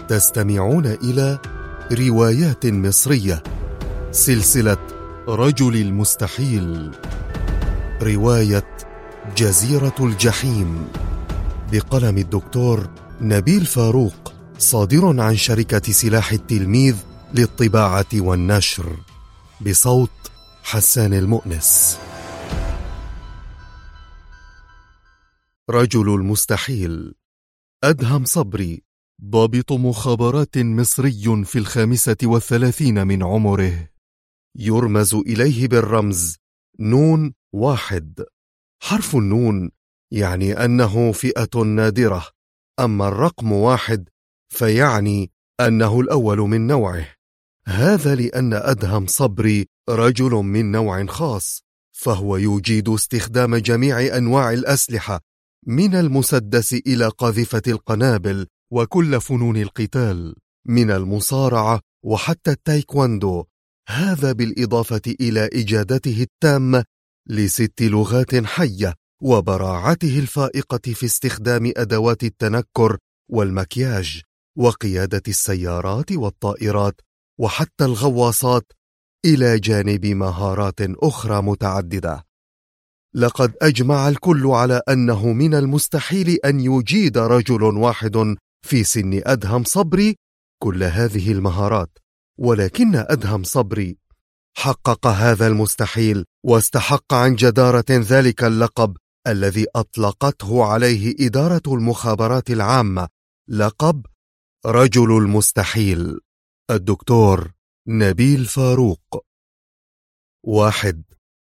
تستمعون إلى روايات مصرية، سلسلة رجل المستحيل، رواية جزيرة الجحيم بقلم الدكتور نبيل فاروق، صادر عن شركة سلاح التلميذ للطباعة والنشر، بصوت حسان المؤنس. رجل المستحيل. أدهم صبري، ضابط مخابرات مصري في 35 من عمره، يرمز إليه بالرمز نون 1. حرف النون يعني أنه فئة نادرة، أما الرقم 1 فيعني أنه الأول من نوعه. هذا لأن أدهم صبري رجل من نوع خاص، فهو يجيد استخدام جميع أنواع الأسلحة، من المسدس إلى قاذفة القنابل وكل فنون القتال، من المصارعة وحتى التايكواندو. هذا بالإضافة إلى إجادته التامة ل6 لغات حية، وبراعته الفائقة في استخدام أدوات التنكر والمكياج، وقيادة السيارات والطائرات وحتى الغواصات، إلى جانب مهارات أخرى متعددة. لقد أجمع الكل على أنه من المستحيل أن يجيد رجل واحد في سن أدهم صبري كل هذه المهارات، ولكن أدهم صبري حقق هذا المستحيل، واستحق عن جدارة ذلك اللقب الذي أطلقته عليه إدارة المخابرات العامة، لقب رجل المستحيل. الدكتور نبيل فاروق. 1.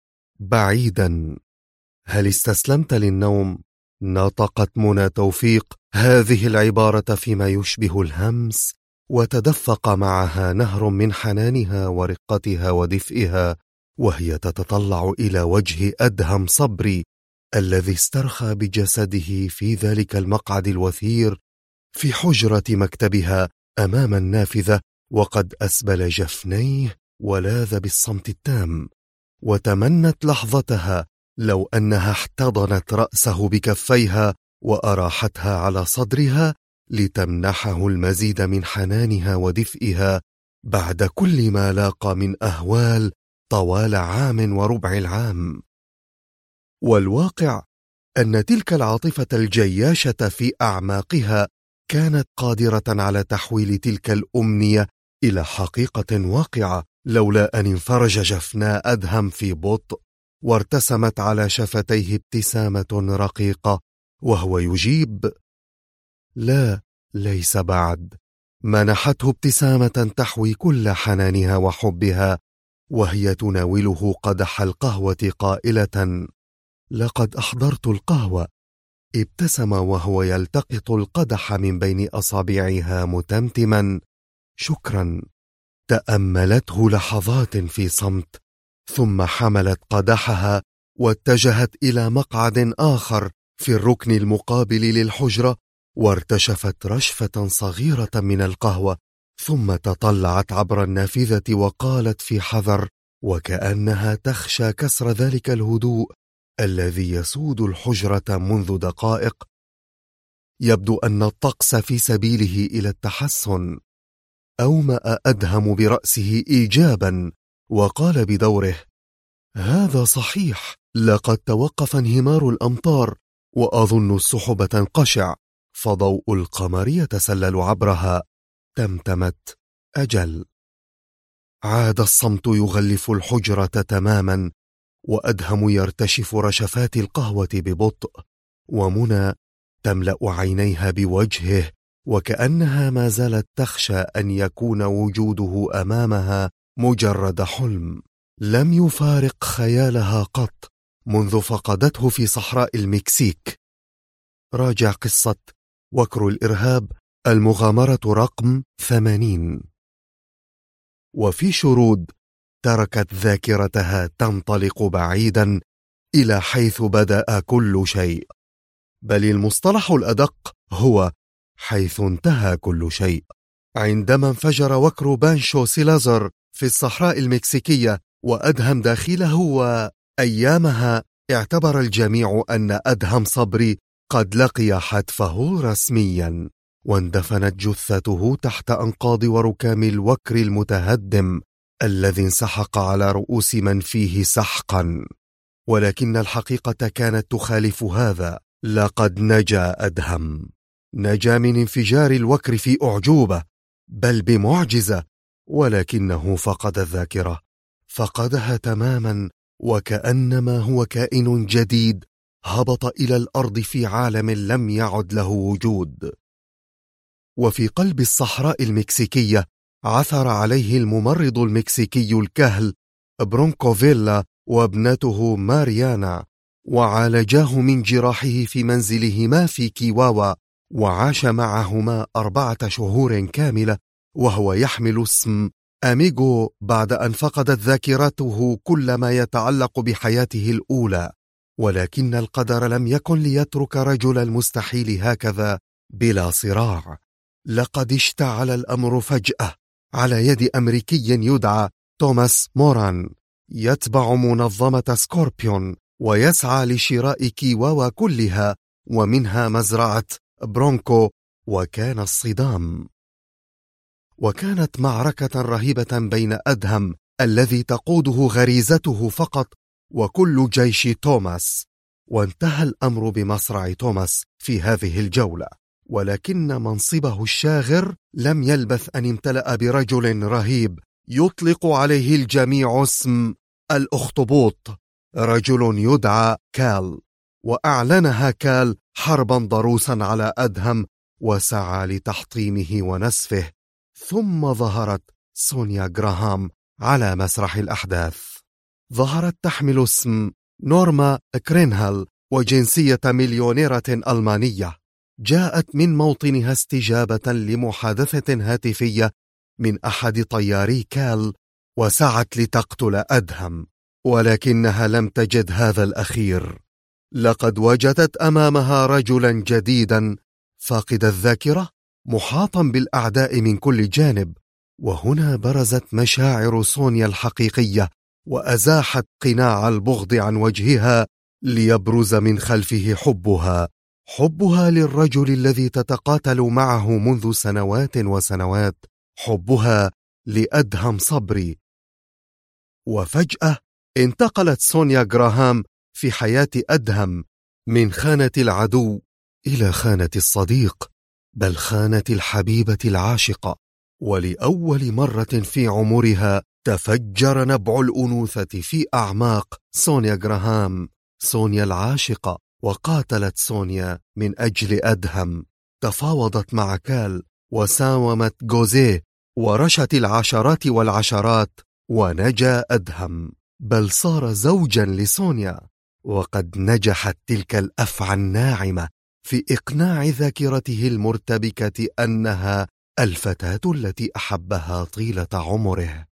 بعيدا. هل استسلمت للنوم؟ نطقت منى توفيق هذه العبارة فيما يشبه الهمس، وتدفق معها نهر من حنانها ورقتها ودفئها، وهي تتطلع إلى وجه أدهم صبري الذي استرخى بجسده في ذلك المقعد الوثير في حجرة مكتبها أمام النافذة، وقد أسبل جفنيه ولاذ بالصمت التام، وتمنت لحظتها لو أنها احتضنت رأسه بكفيها وأراحتها على صدرها لتمنحه المزيد من حنانها ودفئها بعد كل ما لاقى من أهوال طوال 1.25 عام. والواقع أن تلك العاطفة الجياشة في أعماقها كانت قادرة على تحويل تلك الأمنية إلى حقيقة واقعة، لولا أن انفرج جفناء أدهم في بطء، وارتسمت على شفتيه ابتسامة رقيقة وهو يجيب: لا، ليس بعد. منحته ابتسامة تحوي كل حنانها وحبها، وهي تناوله قدح القهوة قائلة: لقد أحضرت القهوة. ابتسم وهو يلتقط القدح من بين أصابعها متمتما: شكرا. تأملته لحظات في صمت، ثم حملت قدحها واتجهت إلى مقعد آخر في الركن المقابل للحجرة، وارتشفت رشفة صغيرة من القهوة، ثم تطلعت عبر النافذة وقالت في حذر، وكأنها تخشى كسر ذلك الهدوء الذي يسود الحجرة منذ دقائق: يبدو أن الطقس في سبيله إلى التحسن. أومأ أدهم برأسه إيجابا وقال بدوره: هذا صحيح، لقد توقف انهمار الأمطار، وأظن السحب تنقشع، فضوء القمر يتسلل عبرها. تمتمت: أجل. عاد الصمت يغلف الحجرة تماما، وأدهم يرتشف رشفات القهوة ببطء، ومنى تملأ عينيها بوجهه، وكأنها ما زالت تخشى أن يكون وجوده أمامها مجرد حلم لم يفارق خيالها قط منذ فقدته في صحراء المكسيك. راجع قصة وكر الإرهاب، المغامرة رقم 80. وفي شرود تركت ذاكرتها تنطلق بعيدا إلى حيث بدأ كل شيء، بل المصطلح الأدق هو حيث انتهى كل شيء، عندما انفجر وكر بانشو سيلازر في الصحراء المكسيكية وأدهم داخله. وأيامها اعتبر الجميع أن أدهم صبري قد لقي حتفه رسميا، واندفنت جثته تحت أنقاض وركام الوكر المتهدم الذي انسحق على رؤوس من فيه سحقا. ولكن الحقيقة كانت تخالف هذا. لقد نجا أدهم، نجا من انفجار الوكر في أعجوبة، بل بمعجزة، ولكنه فقد الذاكرة، فقدها تماما، وكأنما هو كائن جديد هبط إلى الأرض في عالم لم يعد له وجود. وفي قلب الصحراء المكسيكية عثر عليه الممرض المكسيكي الكهل برونكوفيلا وابنته ماريانا، وعالجاه من جراحه في منزلهما في كيواوا، وعاش معهما 4 شهور كاملة وهو يحمل اسم أميغو بعد أن فقدت ذاكرته كل ما يتعلق بحياته الأولى. ولكن القدر لم يكن ليترك رجل المستحيل هكذا بلا صراع. لقد اشتعل الأمر فجأة على يد أمريكي يدعى توماس موران، يتبع منظمة سكوربيون ويسعى لشراء كيواوا كلها ومنها مزرعة برونكو. وكان الصدام، وكانت معركة رهيبة بين أدهم الذي تقوده غريزته فقط وكل جيش توماس. وانتهى الأمر بمصرع توماس في هذه الجولة، ولكن منصبه الشاغر لم يلبث أن امتلأ برجل رهيب يطلق عليه الجميع اسم الأخطبوط، رجل يدعى كال. وأعلنها كال حربا ضروسا على أدهم وسعى لتحطيمه ونسفه. ثم ظهرت سونيا غراهام على مسرح الأحداث. ظهرت تحمل اسم نورما كرينهال وجنسية مليونيرة ألمانية. جاءت من موطنها استجابة لمحادثة هاتفية من أحد طياري كال، وسعت لتقتل أدهم، ولكنها لم تجد هذا الأخير. لقد وجدت أمامها رجلا جديدا فاقد الذاكرة، محاطا بالأعداء من كل جانب. وهنا برزت مشاعر سونيا الحقيقية، وأزاحت قناع البغض عن وجهها ليبرز من خلفه حبها للرجل الذي تتقاتل معه منذ سنوات وسنوات، حبها لأدهم صبري. وفجأة انتقلت سونيا غراهام في حياة أدهم من خانة العدو إلى خانة الصديق، بل خانة الحبيبة العاشقة. ولأول مرة في عمرها تفجر نبع الأنوثة في أعماق سونيا غراهام، سونيا العاشقة. وقاتلت سونيا من أجل أدهم، تفاوضت مع كال وساومت جوزيه، ورشت العشرات والعشرات، ونجا أدهم، بل صار زوجا لسونيا. وقد نجحت تلك الأفعى الناعمة في إقناع ذاكرته المرتبكة أنها الفتاة التي أحبها طيلة عمره.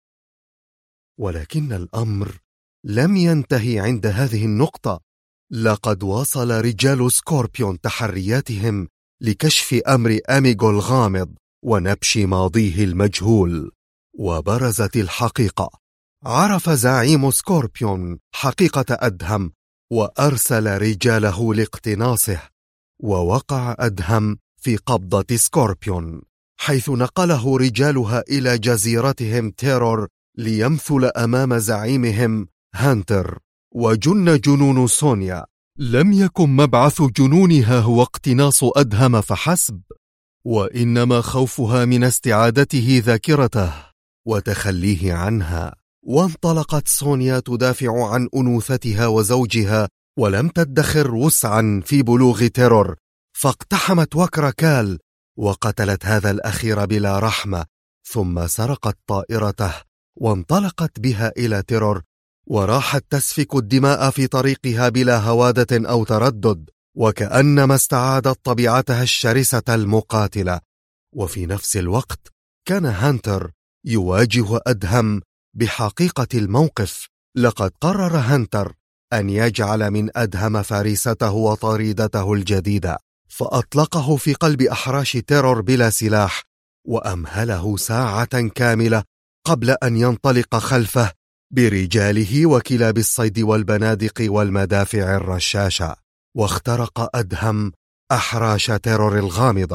ولكن الأمر لم ينتهي عند هذه النقطة. لقد واصل رجال سكوربيون تحرياتهم لكشف أمر أميغو الغامض ونبش ماضيه المجهول، وبرزت الحقيقة. عرف زعيم سكوربيون حقيقة أدهم، وأرسل رجاله لاقتناصه. ووقع أدهم في قبضة سكوربيون، حيث نقله رجالها إلى جزيرتهم تيرور ليمثل أمام زعيمهم هانتر. وجن جنون سونيا. لم يكن مبعث جنونها هو اقتناص أدهم فحسب، وإنما خوفها من استعادته ذاكرته وتخليه عنها. وانطلقت سونيا تدافع عن أنوثتها وزوجها، ولم تدخر وسعا في بلوغ تيرور، فاقتحمت وكر كال وقتلت هذا الأخير بلا رحمة. ثم سرقت طائرته وانطلقت بها إلى تيرور، وراحت تسفك الدماء في طريقها بلا هوادة أو تردد، وكأنما استعادت طبيعتها الشرسة المقاتلة. وفي نفس الوقت كان هانتر يواجه أدهم بحقيقة الموقف. لقد قرر هانتر أن يجعل من أدهم فريسته وطريدته الجديدة، فأطلقه في قلب أحراش تيرور بلا سلاح، وأمهله ساعة كاملة قبل أن ينطلق خلفه برجاله وكلاب الصيد والبنادق والمدافع الرشاشة. واخترق أدهم أحراش تيرور الغامضة،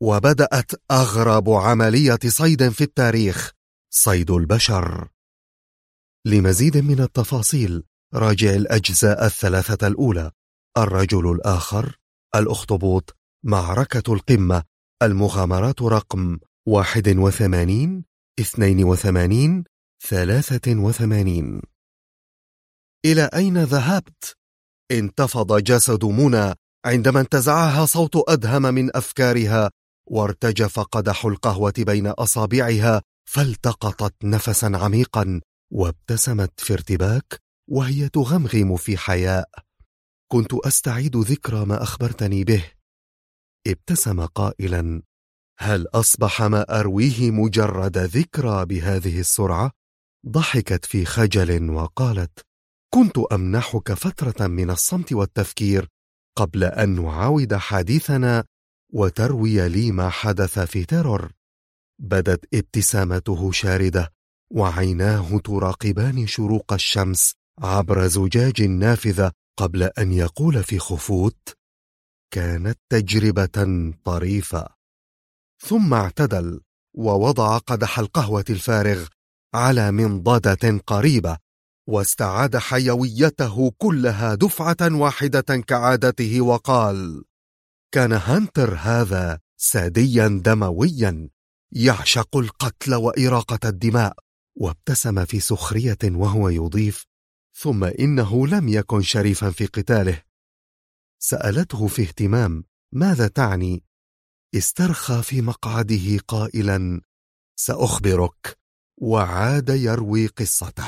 وبدأت أغرب عملية صيد في التاريخ، صيد البشر. لمزيد من التفاصيل راجع الأجزاء الثلاثة الأولى: الرجل الآخر، الأخطبوط، معركة القمة، المغامرات رقم 81، 82، 83. إلى أين ذهبت؟ انتفض جسد منى عندما انتزعها صوت أدهم من أفكارها، وارتجف قدح القهوة بين أصابعها، فالتقطت نفسا عميقا وابتسمت في ارتباك وهي تغمغم في حياء. كنت أستعيد ذكرى ما أخبرتني به. ابتسم قائلا: هل أصبح ما أرويه مجرد ذكرى بهذه السرعة؟ ضحكت في خجل وقالت: كنت أمنحك فترة من الصمت والتفكير قبل أن نعاود حديثنا وتروي لي ما حدث في تيرور. بدت ابتسامته شاردة وعيناه تراقبان شروق الشمس عبر زجاج نافذة قبل أن يقول في خفوت: كانت تجربة طريفة. ثم اعتدل ووضع قدح القهوة الفارغ على منضدة قريبة، واستعاد حيويته كلها دفعة واحدة كعادته، وقال: كان هانتر هذا ساديا دمويا يعشق القتل وإراقة الدماء. وابتسم في سخرية وهو يضيف: ثم إنه لم يكن شريفا في قتاله. سألته في اهتمام: ماذا تعني؟ استرخى في مقعده قائلا: سأخبرك. وعاد يروي قصته.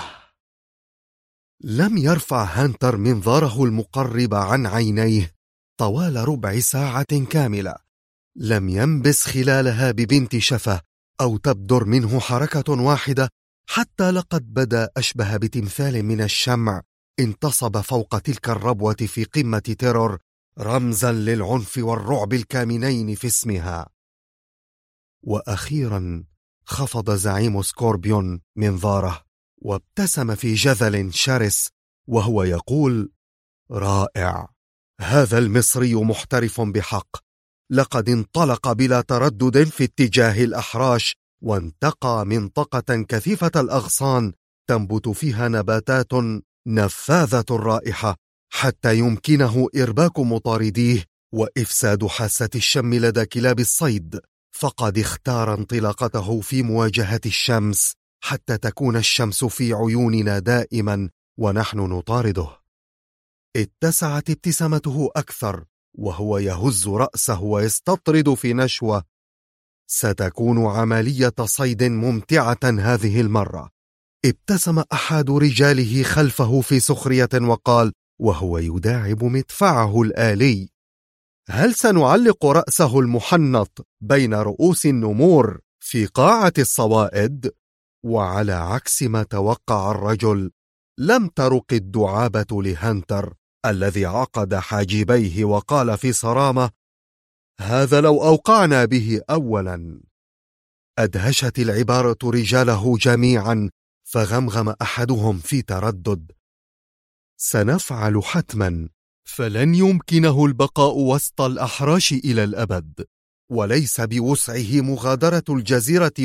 لم يرفع هانتر منظاره المقرب عن عينيه طوال ربع ساعة كاملة. لم ينبس خلالها ببنت شفة أو تبدر منه حركة واحدة، حتى لقد بدا أشبه بتمثال من الشمع انتصب فوق تلك الربوة في قمة تيرور، رمزا للعنف والرعب الكامنين في اسمها. وأخيرا خفض زعيم سكوربيون منظاره وابتسم في جذل شرس وهو يقول: رائع، هذا المصري محترف بحق. لقد انطلق بلا تردد في اتجاه الأحراش، وانتقى منطقة كثيفة الأغصان تنبت فيها نباتات نفاذة الرائحة، حتى يمكنه إرباك مطارديه وإفساد حاسة الشم لدى كلاب الصيد. فقد اختار انطلاقته في مواجهة الشمس حتى تكون الشمس في عيوننا دائما ونحن نطارده. اتسعت ابتسامته أكثر وهو يهز رأسه ويستطرد في نشوة. ستكون عملية صيد ممتعة هذه المرة. ابتسم أحد رجاله خلفه في سخرية وقال وهو يداعب مدفعه الآلي: هل سنعلق رأسه المحنط بين رؤوس النمور في قاعة الصوائد؟ وعلى عكس ما توقع الرجل، لم ترق الدعابة لهانتر الذي عقد حاجبيه وقال في صرامة: هذا لو أوقعنا به أولا. أدهشت العبارة رجاله جميعا، فغمغم أحدهم في تردد: سنفعل حتما، فلن يمكنه البقاء وسط الأحراش إلى الأبد، وليس بوسعه مغادرة الجزيرة.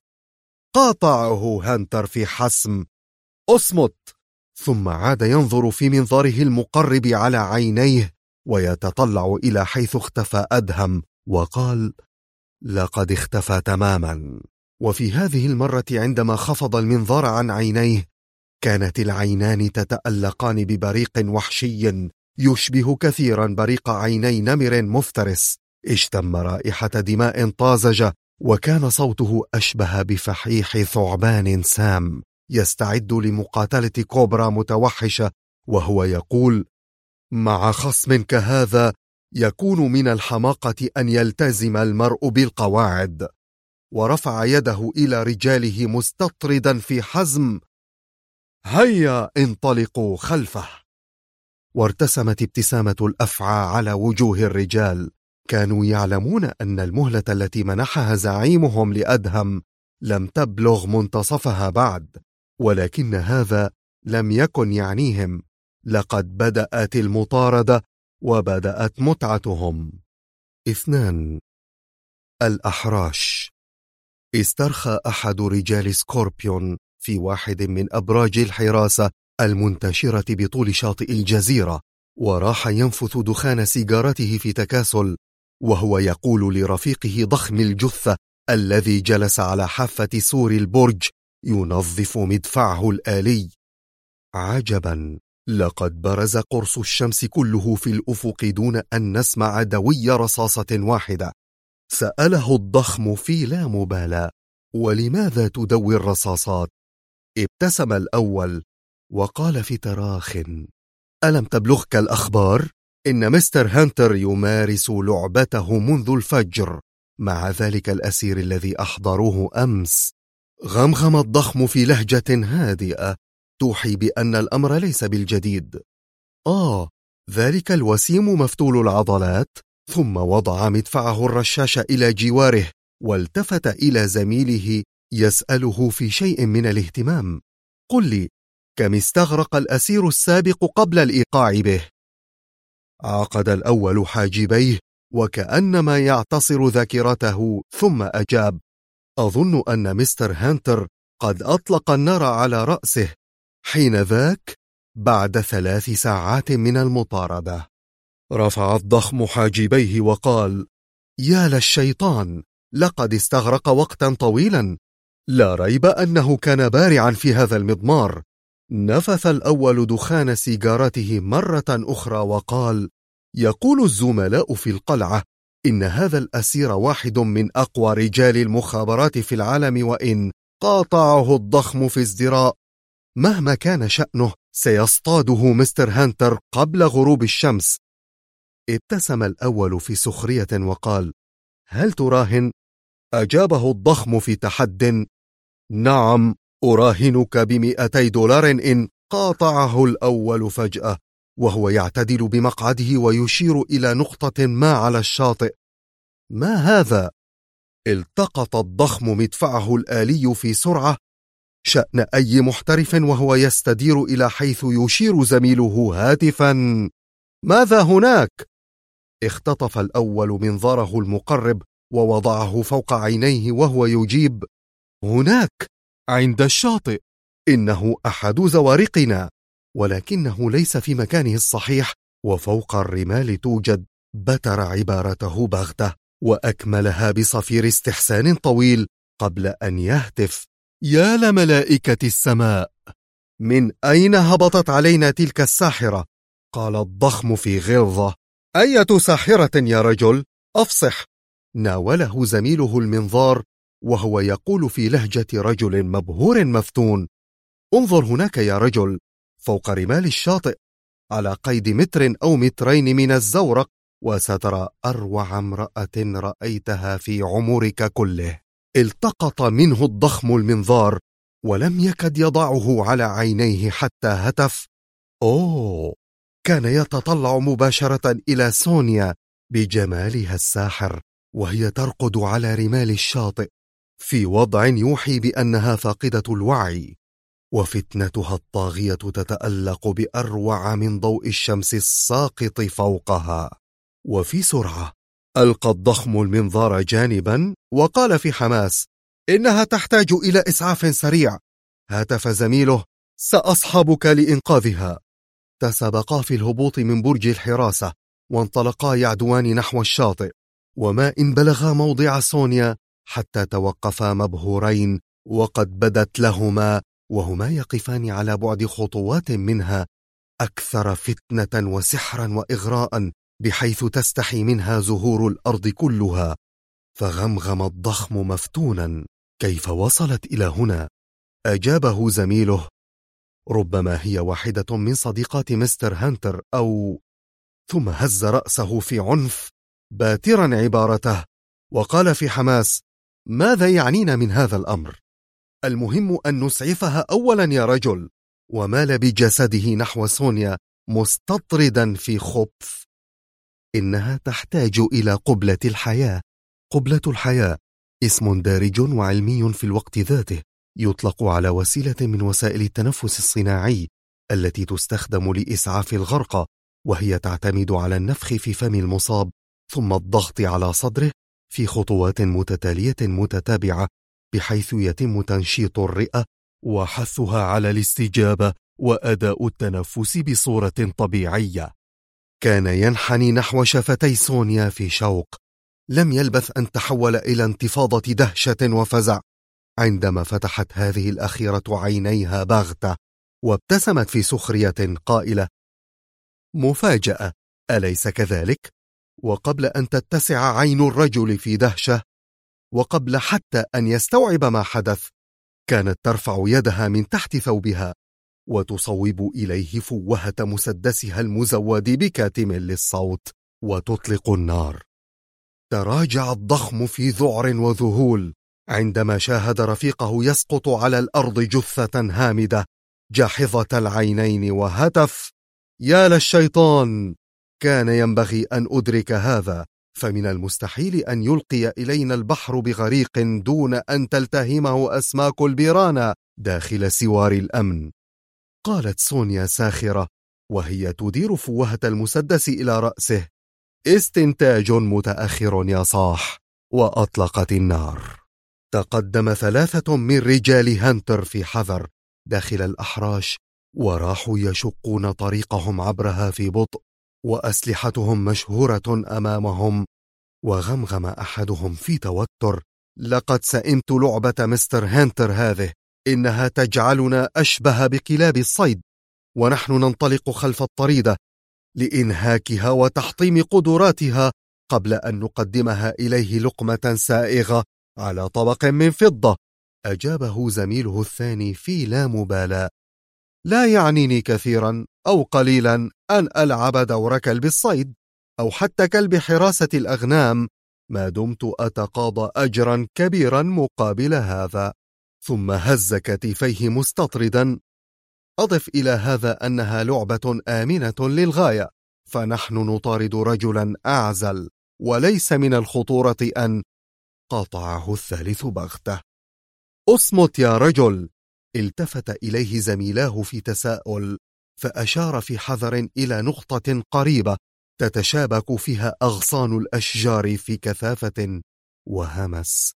وقاطعه هانتر في حسم: أصمت. ثم عاد ينظر في منظاره المقرب على عينيه ويتطلع إلى حيث اختفى أدهم، وقال: لقد اختفى تماما. وفي هذه المرة عندما خفض المنظار عن عينيه كانت العينان تتألقان ببريق وحشي يشبه كثيرا بريق عيني نمر مفترس. اشتم رائحة دماء طازجة، وكان صوته أشبه بفحيح ثعبان سام يستعد لمقاتلة كوبرا متوحشة، وهو يقول: مع خصم كهذا يكون من الحماقة أن يلتزم المرء بالقواعد. ورفع يده إلى رجاله مستطردا في حزم: هيا انطلقوا خلفه. وارتسمت ابتسامة الأفعى على وجوه الرجال. كانوا يعلمون أن المهلة التي منحها زعيمهم لأدهم لم تبلغ منتصفها بعد، ولكن هذا لم يكن يعنيهم. لقد بدأت المطاردة وبدأت متعتهم. 2. الأحراش. استرخى أحد رجال سكوربيون في واحد من أبراج الحراسة المنتشرة بطول شاطئ الجزيرة، وراح ينفث دخان سيجارته في تكاسل وهو يقول لرفيقه ضخم الجثة الذي جلس على حافة سور البرج ينظف مدفعه الآلي: عجبا، لقد برز قرص الشمس كله في الأفق دون أن نسمع دوي رصاصة واحدة. سأله الضخم في لا مبالاة: ولماذا تدوي الرصاصات؟ ابتسم الأول وقال في تراخ: ألم تبلغك الأخبار؟ إن مستر هانتر يمارس لعبته منذ الفجر مع ذلك الأسير الذي أحضروه أمس. غمغم الضخم في لهجة هادئة توحي بأن الأمر ليس بالجديد. ذلك الوسيم مفتول العضلات. ثم وضع مدفعه الرشاش إلى جواره والتفت إلى زميله يسأله في شيء من الاهتمام: قل لي، كم استغرق الأسير السابق قبل الإيقاع به؟ عقد الأول حاجبيه وكأنما يعتصر ذاكرته ثم أجاب: أظن أن مستر هانتر قد أطلق النار على رأسه حين ذاك بعد 3 ساعات من المطاردة. رفع الضخم حاجبيه وقال: يا للشيطان، لقد استغرق وقتا طويلا. لا ريب أنه كان بارعا في هذا المضمار. نفث الأول دخان سيجارته مرة أخرى وقال: يقول الزملاء في القلعة إن هذا الأسير واحد من أقوى رجال المخابرات في العالم، وإن قاطعه الضخم في ازدراء مهما كان شأنه سيصطاده مستر هانتر قبل غروب الشمس. ابتسم الأول في سخرية وقال: هل تراهن؟ أجابه الضخم في تحد: نعم، أراهنك $200 إن قاطعه الأول فجأة وهو يعتدل بمقعده ويشير إلى نقطة ما على الشاطئ. ما هذا؟ التقط الضخم مدفعه الآلي في سرعة شأن أي محترف وهو يستدير إلى حيث يشير زميله هاتفا: ماذا هناك؟ اختطف الأول منظاره المقرب ووضعه فوق عينيه وهو يجيب: هناك عند الشاطئ، إنه أحد زوارقنا، ولكنه ليس في مكانه الصحيح، وفوق الرمال توجد. بتر عبارته بغتة وأكملها بصفير استحسان طويل قبل أن يهتف: يا لملائكة السماء، من أين هبطت علينا تلك الساحرة؟ قال الضخم في غلظة: أية ساحرة يا رجل؟ أفصح. ناوله زميله المنظار وهو يقول في لهجة رجل مبهور مفتون: انظر هناك يا رجل، فوق رمال الشاطئ على قيد 1 أو 2 من الزورق، وسترى أروع امرأة رأيتها في عمرك كله. التقط منه الضخم المنظار ولم يكد يضعه على عينيه حتى هتف: كان يتطلع مباشرة إلى سونيا بجمالها الساحر وهي ترقد على رمال الشاطئ في وضع يوحي بأنها فاقدة الوعي، وفتنتها الطاغية تتألق بأروع من ضوء الشمس الساقط فوقها. وفي سرعة ألقى الضخم المنظار جانبا وقال في حماس: إنها تحتاج إلى إسعاف سريع. هتف زميله: سأصحبك لإنقاذها. تسابقا في الهبوط من برج الحراسة وانطلقا يعدوان نحو الشاطئ، وما إن بلغا موضع سونيا حتى توقفا مبهورين، وقد بدت لهما وهما يقفان على بعد خطوات منها أكثر فتنة وسحرا وإغراء بحيث تستحي منها زهور الأرض كلها. فغمغم الضخم مفتونا: كيف وصلت إلى هنا؟ أجابه زميله: ربما هي واحدة من صديقات مستر هانتر ثم هز رأسه في عنف باترا عبارته وقال في حماس: ماذا يعنينا من هذا الأمر؟ المهم أن نسعفها أولا يا رجل. ومال بجسده نحو سونيا مستطردا في خبث: إنها تحتاج إلى قبلة الحياة. قبلة الحياة اسم دارج وعلمي في الوقت ذاته، يطلق على وسيلة من وسائل التنفس الصناعي التي تستخدم لإسعاف الغرق، وهي تعتمد على النفخ في فم المصاب ثم الضغط على صدره في خطوات متتالية متتابعة بحيث يتم تنشيط الرئة وحثها على الاستجابة وأداء التنفس بصورة طبيعية. كان ينحني نحو شفتي سونيا في شوق. لم يلبث أن تحول إلى انتفاضة دهشة وفزع عندما فتحت هذه الأخيرة عينيها باغتة وابتسمت في سخرية قائلة: مفاجأة، أليس كذلك؟ وقبل أن تتسع عين الرجل في دهشة، وقبل حتى أن يستوعب ما حدث، كانت ترفع يدها من تحت ثوبها وتصوب إليه فوهة مسدسها المزود بكاتم للصوت وتطلق النار. تراجع الضخم في ذعر وذهول عندما شاهد رفيقه يسقط على الأرض جثة هامدة جاحظة العينين وهتف: يا للشيطان! كان ينبغي أن أدرك هذا، فمن المستحيل أن يلقي إلينا البحر بغريق دون أن تلتهمه أسماك البيرانا داخل سوار الأمن. قالت سونيا ساخرة وهي تدير فوهة المسدس إلى رأسه: استنتاج متأخر يا صاح. وأطلقت النار. تقدم 3 من رجال هانتر في حذر داخل الأحراش، وراحوا يشقون طريقهم عبرها في بطء، وأسلحتهم مشهورة أمامهم. وغمغم أحدهم في توتر: لقد سئمت لعبة مستر هانتر هذه، إنها تجعلنا أشبه بكلاب الصيد، ونحن ننطلق خلف الطريدة لإنهاكها وتحطيم قدراتها قبل أن نقدمها إليه لقمة سائغة على طبق من فضة. أجابه زميله الثاني في لا مبالاة: لا يعنيني كثيرا أو قليلا أن ألعب دور كلب الصيد أو حتى كلب حراسة الأغنام، ما دمت أتقاضى أجرا كبيرا مقابل هذا. ثم هز كتفيه مستطردا: أضف إلى هذا أنها لعبة آمنة للغاية، فنحن نطارد رجلا أعزل، وليس من الخطورة أن... قاطعه الثالث بغتة: أصمت يا رجل. التفت إليه زميلاه في تساؤل، فأشار في حذر إلى نقطة قريبة تتشابك فيها أغصان الأشجار في كثافة، وهمس: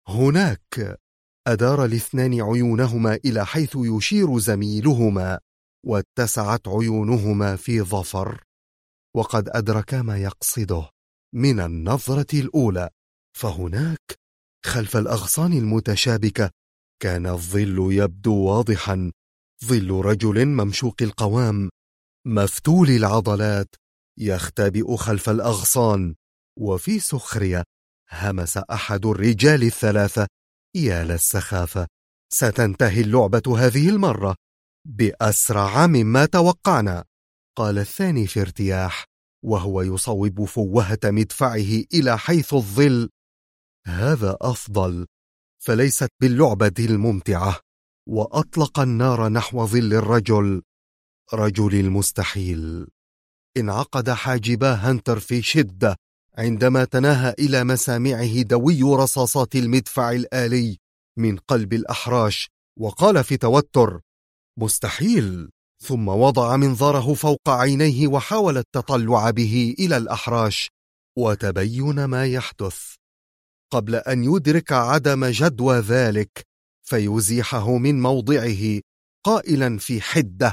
هناك. أدار الاثنان عيونهما إلى حيث يشير زميلهما، واتسعت عيونهما في ظفر، وقد أدركا ما يقصده من النظرة الأولى. فهناك خلف الأغصان المتشابكة كان الظل يبدو واضحا، ظل رجل ممشوق القوام مفتول العضلات يختبئ خلف الأغصان. وفي سخرية همس أحد الرجال الثلاثة: يا للسخافة، ستنتهي اللعبة هذه المرة بأسرع مما توقعنا. قال الثاني في ارتياح وهو يصوب فوهة مدفعه إلى حيث الظل: هذا أفضل، فليست باللعبة الممتعة. وأطلق النار نحو ظل رجل المستحيل. انعقد حاجبا هانتر في شدة عندما تناهى إلى مسامعه دوي رصاصات المدفع الآلي من قلب الأحراش، وقال في توتر: مستحيل. ثم وضع منظاره فوق عينيه وحاول التطلع به إلى الأحراش وتبين ما يحدث قبل أن يدرك عدم جدوى ذلك فيزيحه من موضعه، قائلا في حدة: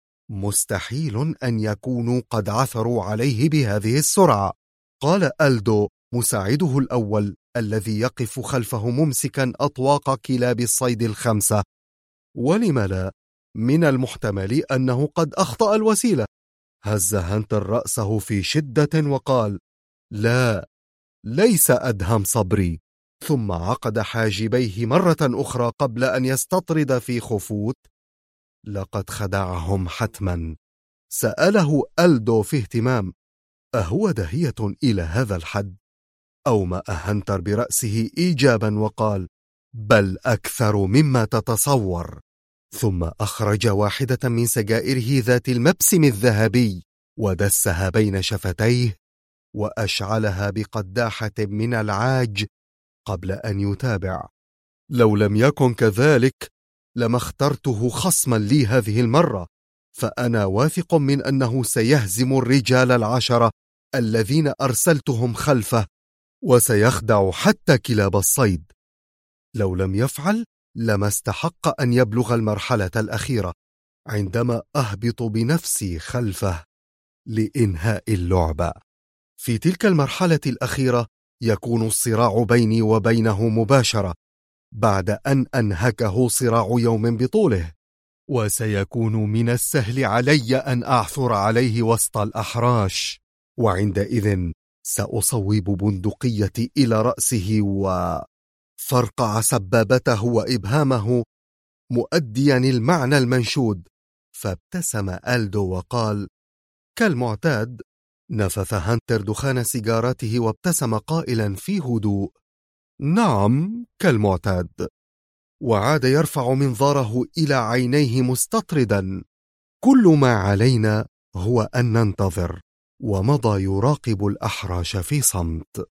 مستحيل أن يكونوا قد عثروا عليه بهذه السرعة. قال ألدو مساعده الأول الذي يقف خلفه ممسكا أطواق كلاب الصيد ال5: ولم لا؟ من المحتمل أنه قد أخطأ الوسيلة. هز هانتر رأسه في شدة وقال: لا، ليس أدهم صبري. ثم عقد حاجبيه مرة أخرى قبل أن يستطرد في خفوت: لقد خدعهم حتما. سأله ألدو في اهتمام: أهو دهية إلى هذا الحد؟ أومأ هانتر برأسه إيجابا وقال: بل أكثر مما تتصور. ثم أخرج واحدة من سجائره ذات المبسم الذهبي ودسها بين شفتيه وأشعلها بقداحة من العاج قبل أن يتابع: لو لم يكن كذلك لما اخترته خصما لي هذه المرة، فأنا واثق من أنه سيهزم الرجال 10 الذين أرسلتهم خلفه وسيخدع حتى كلاب الصيد. لو لم يفعل لما استحق أن يبلغ المرحلة الأخيرة، عندما أهبط بنفسي خلفه لإنهاء اللعبة. في تلك المرحلة الأخيرة يكون الصراع بيني وبينه مباشرة، بعد أن أنهكه صراع يوم بطوله، وسيكون من السهل علي أن أعثر عليه وسط الأحراش، وعندئذ سأصوب بندقيتي إلى رأسه وفرقع سبابته وإبهامه، مؤديا المعنى المنشود. فابتسم ألدو وقال: كالمعتاد. نفث هانتر دخان سيجارته وابتسم قائلا في هدوء: نعم، كالمعتاد. وعاد يرفع منظاره إلى عينيه مستطردا: كل ما علينا هو أن ننتظر. ومضى يراقب الأحراش في صمت.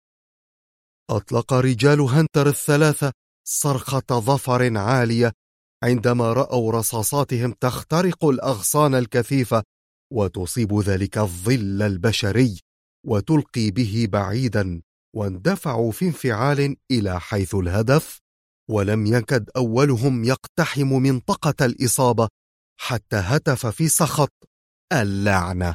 أطلق رجال هانتر الثلاثة صرخة ظفر عالية عندما رأوا رصاصاتهم تخترق الأغصان الكثيفة وتصيب ذلك الظل البشري وتلقي به بعيدا، واندفعوا في انفعال إلى حيث الهدف، ولم يكد أولهم يقتحم منطقة الإصابة حتى هتف في سخط: اللعنة!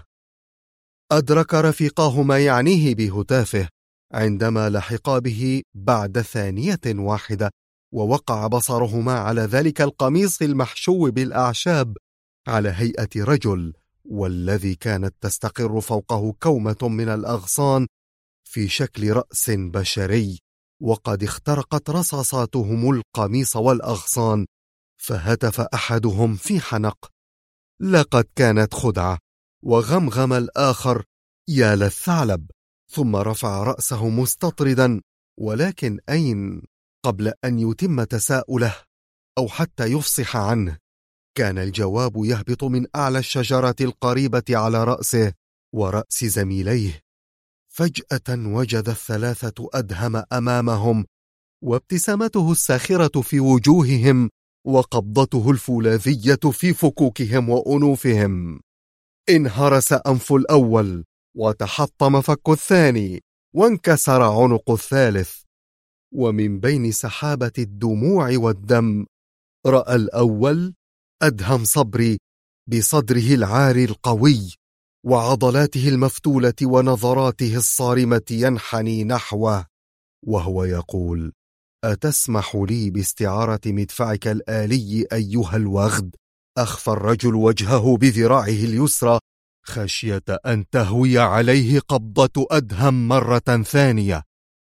أدرك رفيقاه ما يعنيه بهتافه عندما لحقا به بعد ثانية واحدة، ووقع بصرهما على ذلك القميص المحشو بالأعشاب على هيئة رجل، والذي كانت تستقر فوقه كومة من الأغصان في شكل رأس بشري، وقد اخترقت رصاصاتهم القميص والأغصان. فهتف أحدهم في حنق: لقد كانت خدعة. وغمغم الآخر: يا للثعلب. ثم رفع رأسه مستطردا: ولكن أين؟ قبل أن يتم تساؤله أو حتى يفصح عنه، كان الجواب يهبط من أعلى الشجرة القريبة على رأسه ورأس زميليه. فجأة وجد الثلاثة أدهم أمامهم، وابتسامته الساخرة في وجوههم، وقبضته الفولاذية في فكوكهم وأنوفهم. انهرس أنف الأول، وتحطم فك الثاني، وانكسر عنق الثالث. ومن بين سحابة الدموع والدم رأى الأول أدهم صبري بصدره العاري القوي وعضلاته المفتولة ونظراته الصارمة ينحني نحوه وهو يقول: أتسمح لي باستعارة مدفعك الآلي أيها الوغد؟ أخفى الرجل وجهه بذراعه اليسرى خشية أن تهوي عليه قبضة أدهم مرة ثانية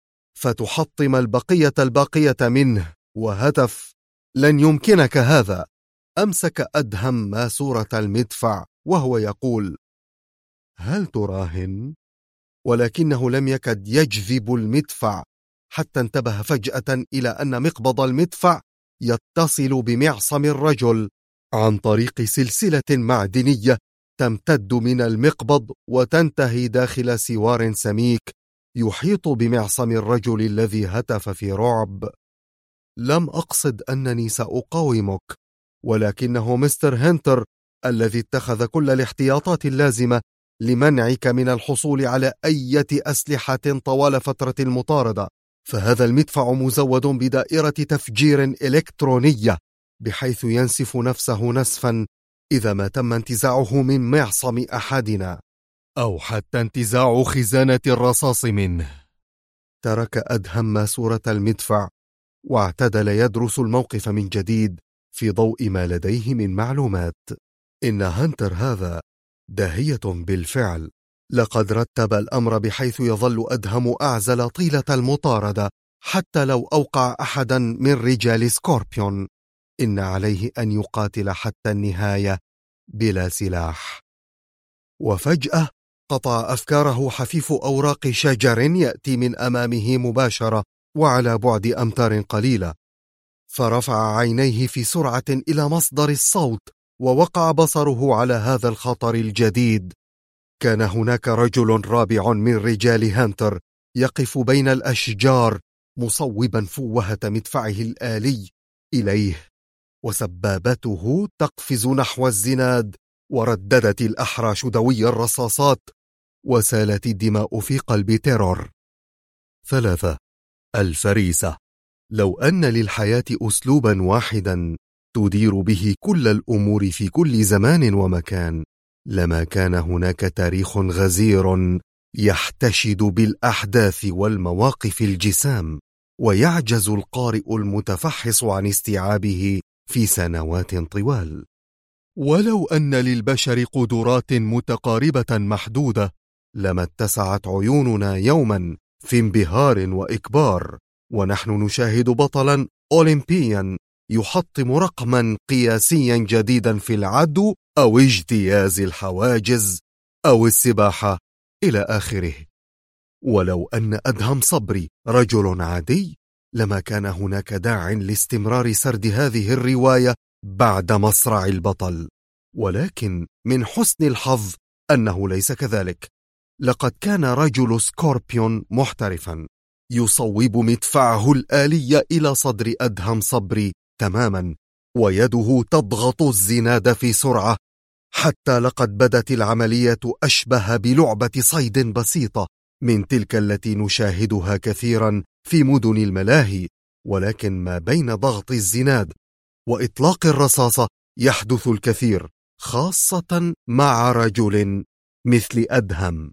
فتحطم الباقية منه، وهتف: لن يمكنك هذا. أمسك أدهم ماسورة المدفع وهو يقول: هل تراهن؟ ولكنه لم يكد يجذب المدفع حتى انتبه فجأة إلى أن مقبض المدفع يتصل بمعصم الرجل عن طريق سلسلة معدنية تمتد من المقبض وتنتهي داخل سوار سميك يحيط بمعصم الرجل الذي هتف في رعب: لم أقصد أنني سأقاومك، ولكنه مستر هنتر الذي اتخذ كل الاحتياطات اللازمة لمنعك من الحصول على أي أسلحة طوال فترة المطاردة. فهذا المدفع مزود بدائرة تفجير إلكترونية بحيث ينسف نفسه نسفا إذا ما تم انتزاعه من معصم أحدنا أو حتى انتزاع خزانة الرصاص منه. ترك أدهم ماسورة المدفع واعتدل يدرس الموقف من جديد في ضوء ما لديه من معلومات. إن هانتر هذا داهية بالفعل. لقد رتب الأمر بحيث يظل أدهم أعزل طيلة المطاردة حتى لو أوقع أحدا من رجال سكوربيون. إن عليه أن يقاتل حتى النهاية بلا سلاح. وفجأة قطع أفكاره حفيف أوراق شجر يأتي من أمامه مباشرة وعلى بعد أمتار قليلة، فرفع عينيه في سرعة إلى مصدر الصوت ووقع بصره على هذا الخطر الجديد. كان هناك رجل رابع من رجال هانتر يقف بين الأشجار مصوبا فوهة مدفعه الآلي إليه، وسبابته تقفز نحو الزناد، ورددت الأحراش دوي الرصاصات، وسالت الدماء في قلب تيرور. 3. الفريسة. لو أن للحياة أسلوبا واحدا تدير به كل الأمور في كل زمان ومكان، لما كان هناك تاريخ غزير يحتشد بالأحداث والمواقف الجسام، ويعجز القارئ المتفحص عن استيعابه في سنوات طوال. ولو أن للبشر قدرات متقاربة محدودة، لما اتسعت عيوننا يوما في انبهار وإكبار ونحن نشاهد بطلا أولمبيا يحطم رقما قياسيا جديدا في العدو أو اجتياز الحواجز أو السباحة إلى آخره. ولو أن أدهم صبري رجل عادي، لما كان هناك داع لاستمرار سرد هذه الرواية بعد مصرع البطل. ولكن من حسن الحظ أنه ليس كذلك. لقد كان رجل سكوربيون محترفا يصوب مدفعه الآلي إلى صدر أدهم صبري تماما، ويده تضغط الزناد في سرعة، حتى لقد بدت العملية أشبه بلعبة صيد بسيطة من تلك التي نشاهدها كثيرا في مدن الملاهي. ولكن ما بين ضغط الزناد وإطلاق الرصاصة يحدث الكثير، خاصة مع رجل مثل أدهم.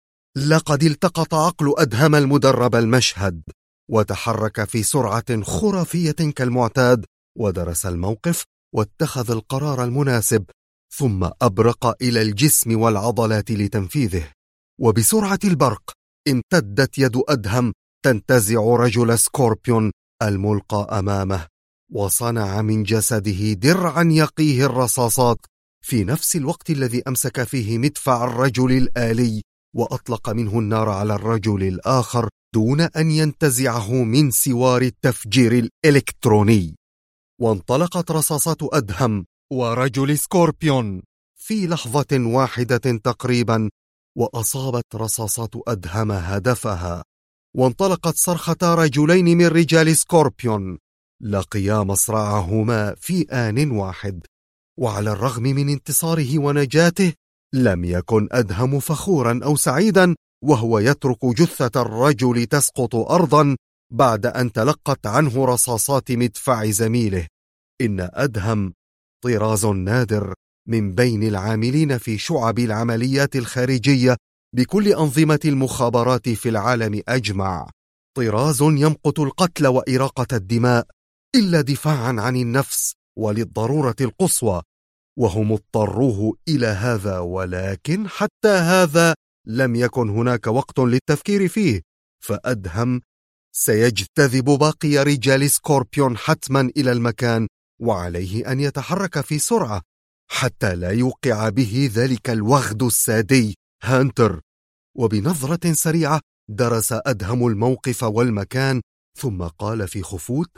لقد التقط عقل أدهم المدرب المشهد، وتحرك في سرعة خرافية كالمعتاد، ودرس الموقف واتخذ القرار المناسب، ثم أبرق إلى الجسم والعضلات لتنفيذه. وبسرعة البرق امتدت يد أدهم تنتزع رجل سكوربيون الملقى أمامه، وصنع من جسده درعا يقيه الرصاصات في نفس الوقت الذي أمسك فيه مدفع الرجل الآلي، وأطلق منه النار على الرجل الآخر دون أن ينتزعه من سوار التفجير الإلكتروني. وانطلقت رصاصات أدهم ورجل سكوربيون في لحظة واحدة تقريبا، وأصابت رصاصات أدهم هدفها، وانطلقت صرخة رجلين من رجال سكوربيون لقيا مصرعهما في آن واحد. وعلى الرغم من انتصاره ونجاته، لم يكن أدهم فخورا أو سعيدا وهو يترك جثة الرجل تسقط أرضا بعد أن تلقت عنه رصاصات مدفع زميله. إن أدهم طراز نادر من بين العاملين في شعب العمليات الخارجية بكل أنظمة المخابرات في العالم أجمع، طراز يمقت القتل وإراقة الدماء إلا دفاعا عن النفس وللضرورة القصوى، وهم اضطروه إلى هذا. ولكن حتى هذا لم يكن هناك وقت للتفكير فيه، فأدهم سيجتذب باقي رجال سكوربيون حتما إلى المكان، وعليه أن يتحرك في سرعة حتى لا يوقع به ذلك الوغد السادي هانتر. وبنظرة سريعة درس أدهم الموقف والمكان، ثم قال في خفوت: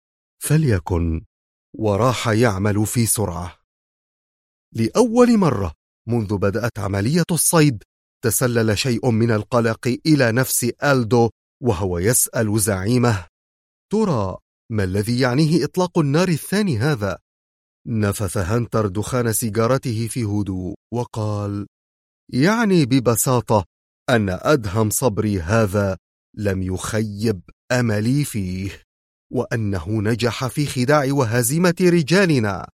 فليكن، وراح يعمل في سرعة. لأول مرة منذ بدأت عملية الصيد تسلل شيء من القلق إلى نفس ألدو، وهو يسأل زعيمه: ترى ما الذي يعنيه إطلاق النار الثاني هذا؟ نفث هانتر دخان سيجارته في هدوء وقال: يعني ببساطة أن أدهم صبري هذا لم يخيب أملي فيه، وأنه نجح في خداع وهزيمة رجالنا.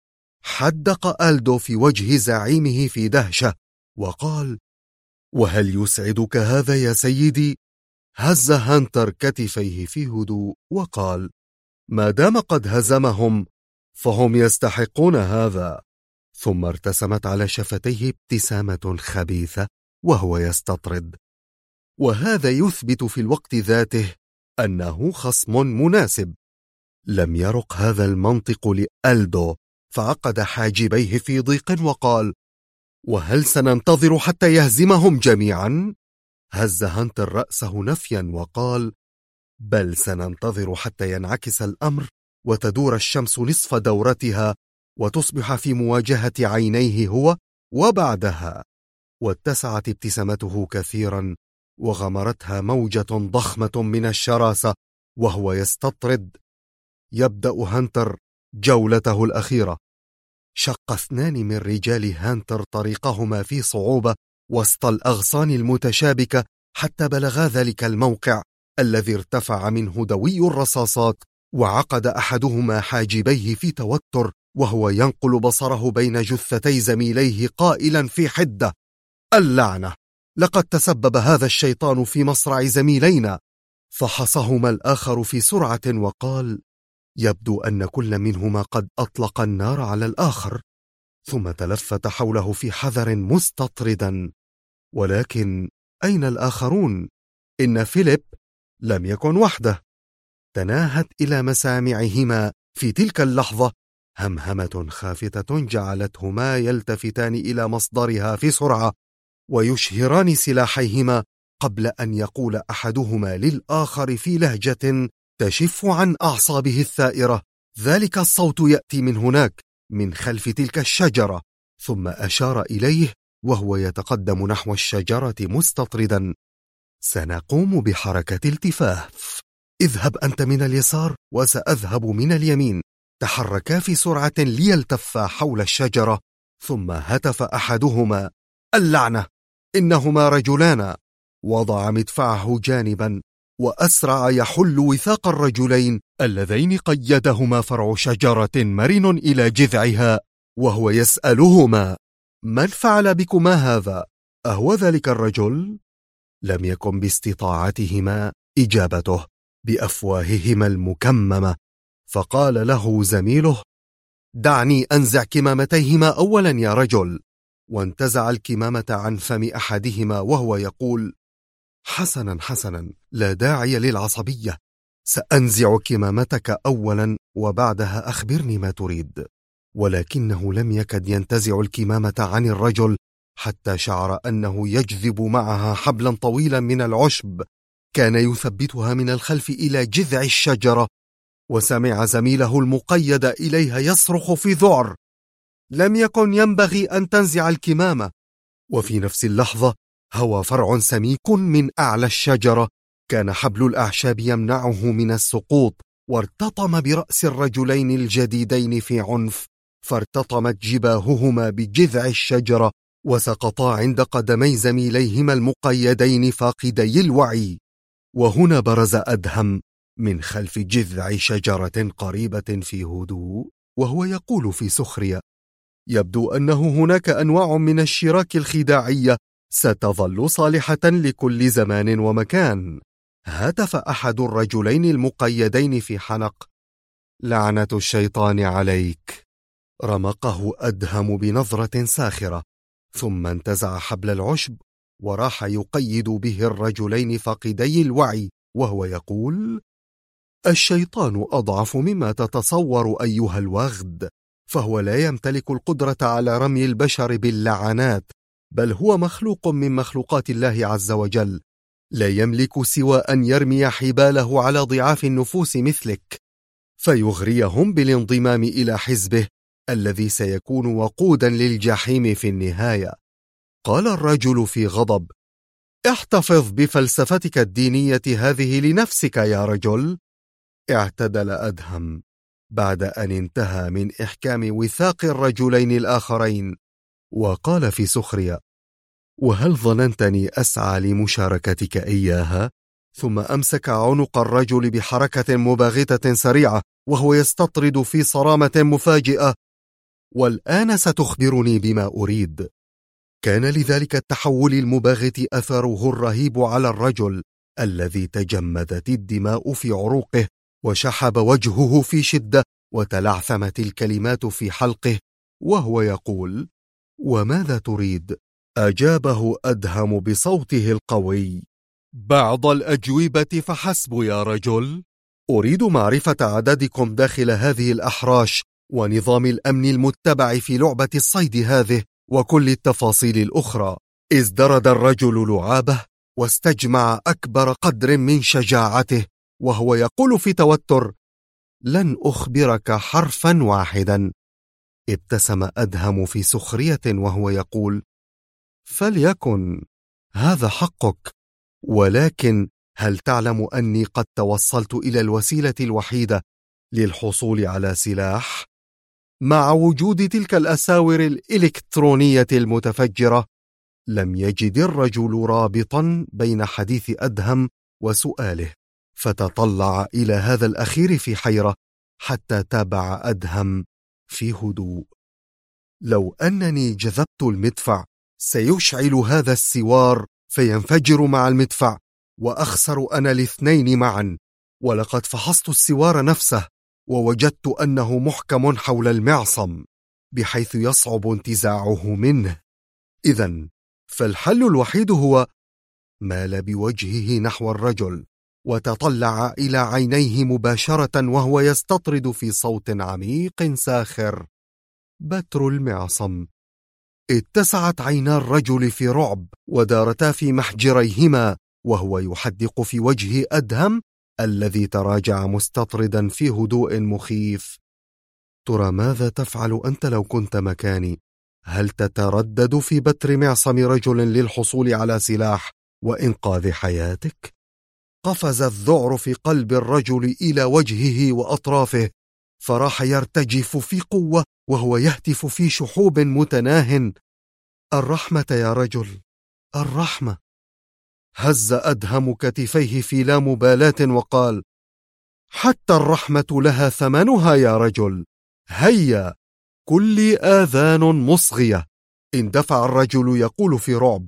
حدق ألدو في وجه زعيمه في دهشة وقال: وهل يسعدك هذا يا سيدي؟ هز هانتر كتفيه في هدوء وقال: ما دام قد هزمهم فهم يستحقون هذا. ثم ارتسمت على شفتيه ابتسامة خبيثة وهو يستطرد. وهذا يثبت في الوقت ذاته أنه خصم مناسب. لم يرق هذا المنطق لألدو، فعقد حاجبيه في ضيق وقال: وهل سننتظر حتى يهزمهم جميعا؟ هز هانتر رأسه نفيا وقال: بل سننتظر حتى ينعكس الأمر وتدور الشمس نصف دورتها وتصبح في مواجهة عينيه هو، وبعدها. واتسعت ابتسامته كثيرا وغمرتها موجة ضخمة من الشراسة وهو يستطرد. يبدأ هانتر جولته الأخيرة. شق 2 من رجال هانتر طريقهما في صعوبة وسط الأغصان المتشابكة حتى بلغا ذلك الموقع الذي ارتفع منه دوي الرصاصات، وعقد أحدهما حاجبيه في توتر وهو ينقل بصره بين جثتي زميليه قائلا في حدة: اللعنة، لقد تسبب هذا الشيطان في مصرع زميلينا. فحصهما الآخر في سرعة وقال: يبدو أن كل منهما قد أطلق النار على الآخر، ثم تلفت حوله في حذر مستطردا: ولكن أين الآخرون؟ إن فيليب لم يكن وحده. تناهت إلى مسامعهما في تلك اللحظة همهمة خافتة جعلتهما يلتفتان إلى مصدرها في سرعة ويشهران سلاحيهما قبل أن يقول أحدهما للآخر في لهجة تشف عن أعصابه الثائرة: ذلك الصوت يأتي من هناك، من خلف تلك الشجرة. ثم أشار إليه وهو يتقدم نحو الشجرة مستطردا: سنقوم بحركة التفاف، اذهب أنت من اليسار وسأذهب من اليمين. تحركا في سرعة ليلتفا حول الشجرة، ثم هتف أحدهما: اللعنة، إنهما رجلان. وضع مدفعه جانبا وأسرع يحل وثاق الرجلين اللذين قيدهما فرع شجرة مرن إلى جذعها، وهو يسألهما: من فعل بكما هذا؟ أهو ذلك الرجل؟ لم يكن باستطاعتهما إجابته بأفواههما المكممة، فقال له زميله: دعني أنزع كمامتيهما أولا يا رجل. وانتزع الكمامة عن فم أحدهما وهو يقول: حسنا، لا داعي للعصبية، سأنزع كمامتك أولا وبعدها أخبرني ما تريد. ولكنه لم يكد ينتزع الكمامة عن الرجل حتى شعر أنه يجذب معها حبلا طويلا من العشب كان يثبتها من الخلف إلى جذع الشجرة، وسمع زميله المقيد إليها يصرخ في ذعر: لم يكن ينبغي أن تنزع الكمامة. وفي نفس اللحظة هوى فرع سميك من أعلى الشجرة، كان حبل الأعشاب يمنعه من السقوط، وارتطم برأس الرجلين الجديدين في عنف، فارتطمت جباههما بجذع الشجرة وسقطا عند قدمي زميليهما المقيدين فاقدي الوعي. وهنا برز أدهم من خلف جذع شجرة قريبة في هدوء وهو يقول في سخرية: يبدو أنه هناك أنواع من الشراك الخداعية ستظل صالحة لكل زمان ومكان. هتف أحد الرجلين المقيدين في حنق: لعنة الشيطان عليك. رمقه أدهم بنظرة ساخرة، ثم انتزع حبل العشب وراح يقيد به الرجلين فاقدي الوعي وهو يقول: الشيطان أضعف مما تتصور أيها الوغد، فهو لا يمتلك القدرة على رمي البشر باللعنات، بل هو مخلوق من مخلوقات الله عز وجل، لا يملك سوى أن يرمي حباله على ضعاف النفوس مثلك فيغريهم بالانضمام إلى حزبه الذي سيكون وقودا للجحيم في النهاية. قال الرجل في غضب: احتفظ بفلسفتك الدينية هذه لنفسك يا رجل. اعتدل أدهم بعد أن انتهى من إحكام وثاق الرجلين الآخرين، وقال في سخرية: وهل ظننتني أسعى لمشاركتك إياها؟ ثم أمسك عنق الرجل بحركة مباغتة سريعة وهو يستطرد في صرامة مفاجئة: والآن ستخبرني بما أريد. كان لذلك التحول المباغت أثره الرهيب على الرجل الذي تجمدت الدماء في عروقه وشحب وجهه في شدة وتلعثمت الكلمات في حلقه وهو يقول: وماذا تريد؟ أجابه أدهم بصوته القوي: بعض الأجوبة فحسب يا رجل. أريد معرفة عددكم داخل هذه الأحراش ونظام الأمن المتبع في لعبة الصيد هذه وكل التفاصيل الأخرى. ازدرد الرجل لعابه واستجمع أكبر قدر من شجاعته وهو يقول في توتر: لن أخبرك حرفا واحدا. ابتسم أدهم في سخرية وهو يقول: فليكن، هذا حقك، ولكن هل تعلم أني قد توصلت إلى الوسيلة الوحيدة للحصول على سلاح؟ مع وجود تلك الأساور الإلكترونية المتفجرة. لم يجد الرجل رابطا بين حديث أدهم وسؤاله، فتطلع إلى هذا الأخير في حيرة حتى تابع أدهم في هدوء. لو أنني جذبت المدفع سيشعل هذا السوار فينفجر مع المدفع وأخسر أنا الاثنين معا، ولقد فحصت السوار نفسه ووجدت أنه محكم حول المعصم بحيث يصعب انتزاعه منه. إذن فالحل الوحيد هو مال بوجهه نحو الرجل وتطلع إلى عينيه مباشرة وهو يستطرد في صوت عميق ساخر: بتر المعصم. اتسعت عينا الرجل في رعب ودارتا في محجريهما وهو يحدق في وجه أدهم الذي تراجع مستطردا في هدوء مخيف. ترى ماذا تفعل أنت لو كنت مكاني؟ هل تتردد في بتر معصم رجل للحصول على سلاح وإنقاذ حياتك؟ قفز الذعر في قلب الرجل إلى وجهه وأطرافه، فراح يرتجف في قوة وهو يهتف في شحوب متناه: الرحمة يا رجل، الرحمة. هز أدهم كتفيه في لا مبالاة وقال: حتى الرحمة لها ثمنها يا رجل، هيا كل آذان مصغية. اندفع الرجل يقول في رعب: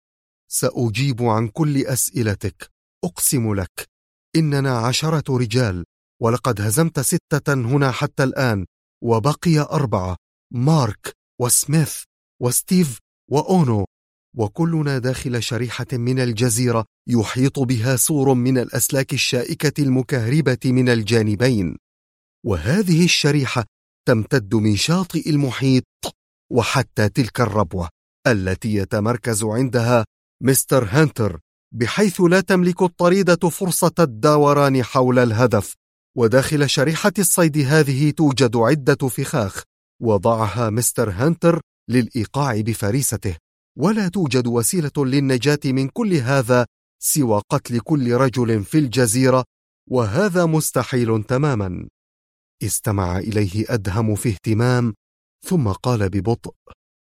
سأجيب عن كل أسئلتك، أقسم لك إننا 10 رجال ولقد هزمت 6 هنا حتى الآن، وبقي 4: مارك وسميث وستيف وأونو، وكلنا داخل شريحة من الجزيرة يحيط بها سور من الأسلاك الشائكة المكهربة من الجانبين، وهذه الشريحة تمتد من شاطئ المحيط وحتى تلك الربوة التي يتمركز عندها مستر هانتر، بحيث لا تملك الطريدة فرصة الدوران حول الهدف. وداخل شريحة الصيد هذه توجد عدة فخاخ وضعها مستر هانتر للإيقاع بفريسته، ولا توجد وسيلة للنجاة من كل هذا سوى قتل كل رجل في الجزيرة، وهذا مستحيل تماما. استمع إليه أدهم في اهتمام ثم قال ببطء: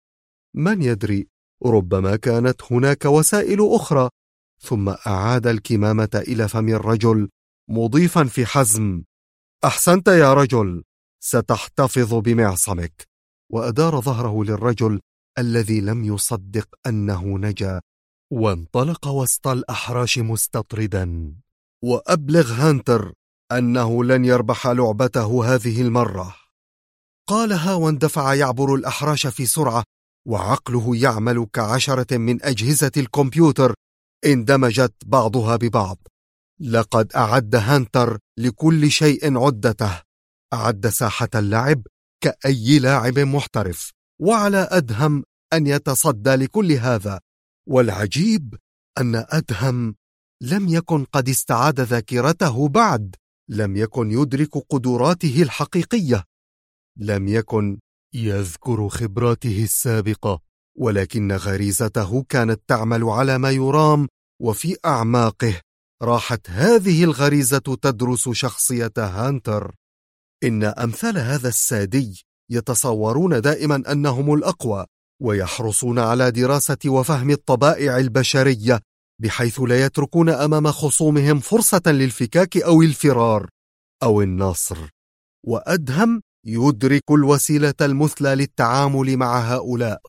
من يدري، ربما كانت هناك وسائل أخرى. ثم أعاد الكمامة إلى فم الرجل مضيفا في حزم: أحسنت يا رجل، ستحتفظ بمعصمك. وأدار ظهره للرجل الذي لم يصدق أنه نجا، وانطلق وسط الأحراش مستطردا: وأبلغ هانتر أنه لن يربح لعبته هذه المرة. قالها واندفع يعبر الأحراش في سرعة، وعقله يعمل ك10 من أجهزة الكمبيوتر اندمجت بعضها ببعض. لقد أعد هانتر لكل شيء عدته، أعد ساحة اللعب كأي لاعب محترف، وعلى أدهم أن يتصدى لكل هذا. والعجيب أن أدهم لم يكن قد استعاد ذاكرته بعد، لم يكن يدرك قدراته الحقيقية، لم يكن يذكر خبراته السابقة، ولكن غريزته كانت تعمل على ما يرام، وفي أعماقه راحت هذه الغريزة تدرس شخصية هانتر. إن أمثال هذا السادي يتصورون دائما أنهم الأقوى، ويحرصون على دراسة وفهم الطبائع البشرية بحيث لا يتركون أمام خصومهم فرصة للفكاك أو الفرار أو النصر. وأدهم يدرك الوسيلة المثلى للتعامل مع هؤلاء،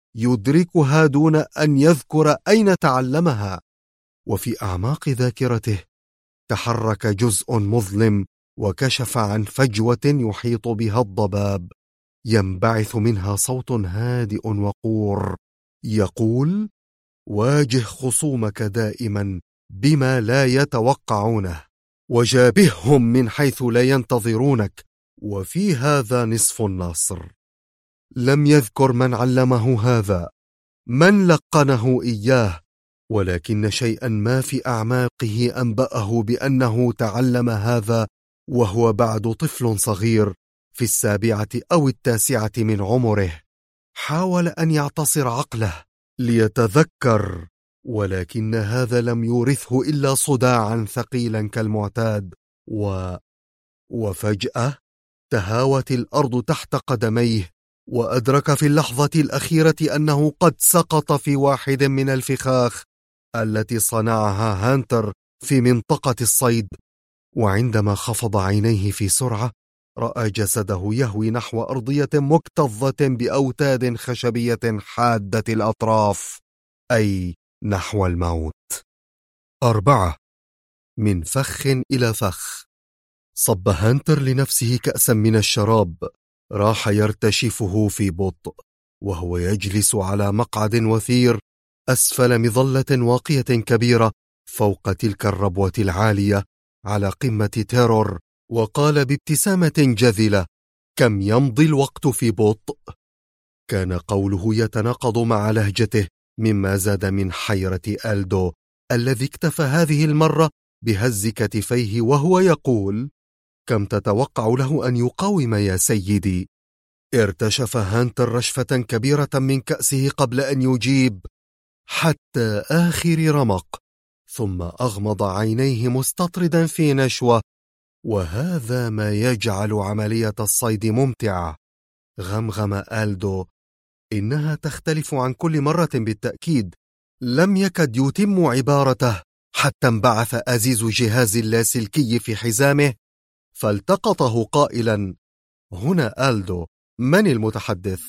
يدركها دون أن يذكر أين تعلمها. وفي أعماق ذاكرته تحرك جزء مظلم وكشف عن فجوة يحيط بها الضباب، ينبعث منها صوت هادئ وقور يقول: واجه خصومك دائما بما لا يتوقعونه، وجابههم من حيث لا ينتظرونك، وفي هذا نصف النصر. لم يذكر من علمه هذا، من لقنه إياه، ولكن شيئا ما في أعماقه أنبأه بأنه تعلم هذا وهو بعد طفل صغير في 7 أو 9 من عمره. حاول أن يعتصر عقله ليتذكر، ولكن هذا لم يورثه إلا صداعا ثقيلا كالمعتاد. وفجأة تهاوت الأرض تحت قدميه، وأدرك في اللحظة الأخيرة أنه قد سقط في واحد من الفخاخ التي صنعها هانتر في منطقة الصيد، وعندما خفض عينيه في سرعة رأى جسده يهوي نحو أرضية مكتظة بأوتاد خشبية حادة الأطراف، أي نحو الموت. 4. من فخ إلى فخ. صب هانتر لنفسه كأسا من الشراب، راح يرتشفه في بطء وهو يجلس على مقعد وثير أسفل مظلة واقية كبيرة فوق تلك الربوة العالية على قمة تيرور، وقال بابتسامة جذلة: كم يمضي الوقت في بطء؟ كان قوله يتناقض مع لهجته، مما زاد من حيرة ألدو الذي اكتفى هذه المرة بهز كتفيه وهو يقول: كم تتوقع له أن يقاوم يا سيدي؟ ارتشف هانتر رشفة كبيرة من كأسه قبل أن يجيب: حتى آخر رمق، ثم أغمض عينيه مستطردا في نشوة. وهذا ما يجعل عملية الصيد ممتعة. غمغم ألدو: إنها تختلف عن كل مرة بالتأكيد. لم يكد يتم عبارته حتى انبعث أزيز جهاز اللاسلكي في حزامه فالتقطه قائلا: هنا ألدو، من المتحدث؟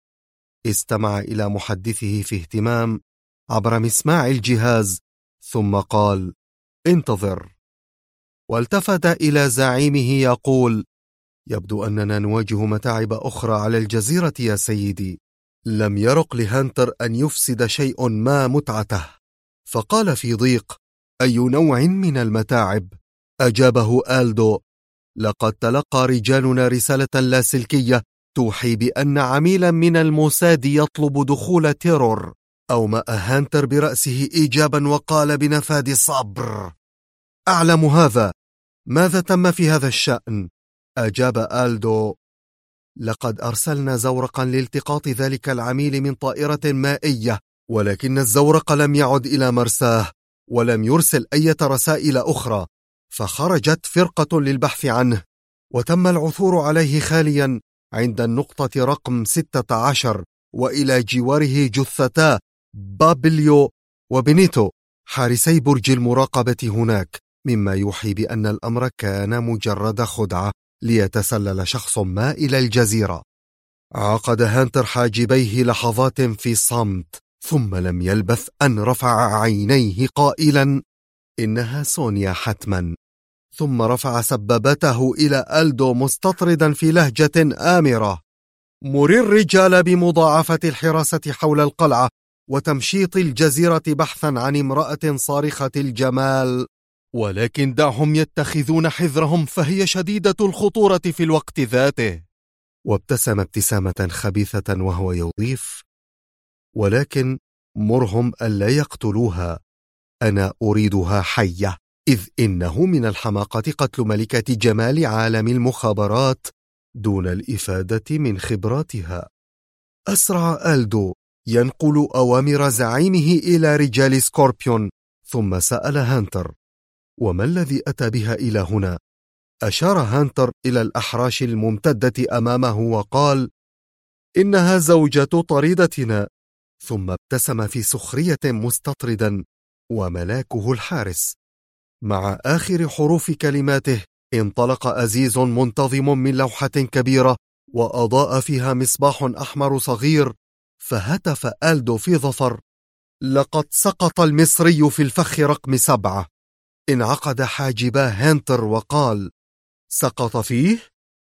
استمع إلى محدثه في اهتمام عبر مسماع الجهاز، ثم قال: انتظر. والتفت إلى زعيمه يقول: يبدو أننا نواجه متاعب أخرى على الجزيرة يا سيدي. لم يرق لهانتر أن يفسد شيء ما متعته، فقال في ضيق: أي نوع من المتاعب؟ أجابه ألدو: لقد تلقى رجالنا رسالة لاسلكية توحي بأن عميلا من الموساد يطلب دخول تيرور. أومأ هانتر برأسه إيجابا وقال بنفاد صبر: أعلم هذا. ماذا تم في هذا الشأن؟ أجاب ألدو: لقد أرسلنا زورقا لالتقاط ذلك العميل من طائرة مائية، ولكن الزورق لم يعد إلى مرساه ولم يرسل أي رسائل أخرى، فخرجت فرقة للبحث عنه، وتم العثور عليه خاليا عند النقطة رقم 16، وإلى جواره جثتا بابليو وبنيتو حارسي برج المراقبة هناك، مما يوحي بأن الأمر كان مجرد خدعة ليتسلل شخص ما إلى الجزيرة. عقد هانتر حاجبيه لحظات في صمت، ثم لم يلبث أن رفع عينيه قائلا: إنها سونيا حتما. ثم رفع سبابته إلى ألدو مستطردا في لهجة آمرة: مر الرجال بمضاعفة الحراسة حول القلعة وتمشيط الجزيرة بحثا عن امرأة صارخة الجمال، ولكن دعهم يتخذون حذرهم فهي شديدة الخطورة في الوقت ذاته. وابتسم ابتسامة خبيثة وهو يضيف: ولكن مرهم ألا يقتلوها، أنا أريدها حية، إذ إنه من الحماقة قتل ملكة جمال عالم المخابرات دون الإفادة من خبراتها. أسرع ألدو ينقل أوامر زعيمه إلى رجال سكوربيون، ثم سأل هانتر: وما الذي أتى بها إلى هنا؟ أشار هانتر إلى الأحراش الممتدة أمامه وقال: إنها زوجة طريدتنا. ثم ابتسم في سخرية مستطردا: وملاكه الحارس. مع آخر حروف كلماته انطلق أزيز منتظم من لوحة كبيرة وأضاء فيها مصباح أحمر صغير، فهتف ألدو في ظفر: لقد سقط المصري في الفخ رقم 7. انعقد حاجبا هانتر وقال: سقط فيه؟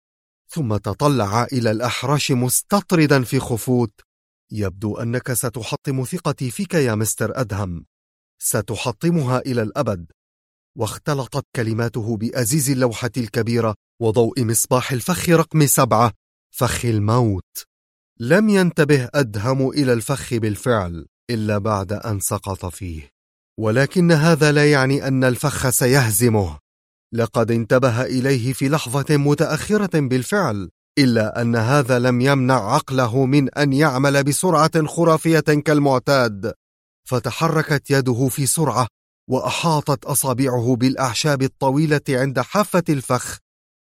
ثم تطلع إلى الأحراش مستطردا في خفوت: يبدو أنك ستحطم ثقتي فيك يا مستر أدهم، ستحطمها إلى الأبد. واختلطت كلماته بأزيز اللوحة الكبيرة وضوء مصباح الفخ رقم 7، فخ الموت. لم ينتبه أدهم إلى الفخ بالفعل إلا بعد أن سقط فيه، ولكن هذا لا يعني أن الفخ سيهزمه. لقد انتبه إليه في لحظة متأخرة بالفعل، إلا أن هذا لم يمنع عقله من أن يعمل بسرعة خرافية كالمعتاد، فتحركت يده في سرعة وأحاطت أصابعه بالأعشاب الطويلة عند حافة الفخ،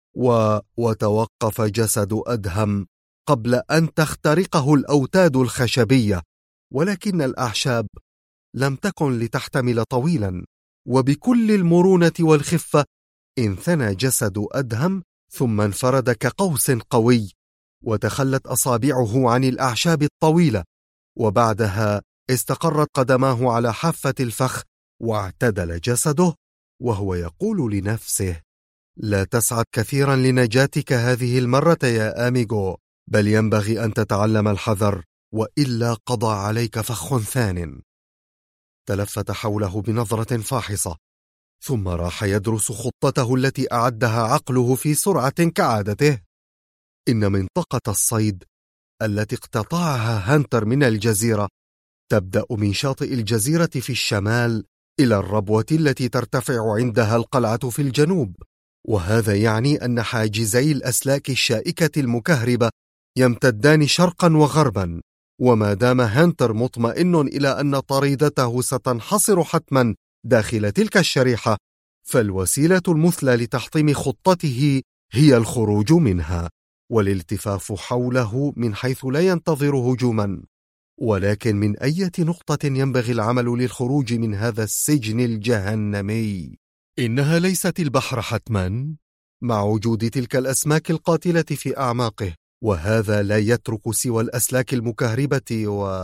وتوقف جسد أدهم قبل أن تخترقه الأوتاد الخشبية، ولكن الأعشاب لم تكن لتحتمل طويلا، وبكل المرونة والخفة انثنى جسد أدهم، ثم انفرد كقوس قوي، وتخلت أصابعه عن الأعشاب الطويلة، وبعدها استقرت قدماه على حافة الفخ، واعتدل جسده، وهو يقول لنفسه: لا تسعد كثيرا لنجاتك هذه المرة يا آميغو، بل ينبغي أن تتعلم الحذر، وإلا قضى عليك فخ ثان. تلفت حوله بنظرة فاحصة، ثم راح يدرس خطته التي أعدها عقله في سرعة كعادته. إن منطقة الصيد التي اقتطعها هانتر من الجزيرة تبدأ من شاطئ الجزيرة في الشمال إلى الربوة التي ترتفع عندها القلعة في الجنوب، وهذا يعني أن حاجزي الأسلاك الشائكة المكهربة يمتدان شرقا وغربا. وما دام هانتر مطمئن إلى أن طريدته ستنحصر حتما داخل تلك الشريحة، فالوسيلة المثلى لتحطيم خطته هي الخروج منها والالتفاف حوله من حيث لا ينتظر هجوما. ولكن من أي نقطة ينبغي العمل للخروج من هذا السجن الجهنمي؟ إنها ليست البحر حتما، مع وجود تلك الأسماك القاتلة في أعماقه، وهذا لا يترك سوى الأسلاك المكهربة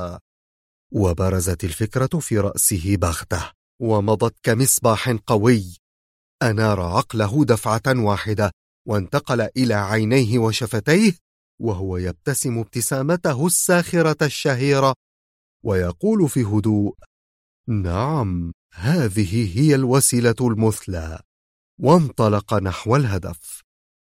وبرزت الفكرة في رأسه بغتة، ومضت كمصباح قوي. أنار عقله دفعة واحدة، وانتقل إلى عينيه وشفتيه، وهو يبتسم ابتسامته الساخرة الشهيرة، ويقول في هدوء: نعم، هذه هي الوسيلة المثلى. وانطلق نحو الهدف.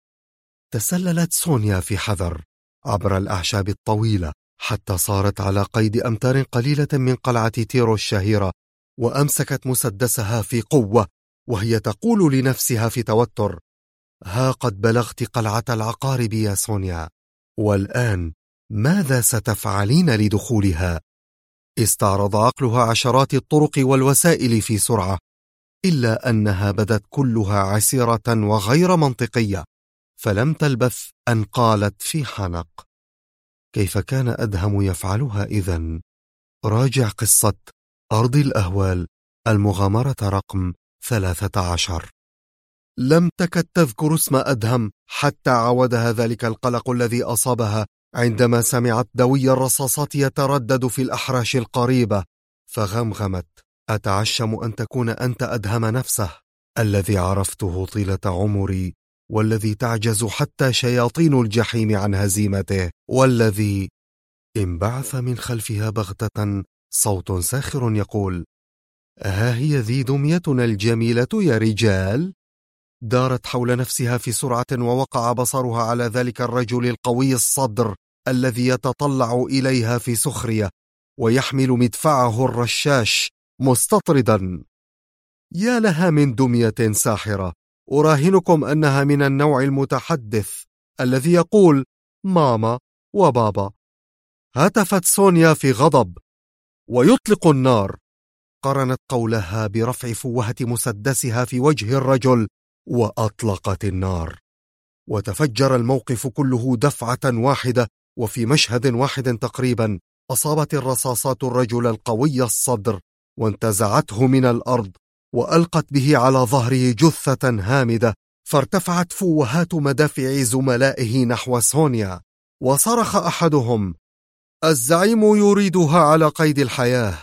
تسللت سونيا في حذر عبر الأعشاب الطويلة حتى صارت على قيد أمتار قليلة من قلعة تيرو الشهيرة، وأمسكت مسدسها في قوة، وهي تقول لنفسها في توتر: ها قد بلغت قلعة العقارب يا سونيا، والآن ماذا ستفعلين لدخولها؟ استعرض عقلها عشرات الطرق والوسائل في سرعة، إلا أنها بدت كلها عسيرة وغير منطقية، فلم تلبث أن قالت في حنق: كيف كان أدهم يفعلها إذن؟ راجع قصة أرض الأهوال، المغامرة رقم 13. لم تكد تذكر اسم أدهم حتى عودها ذلك القلق الذي أصابها عندما سمعت دوي الرصاصات يتردد في الأحراش القريبة، فغمغمت: أتعشم أن تكون أنت أدهم نفسه، الذي عرفته طيلة عمري، والذي تعجز حتى شياطين الجحيم عن هزيمته، والذي... انبعث من خلفها بغتة صوت ساخر يقول: ها هي ذي دميتنا الجميلة يا رجال. دارت حول نفسها في سرعة، ووقع بصرها على ذلك الرجل القوي الصدر الذي يتطلع إليها في سخرية، ويحمل مدفعه الرشاش مستطردا. يا لها من دمية ساحرة، أراهنكم أنها من النوع المتحدث الذي يقول ماما وبابا. هتفت سونيا في غضب: ويطلق النار. قرنت قولها برفع فوهة مسدسها في وجه الرجل، وأطلقت النار، وتفجر الموقف كله دفعة واحدة، وفي مشهد واحد تقريبا أصابت الرصاصات الرجل القوي الصدر، وانتزعته من الأرض، وألقت به على ظهره جثة هامدة، فارتفعت فوهات مدافع زملائه نحو سونيا، وصرخ أحدهم: الزعيم يريدها على قيد الحياة.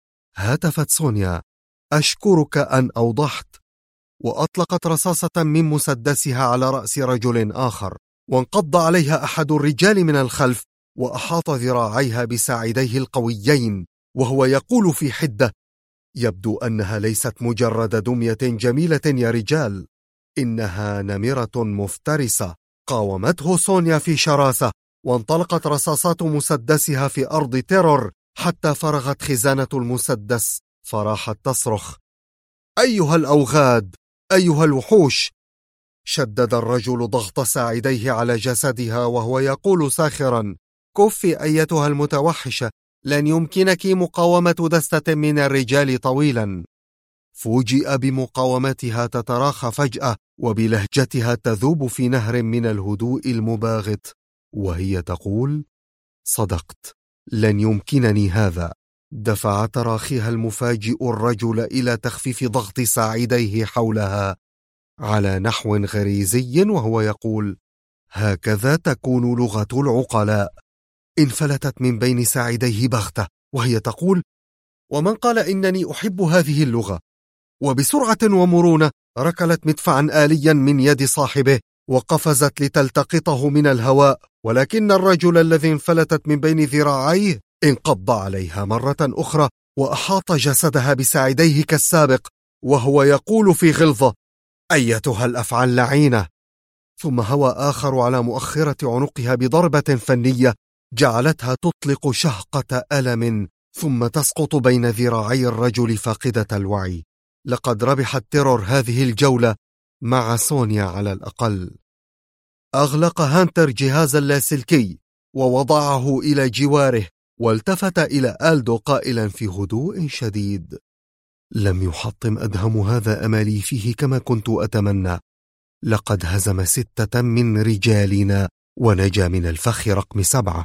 هتفت سونيا: أشكرك أن أوضحت، وأطلقت رصاصة من مسدسها على رأس رجل آخر، وانقض عليها أحد الرجال من الخلف، وأحاط ذراعيها بساعديه القويين، وهو يقول في حدة: يبدو أنها ليست مجرد دمية جميلة يا رجال، إنها نمرة مفترسة. قاومته سونيا في شراسة، وانطلقت رصاصات مسدسها في أرض تيرور حتى فرغت خزانة المسدس، فراحت تصرخ: أيها الأوغاد، أيها الوحوش. شدد الرجل ضغط ساعديه على جسدها، وهو يقول ساخرا: كفي أيتها المتوحشة، لن يمكنك مقاومة دستة من الرجال طويلا. فوجئ بمقاومتها تتراخى فجأة، وبلهجتها تذوب في نهر من الهدوء المباغت، وهي تقول: صدقت، لن يمكنني هذا. دفع تراخيها المفاجئ الرجل إلى تخفيف ضغط ساعديه حولها على نحو غريزي، وهو يقول: هكذا تكون لغة العقلاء. انفلتت من بين ساعديه بغتة وهي تقول: ومن قال إنني أحب هذه اللغة؟ وبسرعة ومرونة ركلت مدفعا آليا من يد صاحبه وقفزت لتلتقطه من الهواء، ولكن الرجل الذي انفلتت من بين ذراعيه انقض عليها مرة أخرى وأحاط جسدها بساعديه كالسابق، وهو يقول في غلظة: أيتها الأفعى اللعينة. ثم هوى آخر على مؤخرة عنقها بضربة فنية جعلتها تطلق شهقة ألم ثم تسقط بين ذراعي الرجل فاقدة الوعي. لقد ربحت تيرور هذه الجولة مع سونيا على الأقل. أغلق هانتر جهاز اللاسلكي ووضعه إلى جواره، والتفت إلى آلدو قائلا في هدوء شديد: لم يحطم أدهم هذا أمالي فيه كما كنت أتمنى. لقد هزم 6 من رجالنا ونجا من الفخ رقم 7.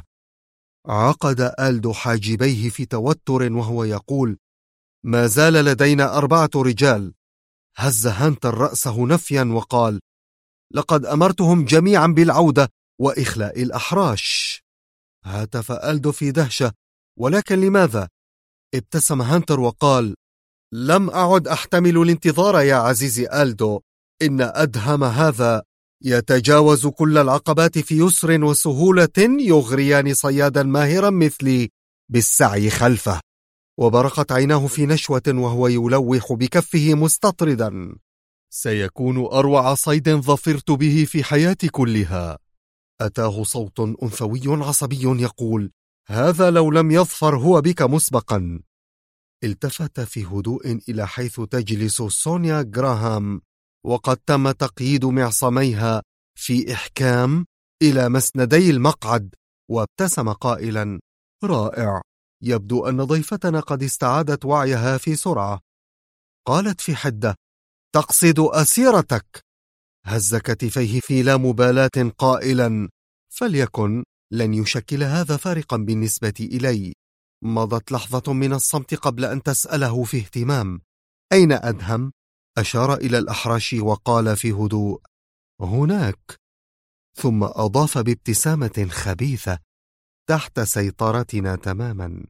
عقد آلدو حاجبيه في توتر وهو يقول: ما زال لدينا 4 رجال. هز هانتر رأسه نفيا وقال: لقد أمرتهم جميعا بالعودة وإخلاء الأحراش. هاتف آلدو في دهشة: ولكن لماذا؟ ابتسم هانتر وقال: لم أعد أحتمل الانتظار يا عزيزي آلدو. إن أدهم هذا يتجاوز كل العقبات في يسر وسهولة يغريان صيادا ماهرا مثلي بالسعي خلفه. وبرقت عيناه في نشوة وهو يلوح بكفه مستطردا: سيكون أروع صيد ظفرت به في حياتي كلها. أتاه صوت أنثوي عصبي يقول: هذا لو لم يظفر هو بك مسبقا. التفت في هدوء إلى حيث تجلس سونيا غراهام، وقد تم تقييد معصميها في إحكام إلى مسندي المقعد، وابتسم قائلا: رائع، يبدو أن ضيفتنا قد استعادت وعيها في سرعة. قالت في حدة: تقصد أسيرتك؟ هز كتفيه في لا مبالاة قائلا: فليكن، لن يشكل هذا فارقا بالنسبة إلي. مضت لحظة من الصمت قبل أن تسأله في اهتمام: أين أدهم؟ أشار إلى الأحراش وقال في هدوء: هناك. ثم أضاف بابتسامة خبيثة: تحت سيطرتنا تماما.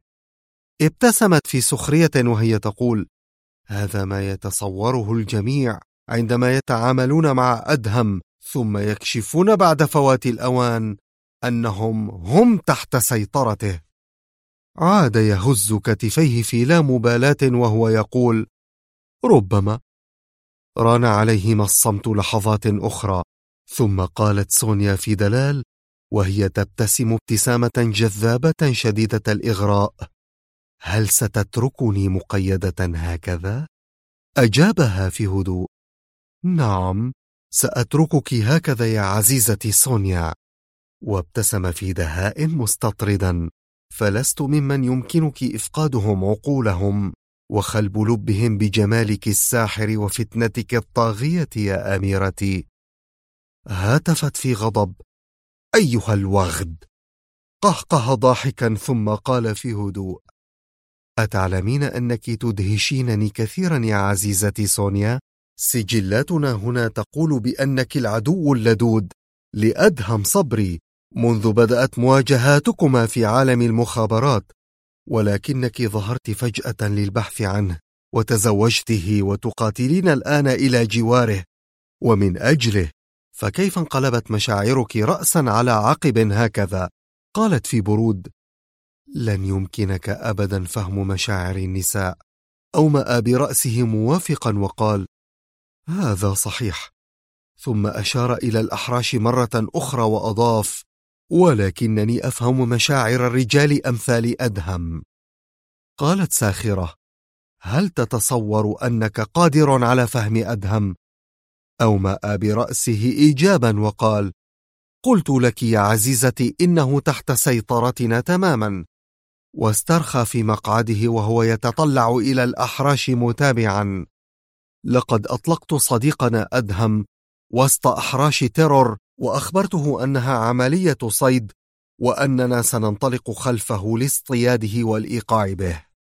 ابتسمت في سخرية وهي تقول: هذا ما يتصوره الجميع عندما يتعاملون مع أدهم، ثم يكشفون بعد فوات الأوان أنهم هم تحت سيطرته. عاد يهز كتفيه في لا مبالاة وهو يقول: ربما. ران عليهما الصمت لحظات أخرى، ثم قالت سونيا في دلال وهي تبتسم ابتسامة جذابة شديدة الإغراء: هل ستتركني مقيدة هكذا؟ أجابها في هدوء: نعم، سأتركك هكذا يا عزيزتي سونيا. وابتسم في دهاء مستطردا: فلست ممن يمكنك إفقادهم عقولهم وخلب لبهم بجمالك الساحر وفتنتك الطاغية يا أميرتي. هاتفت في غضب: أيها الوغد. قهقه ضاحكا ثم قال في هدوء: أتعلمين أنك تدهشينني كثيرا يا عزيزتي سونيا؟ سجلاتنا هنا تقول بأنك العدو اللدود لأدهم صبري منذ بدأت مواجهاتكما في عالم المخابرات، ولكنك ظهرت فجأة للبحث عنه وتزوجته وتقاتلين الآن إلى جواره، ومن أجله فكيف انقلبت مشاعرك رأسا على عقب هكذا؟ قالت في برود: لن يمكنك أبدا فهم مشاعر النساء. أومأ برأسه موافقا وقال: هذا صحيح. ثم أشار إلى الأحراش مرة أخرى وأضاف: ولكنني أفهم مشاعر الرجال أمثال أدهم. قالت ساخرة: هل تتصور أنك قادر على فهم أدهم؟ أومأ برأسه إيجابا وقال: قلت لك يا عزيزتي إنه تحت سيطرتنا تماما. واسترخى في مقعده وهو يتطلع إلى الأحراش متابعا: لقد أطلقت صديقنا أدهم وسط أحراش تيرور وأخبرته أنها عملية صيد وأننا سننطلق خلفه لاصطياده والإيقاع به.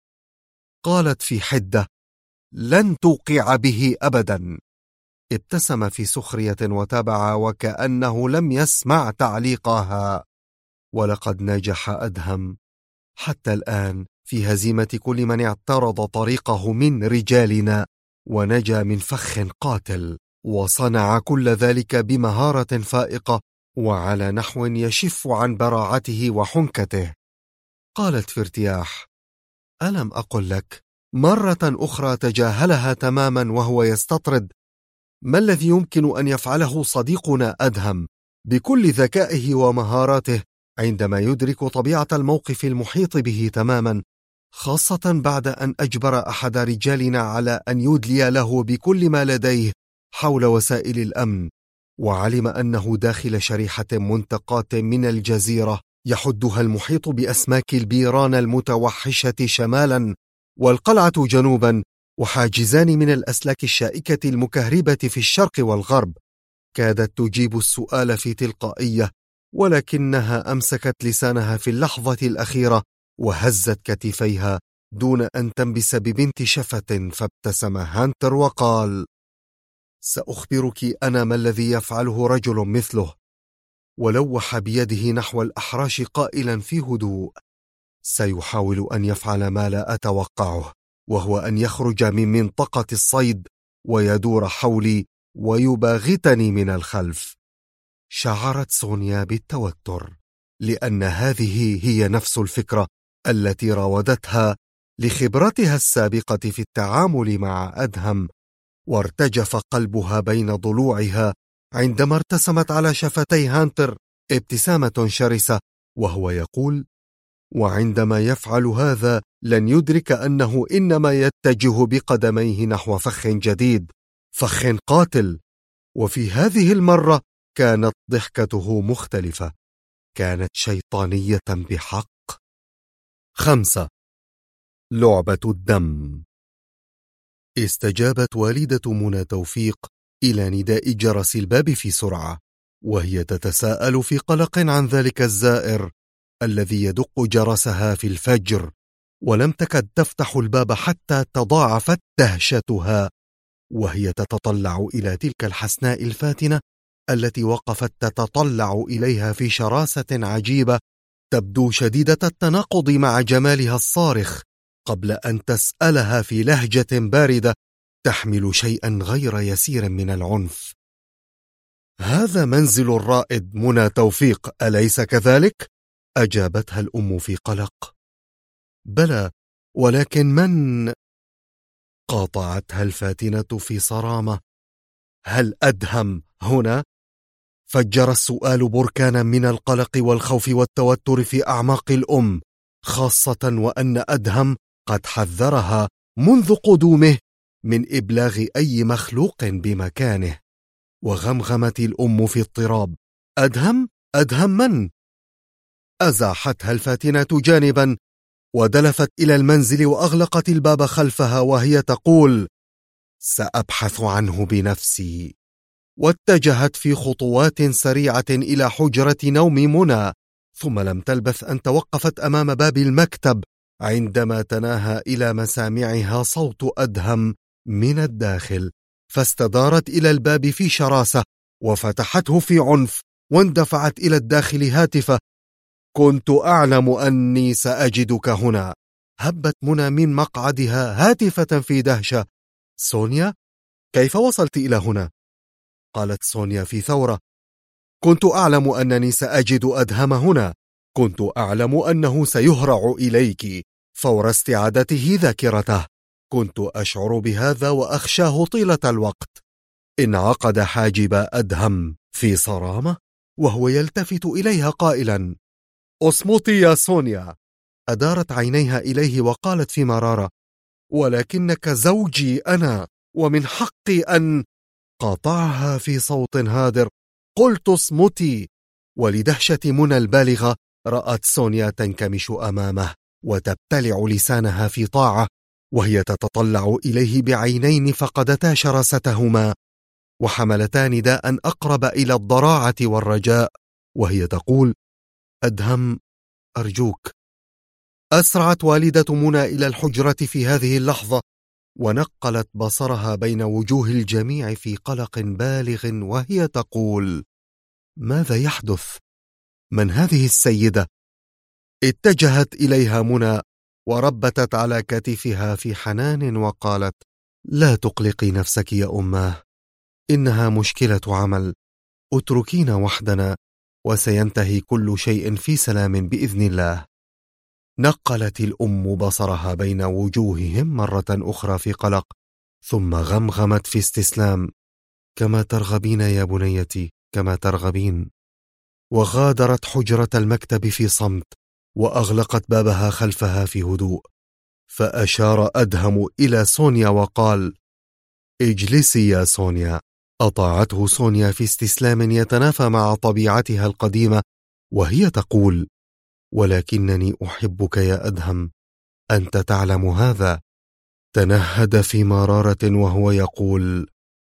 قالت في حدة: لن توقع به أبدا. ابتسم في سخرية وتابع وكأنه لم يسمع تعليقها: ولقد نجح أدهم حتى الآن في هزيمة كل من اعترض طريقه من رجالنا، ونجا من فخ قاتل، وصنع كل ذلك بمهارة فائقة وعلى نحو يشف عن براعته وحنكته. قالت في ارتياح: ألم أقل لك؟ مرة أخرى تجاهلها تماما وهو يستطرد: ما الذي يمكن أن يفعله صديقنا أدهم بكل ذكائه ومهاراته عندما يدرك طبيعة الموقف المحيط به تماما، خاصة بعد أن أجبر أحد رجالنا على أن يدلي له بكل ما لديه حول وسائل الأمن، وعلم أنه داخل شريحة منتقاة من الجزيرة يحدها المحيط بأسماك البيران المتوحشة شمالا، والقلعة جنوبا، وحاجزان من الأسلاك الشائكة المكهربة في الشرق والغرب. كادت تجيب السؤال في تلقائية، ولكنها أمسكت لسانها في اللحظة الأخيرة وهزت كتفيها دون أن تنبس ببنت شفة. فابتسم هانتر وقال: سأخبرك أنا ما الذي يفعله رجل مثله. ولوح بيده نحو الأحراش قائلا في هدوء: سيحاول أن يفعل ما لا أتوقعه، وهو أن يخرج من منطقة الصيد ويدور حولي ويباغتني من الخلف. شعرت سونيا بالتوتر، لأن هذه هي نفس الفكرة التي راودتها لخبرتها السابقة في التعامل مع أدهم، وارتجف قلبها بين ضلوعها عندما ارتسمت على شفتي هانتر ابتسامة شرسة وهو يقول: وعندما يفعل هذا لن يدرك أنه إنما يتجه بقدميه نحو فخ جديد، فخ قاتل. وفي هذه المرة كانت ضحكته مختلفة، كانت شيطانية بحق. 5. لعبة الدم. استجابت والدة منى توفيق إلى نداء جرس الباب في سرعة، وهي تتساءل في قلق عن ذلك الزائر الذي يدق جرسها في الفجر، ولم تكد تفتح الباب حتى تضاعفت دهشتها وهي تتطلع إلى تلك الحسناء الفاتنة التي وقفت تتطلع إليها في شراسة عجيبة تبدو شديدة التناقض مع جمالها الصارخ، قبل أن تسألها في لهجة باردة تحمل شيئا غير يسير من العنف: هذا منزل الرائد منى توفيق، أليس كذلك؟ أجابتها الأم في قلق: بلى، ولكن من؟ قاطعتها الفاتنة في صرامة: هل أدهم هنا؟ فجر السؤال بركانا من القلق والخوف والتوتر في أعماق الأم، خاصة وأن أدهم قد حذرها منذ قدومه من إبلاغ أي مخلوق بمكانه. وغمغمت الأم في اضطراب: أدهم؟ أدهم من؟ أزاحتها الفاتنة جانبا ودلفت إلى المنزل وأغلقت الباب خلفها وهي تقول: سأبحث عنه بنفسي. واتجهت في خطوات سريعة إلى حجرة نوم منى، ثم لم تلبث أن توقفت أمام باب المكتب عندما تناهى إلى مسامعها صوت أدهم من الداخل، فاستدارت إلى الباب في شراسة وفتحته في عنف، واندفعت إلى الداخل هاتفة: كنت أعلم أني سأجدك هنا. هبت منى من مقعدها هاتفة في دهشة: سونيا، كيف وصلت إلى هنا؟ قالت سونيا في ثورة: كنت أعلم أنني سأجد أدهم هنا، كنت أعلم أنه سيهرع إليك فور استعادته ذاكرته، كنت أشعر بهذا وأخشاه طيلة الوقت. انعقد حاجب أدهم في صرامة وهو يلتفت إليها قائلا: اصمتي يا سونيا. أدارت عينيها إليه وقالت في مرارة: ولكنك زوجي أنا، ومن حقي أن... قاطعها في صوت هادر: قلت اصمتي. ولدهشة منى البالغة رأت سونيا تنكمش أمامه وتبتلع لسانها في طاعة، وهي تتطلع إليه بعينين فقدتا شراستهما وحملتا نداء أقرب إلى الضراعة والرجاء، وهي تقول: أدهم، أرجوك، أسرعت والدة منى إلى الحجرة في هذه اللحظة، ونقلت بصرها بين وجوه الجميع في قلق بالغ، وهي تقول: ماذا يحدث؟ من هذه السيدة؟ اتجهت إليها منى وربتت على كتفها في حنان وقالت: لا تقلقي نفسك يا أماه، إنها مشكلة عمل، اتركينا وحدنا وسينتهي كل شيء في سلام بإذن الله. نقلت الأم بصرها بين وجوههم مرة أخرى في قلق، ثم غمغمت في استسلام: كما ترغبين يا بنيتي، كما ترغبين. وغادرت حجرة المكتب في صمت، وأغلقت بابها خلفها في هدوء. فأشار أدهم إلى سونيا وقال: اجلسي يا سونيا. أطاعته سونيا في استسلام يتنافى مع طبيعتها القديمة، وهي تقول: ولكنني أحبك يا أدهم، أنت تعلم هذا. تنهد في مرارة وهو يقول: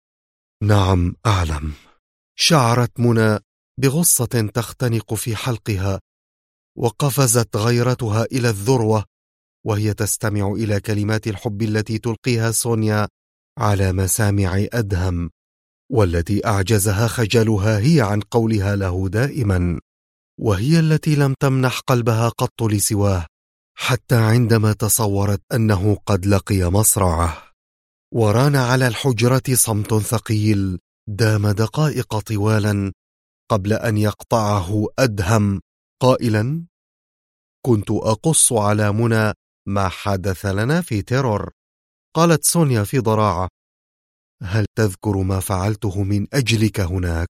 نعم أعلم. شعرت منى بغصة تختنق في حلقها، وقفزت غيرتها إلى الذروة وهي تستمع إلى كلمات الحب التي تلقيها سونيا على مسامع أدهم، والتي أعجزها خجلها هي عن قولها له دائما، وهي التي لم تمنح قلبها قط لسواه، حتى عندما تصورت أنه قد لقي مصرعه. وران على الحجرة صمت ثقيل دام دقائق طوالا قبل أن يقطعه أدهم قائلا: كنت أقص على منى ما حدث لنا في تيرور. قالت سونيا في ضراعة: هل تذكر ما فعلته من أجلك هناك؟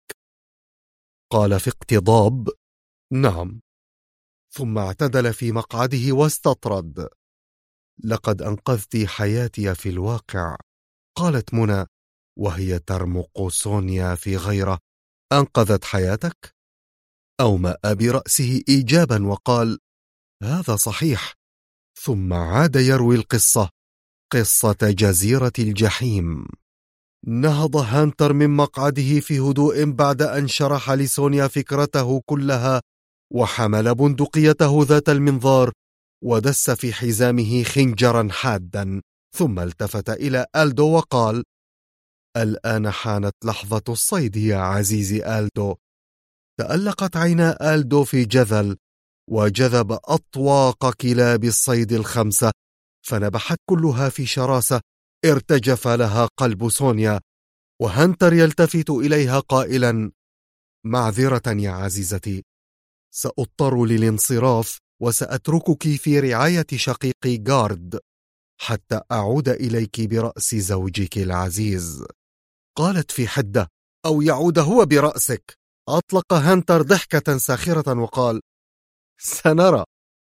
قال في اقتضاب: نعم. ثم اعتدل في مقعده واستطرد: لقد أنقذت حياتي في الواقع. قالت منى وهي ترمق سونيا في غيرة: أنقذت حياتك؟ أومأ برأسه إيجابا وقال: هذا صحيح. ثم عاد يروي القصة، قصة جزيرة الجحيم. نهض هانتر من مقعده في هدوء بعد أن شرح لسونيا فكرته كلها، وحمل بندقيته ذات المنظار ودس في حزامه خنجرا حادا، ثم التفت إلى ألدو وقال: الآن حانت لحظة الصيد يا عزيزي ألدو. تألقت عينا ألدو في جذل، وجذب أطواق كلاب الصيد الخمسة، فنبحت كلها في شراسة. ارتجف لها قلب سونيا، وهنتر يلتفت إليها قائلا: معذرة يا عزيزتي، سأضطر للانصراف وسأتركك في رعاية شقيقي جارد حتى أعود إليك برأس زوجك العزيز. قالت في حدة: أو يعود هو برأسك. أطلق هانتر ضحكة ساخرة وقال: سنرى.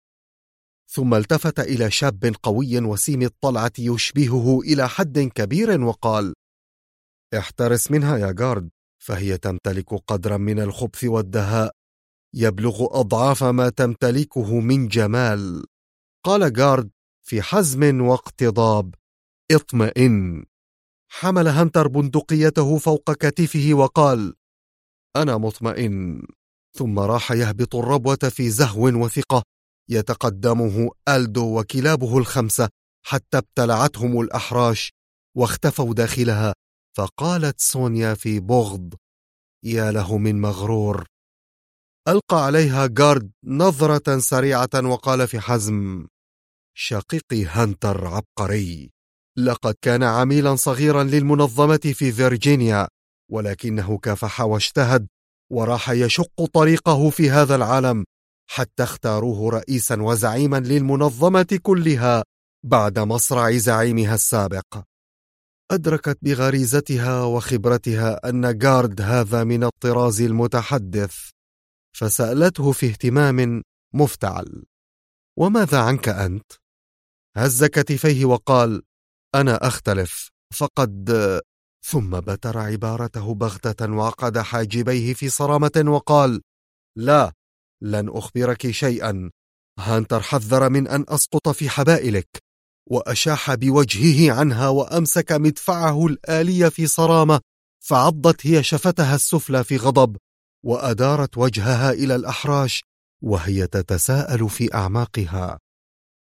ثم التفت إلى شاب قوي وسيم الطلعة يشبهه إلى حد كبير وقال: احترس منها يا جارد، فهي تمتلك قدرا من الخبث والدهاء يبلغ أضعاف ما تمتلكه من جمال. قال جارد في حزم واقتضاب: اطمئن. حمل هانتر بندقيته فوق كتفه وقال: أنا مطمئن. ثم راح يهبط الربوة في زهو وثقة، يتقدمه ألدو وكلابه الخمسة حتى ابتلعتهم الأحراش واختفوا داخلها. فقالت سونيا في بغض: يا له من مغرور. ألقى عليها جارد نظرة سريعة وقال في حزم: شقيقي هانتر عبقري، لقد كان عميلا صغيرا للمنظمة في فيرجينيا، ولكنه كافح واجتهد وراح يشق طريقه في هذا العالم حتى اختاروه رئيسا وزعيما للمنظمة كلها بعد مصرع زعيمها السابق. أدركت بغريزتها وخبرتها أن جارد هذا من الطراز المتحدث، فسألته في اهتمام مفتعل: وماذا عنك أنت؟ هز كتفيه وقال: أنا أختلف، فقد... ثم بتر عبارته بغتة وعقد حاجبيه في صرامة وقال: لا، لن أخبرك شيئا. هانتر حذر من أن أسقط في حبائلك، وأشاح بوجهه عنها وأمسك مدفعه الآلي في صرامة، فعضت هي شفتها السفلى في غضب، وأدارت وجهها إلى الأحراش وهي تتساءل في أعماقها: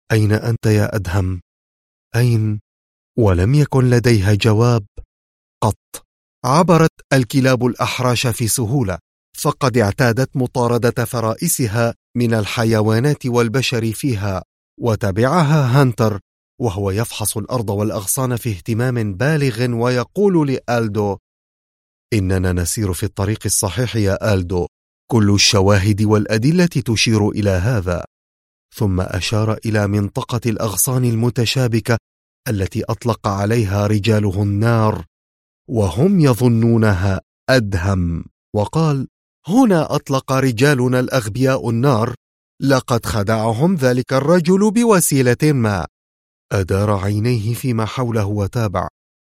أين أنت يا أدهم؟ أين؟ ولم يكن لديها جواب قط. عبرت الكلاب الأحراش في سهولة، فقد اعتادت مطاردة فرائسها من الحيوانات والبشر فيها. وتبعها هانتر وهو يفحص الأرض والأغصان في اهتمام بالغ، ويقول لآلدو: إننا نسير في الطريق الصحيح يا آلدو، كل الشواهد والأدلة تشير إلى هذا. ثم أشار إلى منطقة الأغصان المتشابكة التي أطلق عليها رجاله النار وهم يظنونها أدهم، وقال: هنا أطلق رجالنا الأغبياء النار، لقد خدعهم ذلك الرجل بوسيلة ما. أدار عينيه فيما حوله وتابع: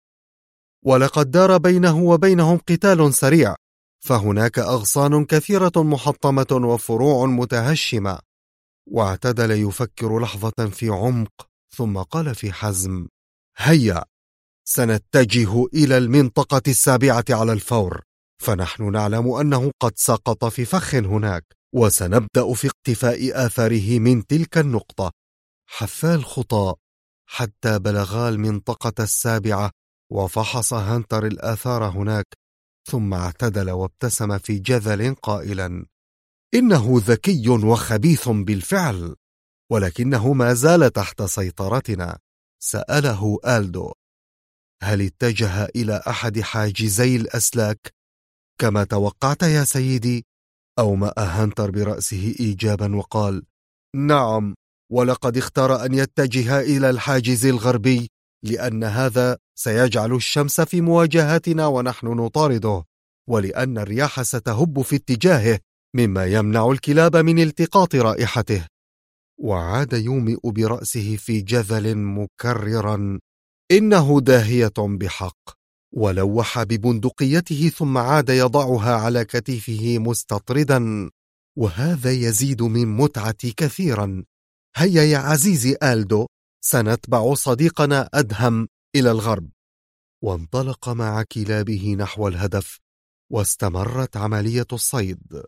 ولقد دار بينه وبينهم قتال سريع، فهناك أغصان كثيرة محطمة وفروع متهشمة. واعتدل يفكر لحظة في عمق، ثم قال في حزم: هيا، سنتجه إلى المنطقة السابعة على الفور، فنحن نعلم أنه قد سقط في فخ هناك، وسنبدأ في اقتفاء آثاره من تلك النقطة. حثا الخطى حتى بلغا المنطقة السابعة، وفحص هانتر الآثار هناك، ثم اعتدل وابتسم في جذل قائلا: إنه ذكي وخبيث بالفعل، ولكنه ما زال تحت سيطرتنا. سأله آلدو: هل اتجه إلى أحد حاجزي الأسلاك كما توقعت يا سيدي؟ أومأ هانتر برأسه إيجابا وقال: نعم، ولقد اختار أن يتجه إلى الحاجز الغربي، لأن هذا سيجعل الشمس في مواجهتنا ونحن نطارده، ولأن الرياح ستهب في اتجاهه، مما يمنع الكلاب من التقاط رائحته. وعاد يومئ برأسه في جذل مكررا: إنه داهية بحق. ولوح ببندقيته ثم عاد يضعها على كتفه مستطردا: وهذا يزيد من متعتي كثيرا. هيا يا عزيزي آلدو، سنتبع صديقنا أدهم إلى الغرب. وانطلق مع كلابه نحو الهدف، واستمرت عملية الصيد.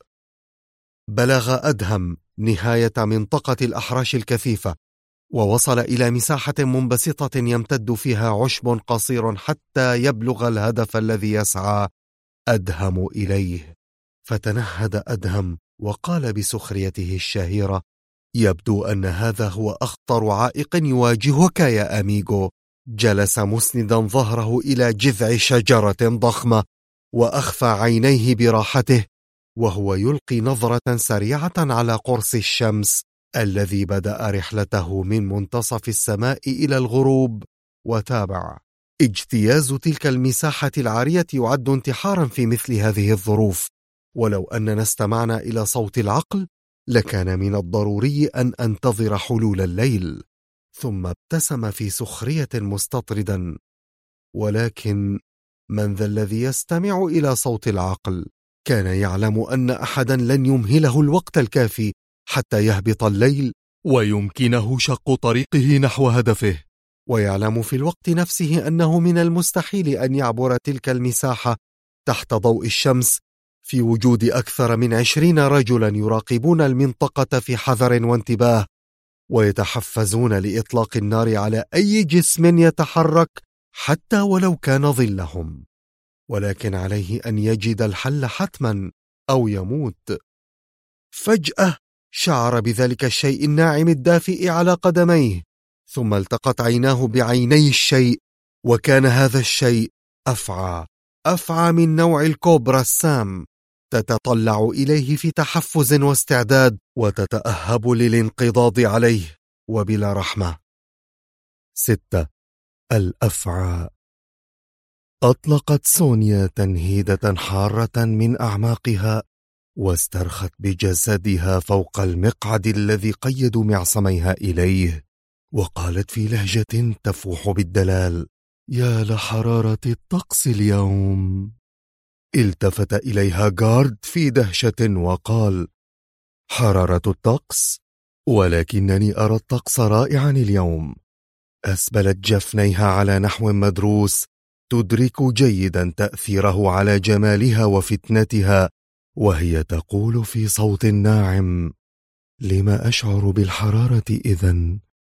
بلغ أدهم نهاية منطقة الأحراش الكثيفة، ووصل إلى مساحة منبسطة يمتد فيها عشب قصير حتى يبلغ الهدف الذي يسعى أدهم إليه. فتنهد أدهم وقال بسخريته الشهيرة: يبدو أن هذا هو أخطر عائق يواجهك يا أميغو. جلس مسندا ظهره إلى جذع شجرة ضخمة، وأخفى عينيه براحته، وهو يلقي نظرة سريعة على قرص الشمس الذي بدأ رحلته من منتصف السماء إلى الغروب. وتابع: اجتياز تلك المساحة العارية يعد انتحارا في مثل هذه الظروف، ولو أننا استمعنا إلى صوت العقل لكان من الضروري أن أنتظر حلول الليل. ثم ابتسم في سخرية مستطردا: ولكن من ذا الذي يستمع إلى صوت العقل؟ كان يعلم أن أحدا لن يمهله الوقت الكافي حتى يهبط الليل ويمكنه شق طريقه نحو هدفه، ويعلم في الوقت نفسه أنه من المستحيل أن يعبر تلك المساحة تحت ضوء الشمس في وجود أكثر من 20 رجلا يراقبون المنطقة في حذر وانتباه، ويتحفزون لإطلاق النار على أي جسم يتحرك حتى ولو كان ظلهم. ولكن عليه أن يجد الحل حتما أو يموت. فجأة شعر بذلك الشيء الناعم الدافئ على قدميه، ثم التقت عيناه بعيني الشيء، وكان هذا الشيء أفعى من نوع الكوبرا السام، تتطلع إليه في تحفز واستعداد، وتتأهب للانقضاض عليه وبلا رحمة. 6. الأفعى. أطلقت سونيا تنهيدة حارة من أعماقها، واسترخت بجسدها فوق المقعد الذي قيدوا معصميها إليه، وقالت في لهجة تفوح بالدلال: يا لحرارة الطقس اليوم. التفت إليها جارد في دهشة وقال: حرارة الطقس؟ ولكنني أرى الطقس رائعا اليوم. أسبلت جفنيها على نحو مدروس، تدرك جيدا تأثيره على جمالها وفتنتها، وهي تقول في صوت ناعم: لما أشعر بالحرارة إذن؟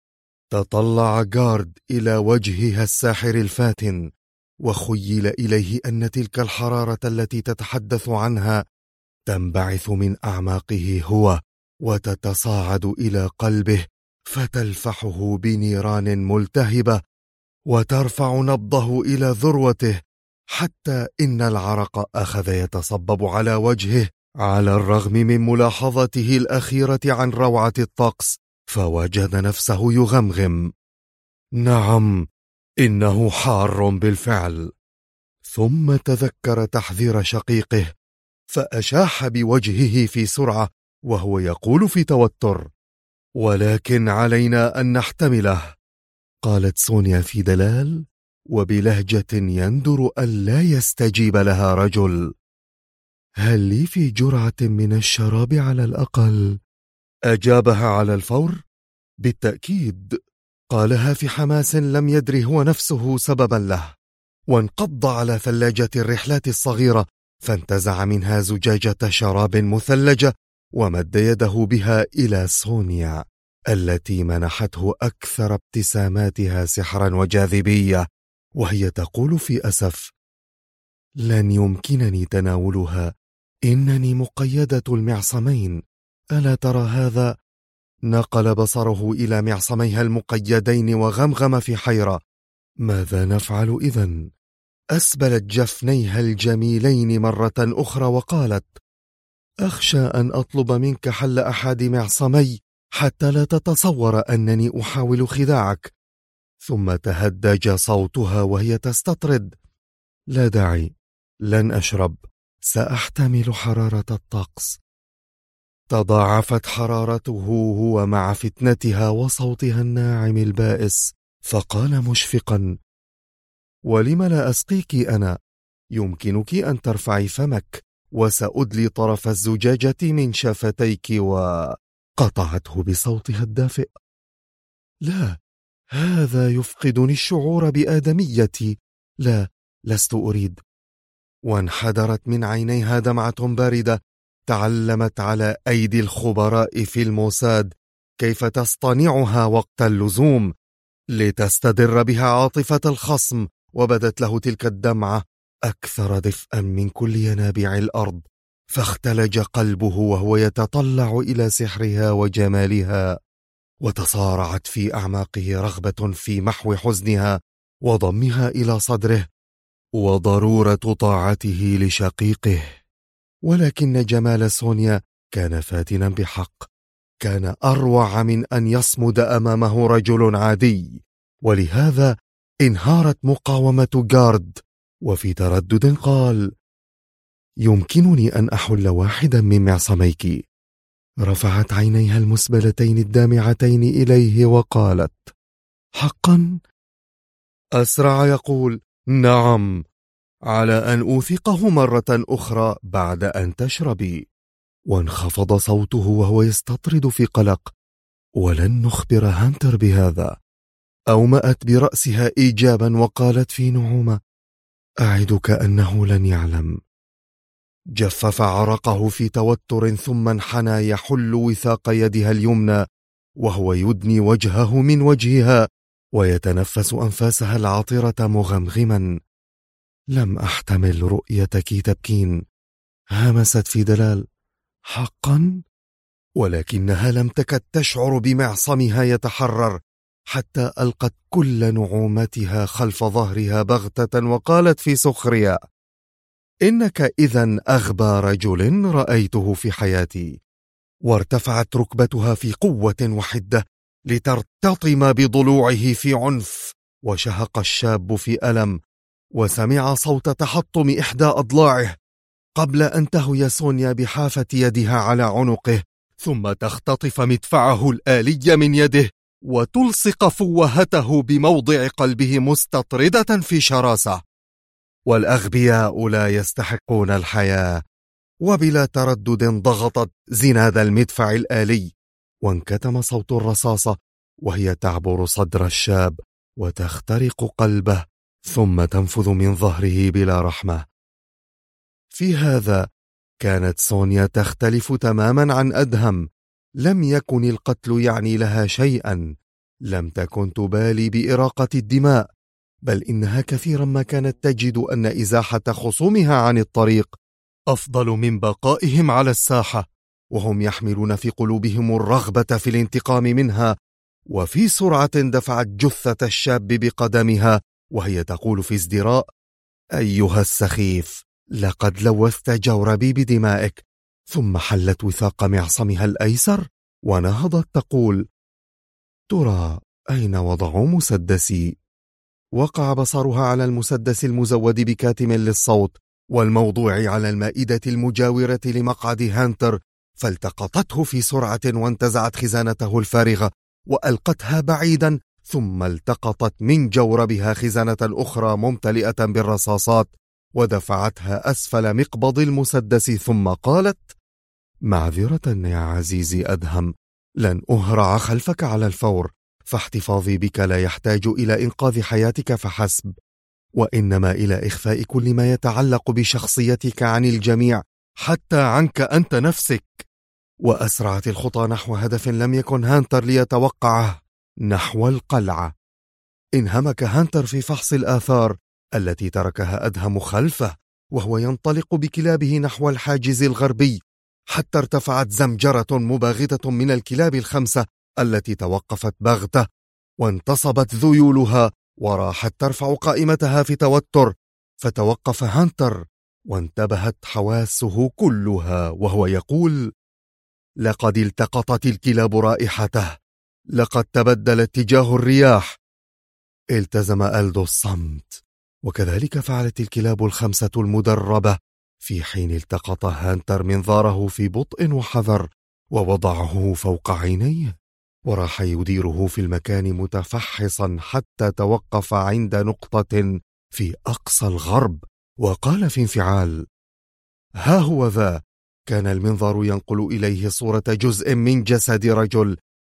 تطلع جارد إلى وجهها الساحر الفاتن، وخيل إليه أن تلك الحرارة التي تتحدث عنها تنبعث من أعماقه هو وتتصاعد إلى قلبه، فتلفحه بنيران ملتهبة وترفع نبضه إلى ذروته، حتى إن العرق أخذ يتصبب على وجهه على الرغم من ملاحظته الأخيرة عن روعة الطقس، فوجد نفسه يغمغم: نعم، إنه حار بالفعل. ثم تذكر تحذير شقيقه فأشاح بوجهه في سرعة وهو يقول في توتر: ولكن علينا أن نحتمله. قالت سونيا في دلال وبلهجة يندر ألا يستجيب لها رجل: هل لي في جرعة من الشراب على الأقل؟ أجابها على الفور: بالتأكيد. قالها في حماس لم يدري هو نفسه سببا له، وانقض على ثلاجة الرحلات الصغيرة فانتزع منها زجاجة شراب مثلجة ومد يده بها إلى سونيا التي منحته أكثر ابتساماتها سحرا وجاذبية، وهي تقول في أسف: لن يمكنني تناولها، إنني مقيدة المعصمين، ألا ترى هذا؟ نقل بصره إلى معصميها المقيدين وغمغم في حيرة: ماذا نفعل إذن؟ أسبلت جفنيها الجميلين مرة أخرى وقالت: أخشى أن أطلب منك حل أحد معصمي حتى لا تتصور أنني أحاول خداعك. ثم تهدج صوتها وهي تستطرد: لا داعي، لن أشرب، سأحتمل حرارة الطقس. تضاعفت حرارته هو مع فتنتها وصوتها الناعم البائس، فقال مشفقا: ولم لا أسقيك أنا؟ يمكنك أن ترفعي فمك وسأدلي طرف الزجاجة من شفتيك. وقطعته بصوتها الدافئ: لا، هذا يفقدني الشعور بآدميتي، لا، لست أريد. وانحدرت من عينيها دمعة باردة. تعلمت على أيدي الخبراء في الموساد كيف تصطنعها وقت اللزوم لتستدر بها عاطفة الخصم، وبدت له تلك الدمعة أكثر دفئا من كل ينابيع الأرض، فاختلج قلبه وهو يتطلع إلى سحرها وجمالها، وتصارعت في أعماقه رغبة في محو حزنها وضمها إلى صدره وضرورة طاعته لشقيقه. ولكن جمال سونيا كان فاتنا بحق، كان أروع من أن يصمد أمامه رجل عادي، ولهذا انهارت مقاومة جارد، وفي تردد قال: يمكنني أن أحل واحدا من معصميك. رفعت عينيها المسبلتين الدامعتين إليه وقالت: حقا؟ أسرع يقول: نعم، على أن أوثقه مرة أخرى بعد أن تشربي. وانخفض صوته وهو يستطرد في قلق: ولن نخبر هانتر بهذا. أومأت برأسها إيجابا وقالت في نعومة: أعدك أنه لن يعلم. جفف عرقه في توتر ثم انحنى يحل وثاق يدها اليمنى وهو يدني وجهه من وجهها ويتنفس أنفاسها العاطرة مغمغما: لم أحتمل رؤيتك تبكين. همست في دلال: حقا؟ ولكنها لم تكد تشعر بمعصمها يتحرر حتى ألقت كل نعومتها خلف ظهرها بغتة وقالت في سخرية: إنك إذن أغبى رجل رأيته في حياتي. وارتفعت ركبتها في قوة وحدة لترتطم بضلوعه في عنف، وشهق الشاب في ألم وسمع صوت تحطم إحدى أضلاعه قبل أن تهوي سونيا بحافة يدها على عنقه، ثم تختطف مدفعه الآلي من يده وتلصق فوهته بموضع قلبه مستطردة في شراسة. والأغبياء لا يستحقون الحياة. وبلا تردد ضغطت زناد المدفع الآلي، وانكتم صوت الرصاصة وهي تعبر صدر الشاب وتخترق قلبه ثم تنفذ من ظهره بلا رحمة. في هذا كانت سونيا تختلف تماما عن أدهم. لم يكن القتل يعني لها شيئا، لم تكن تبالي بإراقة الدماء، بل إنها كثيرا ما كانت تجد أن إزاحة خصومها عن الطريق أفضل من بقائهم على الساحة، وهم يحملون في قلوبهم الرغبة في الانتقام منها. وفي سرعة دفعت جثة الشاب بقدمها وهي تقول في ازدراء: أيها السخيف، لقد لوثت جوربي بدمائك. ثم حلت وثاق معصمها الأيسر ونهضت تقول: ترى أين وضعوا مسدسي؟ وقع بصرها على المسدس المزود بكاتم للصوت والموضوع على المائدة المجاورة لمقعد هانتر، فالتقطته في سرعة وانتزعت خزانته الفارغة وألقتها بعيدا، ثم التقطت من جوربها خزانة أخرى ممتلئة بالرصاصات ودفعتها أسفل مقبض المسدس، ثم قالت: معذرة يا عزيزي أدهم، لن أهرع خلفك على الفور، فاحتفاظي بك لا يحتاج إلى إنقاذ حياتك فحسب، وإنما إلى إخفاء كل ما يتعلق بشخصيتك عن الجميع حتى عنك أنت نفسك. وأسرعت الخطى نحو هدف لم يكن هانتر ليتوقعه، نحو القلعة. انهمك هانتر في فحص الآثار التي تركها أدهم خلفه وهو ينطلق بكلابه نحو الحاجز الغربي، حتى ارتفعت زمجرة مباغتة من الكلاب الخمسة التي توقفت بغتة وانتصبت ذيولها وراحت ترفع قائمتها في توتر، فتوقف هانتر وانتبهت حواسه كلها وهو يقول: لقد التقطت الكلاب رائحته، لقد تبدل اتجاه الرياح. التزم ألدو الصمت، وكذلك فعلت الكلاب الخمسة المدربة، في حين التقط هانتر منظاره في بطء وحذر ووضعه فوق عينيه، وراح يديره في المكان متفحصا حتى توقف عند نقطة في أقصى الغرب، وقال في انفعال: ها هو ذا. كان المنظار ينقل إليه صورة جزء من جسد رجل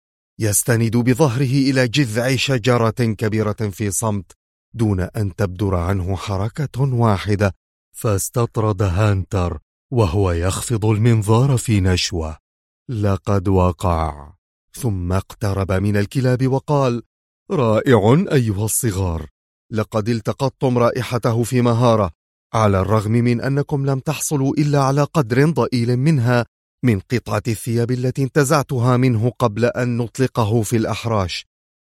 يستند بظهره إلى جذع شجرة كبيرة في صمت دون أن تبدر عنه حركة واحدة، فاستطرد هانتر وهو يخفض المنظار في نشوة. لقد وقع. ثم اقترب من الكلاب وقال: رائع أيها الصغار، لقد التقطتم رائحته في مهارة، على الرغم من أنكم لم تحصلوا إلا على قدر ضئيل منها من قطعة الثياب التي انتزعتها منه قبل أن نطلقه في الأحراش.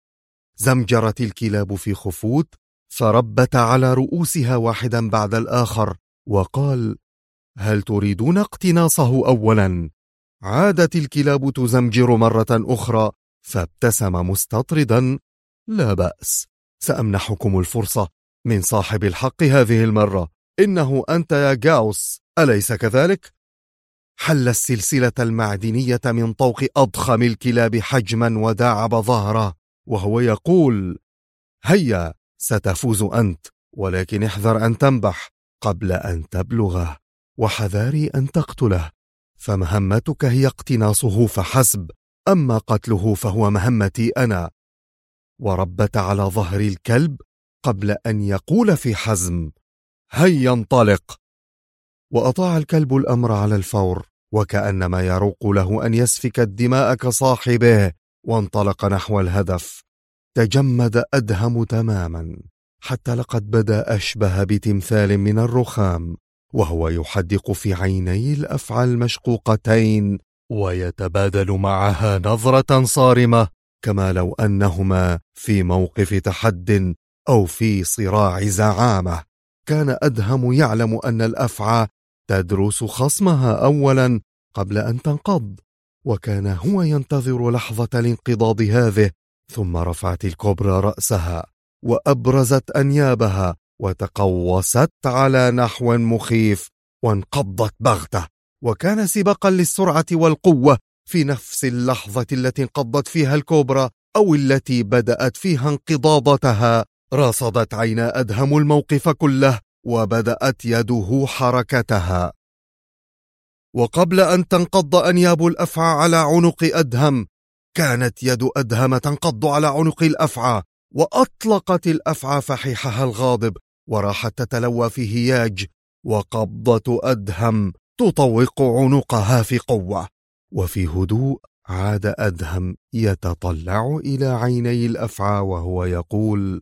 زمجرت الكلاب في خفوت فربت على رؤوسها واحدا بعد الآخر، وقال: هل تريدون اقتناصه أولا؟ عادت الكلاب تزمجر مرة أخرى، فابتسم مستطردا: لا بأس، سأمنحكم الفرصة من صاحب الحق هذه المرة، إنه أنت يا جاوس، أليس كذلك؟ حل السلسلة المعدنية من طوق أضخم الكلاب حجما وداعب ظهره وهو يقول: هيا، ستفوز أنت، ولكن احذر أن تنبح قبل أن تبلغه، وحذاري أن تقتله، فمهمتك هي اقتناصه فحسب، أما قتله فهو مهمتي أنا. وربت على ظهر الكلب قبل أن يقول في حزم: هيا انطلق. وأطاع الكلب الأمر على الفور، وكأنما يروق له أن يسفك الدماء كصاحبه، وانطلق نحو الهدف. تجمد أدهم تماما حتى لقد بدا أشبه بتمثال من الرخام، وهو يحدق في عيني الأفعى المشقوقتين ويتبادل معها نظرة صارمة، كما لو أنهما في موقف تحد أو في صراع زعامة. كان أدهم يعلم أن الأفعى تدرس خصمها أولا قبل أن تنقض، وكان هو ينتظر لحظة الانقضاض هذه. ثم رفعت الكوبرا رأسها وأبرزت أنيابها وتقوست على نحو مخيف وانقضت بغتة، وكان سباقا للسرعة والقوة في نفس اللحظة التي انقضت فيها الكوبرا أو التي بدأت فيها انقضاضتها. رصدت عينا أدهم الموقف كله وبدأت يده حركتها، وقبل أن تنقض أنياب الأفعى على عنق أدهم كانت يد أدهم تنقض على عنق الأفعى، وأطلقت الأفعى فحيحها الغاضب وراحت تتلوى في هياج، وقبضة أدهم تطوق عنقها في قوة. وفي هدوء عاد أدهم يتطلع إلى عيني الأفعى وهو يقول: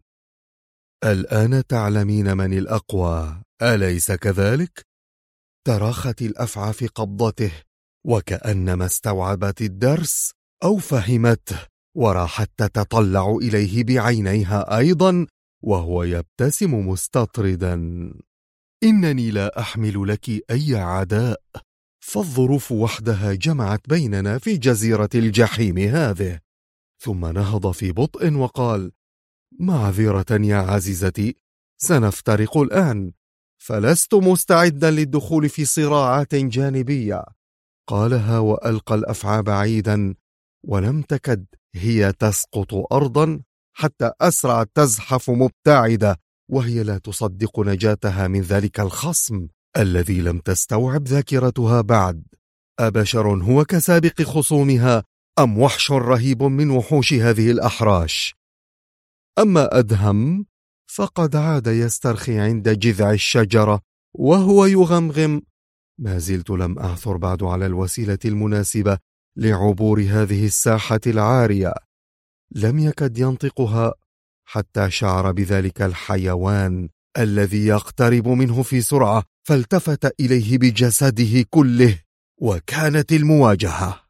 الآن تعلمين من الأقوى، أليس كذلك؟ تراخت الأفعى في قبضته، وكأنما استوعبت الدرس أو فهمته، وراحت تتطلع إليه بعينيها أيضا وهو يبتسم مستطردا: إنني لا أحمل لك أي عداء، فالظروف وحدها جمعت بيننا في جزيرة الجحيم هذه. ثم نهض في بطء وقال: معذرة يا عزيزتي، سنفترق الآن، فلست مستعدا للدخول في صراعات جانبية. قالها وألقى الأفعى بعيدا، ولم تكد هي تسقط أرضا حتى أسرعت تزحف مبتعدة، وهي لا تصدق نجاتها من ذلك الخصم الذي لم تستوعب ذاكرتها بعد. أبشر هو كسابق خصومها أم وحش رهيب من وحوش هذه الأحراش؟ أما أدهم فقد عاد يسترخي عند جذع الشجرة وهو يغمغم: ما زلت لم أعثر بعد على الوسيلة المناسبة لعبور هذه الساحة العارية. لم يكد ينطقها حتى شعر بذلك الحيوان الذي يقترب منه في سرعة، فالتفت إليه بجسده كله، وكانت المواجهة.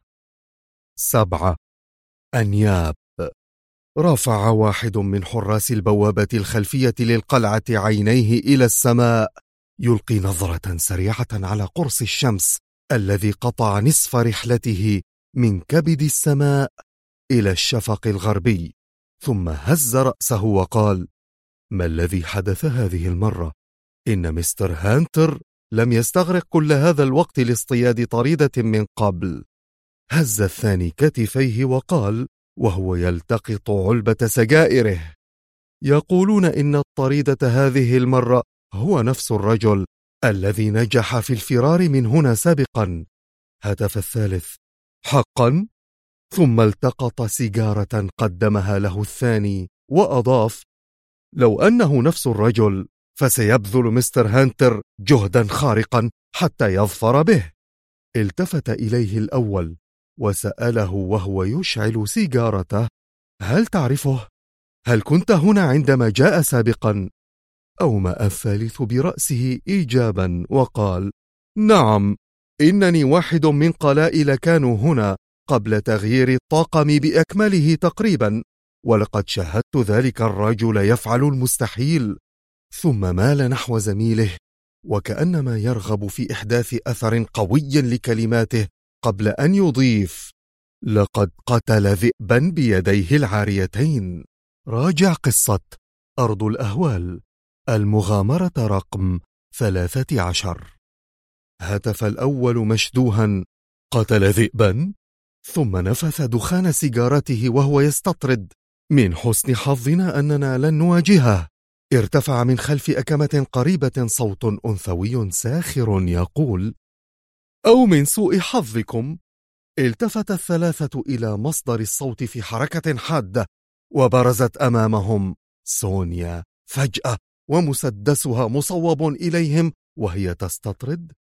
7 أنياب. رفع واحد من حراس البوابة الخلفية للقلعة عينيه إلى السماء، يلقي نظرة سريعة على قرص الشمس الذي قطع نصف رحلته من كبد السماء إلى الشفق الغربي، ثم هز رأسه وقال: ما الذي حدث هذه المرة؟ إن مستر هانتر لم يستغرق كل هذا الوقت لاصطياد طريدة من قبل. هز الثاني كتفيه وقال وهو يلتقط علبة سجائره: يقولون إن الطريدة هذه المرة هو نفس الرجل الذي نجح في الفرار من هنا سابقا. هتف الثالث: حقا؟ ثم التقط سيجارة قدمها له الثاني وأضاف: لو أنه نفس الرجل فسيبذل مستر هانتر جهدا خارقا حتى يظفر به. التفت إليه الأول وسأله وهو يشعل سيجارته: هل تعرفه؟ هل كنت هنا عندما جاء سابقا؟ أومأ الثالث برأسه إيجابا وقال: نعم، إنني واحد من قلائل كانوا هنا قبل تغيير الطاقم بأكمله تقريبا، ولقد شاهدت ذلك الرجل يفعل المستحيل. ثم مال نحو زميله وكأنما يرغب في إحداث أثر قوي لكلماته قبل أن يضيف: لقد قتل ذئبا بيديه العاريتين. راجع قصة أرض الأهوال، المغامرة رقم 13. هتف الأول مشدوها: قتل ذئبا؟ ثم نفث دخان سيجارته وهو يستطرد: من حسن حظنا أننا لن نواجهه. ارتفع من خلف أكمة قريبة صوت أنثوي ساخر يقول: أو من سوء حظكم. التفت الثلاثة إلى مصدر الصوت في حركة حادة، وبرزت أمامهم سونيا فجأة ومسدسها مصوب إليهم وهي تستطرد: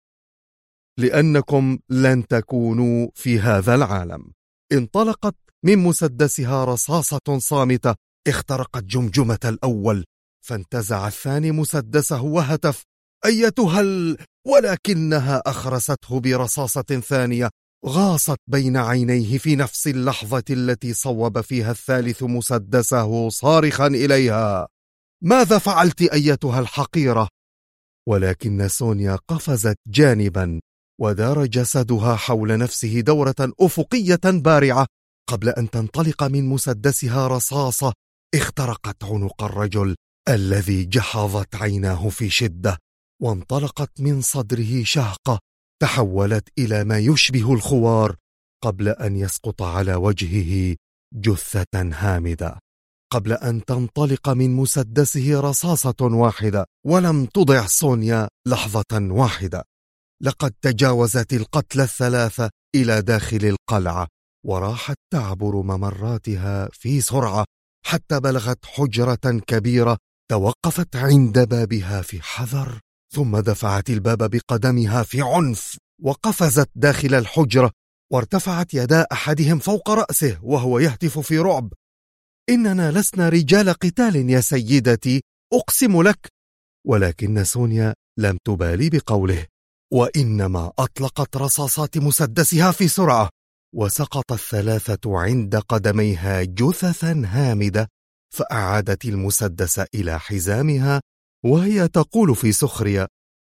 لأنكم لن تكونوا في هذا العالم. انطلقت من مسدسها رصاصة صامتة اخترقت جمجمة الأول، فانتزع الثاني مسدسه وهتف: أيتها ولكنها أخرسته برصاصة ثانية غاصت بين عينيه في نفس اللحظة التي صوب فيها الثالث مسدسه صارخا إليها: ماذا فعلت أيتها الحقيرة؟ ولكن سونيا قفزت جانبا ودار جسدها حول نفسه دورة أفقية بارعة قبل أن تنطلق من مسدسها رصاصة اخترقت عنق الرجل الذي جحظت عيناه في شدة، وانطلقت من صدره شهقة تحولت إلى ما يشبه الخوار قبل أن يسقط على وجهه جثة هامدة، قبل أن تنطلق من مسدسه رصاصة واحدة. ولم تضع سونيا لحظة واحدة، لقد تجاوزت القتلى الثلاثة إلى داخل القلعة وراحت تعبر ممراتها في سرعة حتى بلغت حجرة كبيرة توقفت عند بابها في حذر، ثم دفعت الباب بقدمها في عنف وقفزت داخل الحجرة وارتفعت يدا أحدهم فوق رأسه وهو يهتف في رعب: إننا لسنا رجال قتال يا سيدتي، أقسم لك. ولكن سونيا لم تبالي بقوله، وإنما أطلقت رصاصات مسدسها في سرعة، وسقط الثلاثة عند قدميها جثثا هامدة، فأعادت المسدس إلى حزامها وهي تقول في سخرية: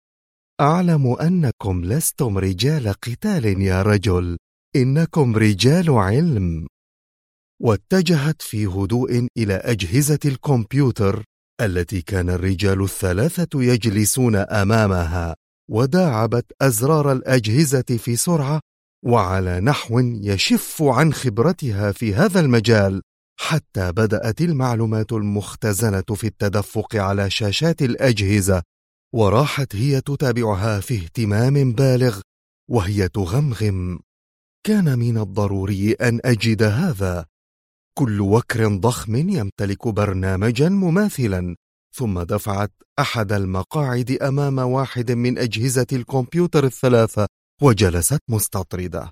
أعلم أنكم لستم رجال قتال يا رجل، إنكم رجال علم. واتجهت في هدوء إلى أجهزة الكمبيوتر التي كان الرجال الثلاثة يجلسون أمامها، وداعبت أزرار الأجهزة في سرعة وعلى نحو يشف عن خبرتها في هذا المجال، حتى بدأت المعلومات المختزنة في التدفق على شاشات الأجهزة، وراحت هي تتابعها في اهتمام بالغ وهي تغمغم: كان من الضروري أن أجد هذا. كل وكر ضخم يمتلك برنامجا مماثلا. ثم دفعت أحد المقاعد أمام واحد من أجهزة الكمبيوتر الثلاثة وجلست مستطردة.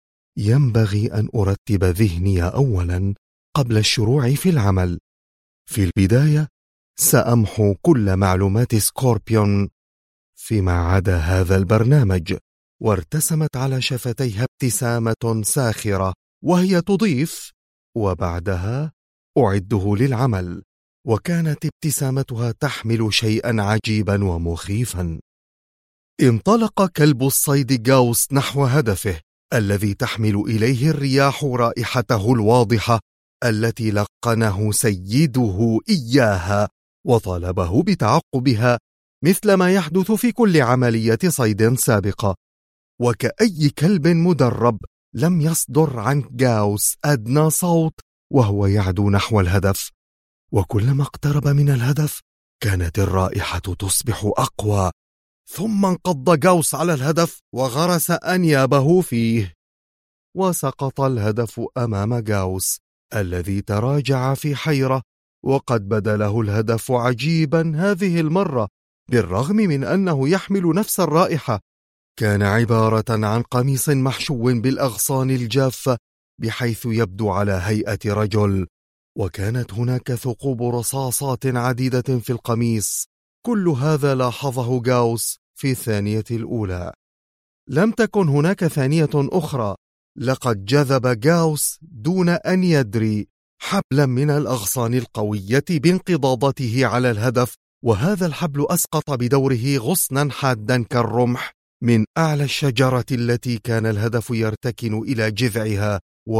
ينبغي أن أرتب ذهني أولا قبل الشروع في العمل. في البداية سأمحو كل معلومات سكوربيون فيما عدا هذا البرنامج. وارتسمت على شفتيها ابتسامة ساخرة وهي تضيف: وبعدها أعده للعمل. وكانت ابتسامتها تحمل شيئا عجيبا ومخيفا. انطلق كلب الصيد جاوس نحو هدفه الذي تحمل إليه الرياح رائحته الواضحة التي لقنه سيده إياها، وطالبه بتعقبها مثل ما يحدث في كل عملية صيد سابقة. وكأي كلب مدرب لم يصدر عن جاوس أدنى صوت وهو يعدو نحو الهدف، وكلما اقترب من الهدف كانت الرائحة تصبح أقوى. ثم انقض جاوس على الهدف وغرس أنيابه فيه، وسقط الهدف أمام جاوس الذي تراجع في حيرة، وقد بدا له الهدف عجيبا هذه المرة بالرغم من أنه يحمل نفس الرائحة. كان عبارة عن قميص محشو بالأغصان الجافة بحيث يبدو على هيئة رجل، وكانت هناك ثقوب رصاصات عديدة في القميص. كل هذا لاحظه جاوس في الثانية الأولى. لم تكن هناك ثانية أخرى. لقد جذب جاوس دون أن يدري حبلا من الأغصان القوية بانقضاضته على الهدف، وهذا الحبل أسقط بدوره غصنا حادا كالرمح من أعلى الشجرة التي كان الهدف يرتكن إلى جذعها،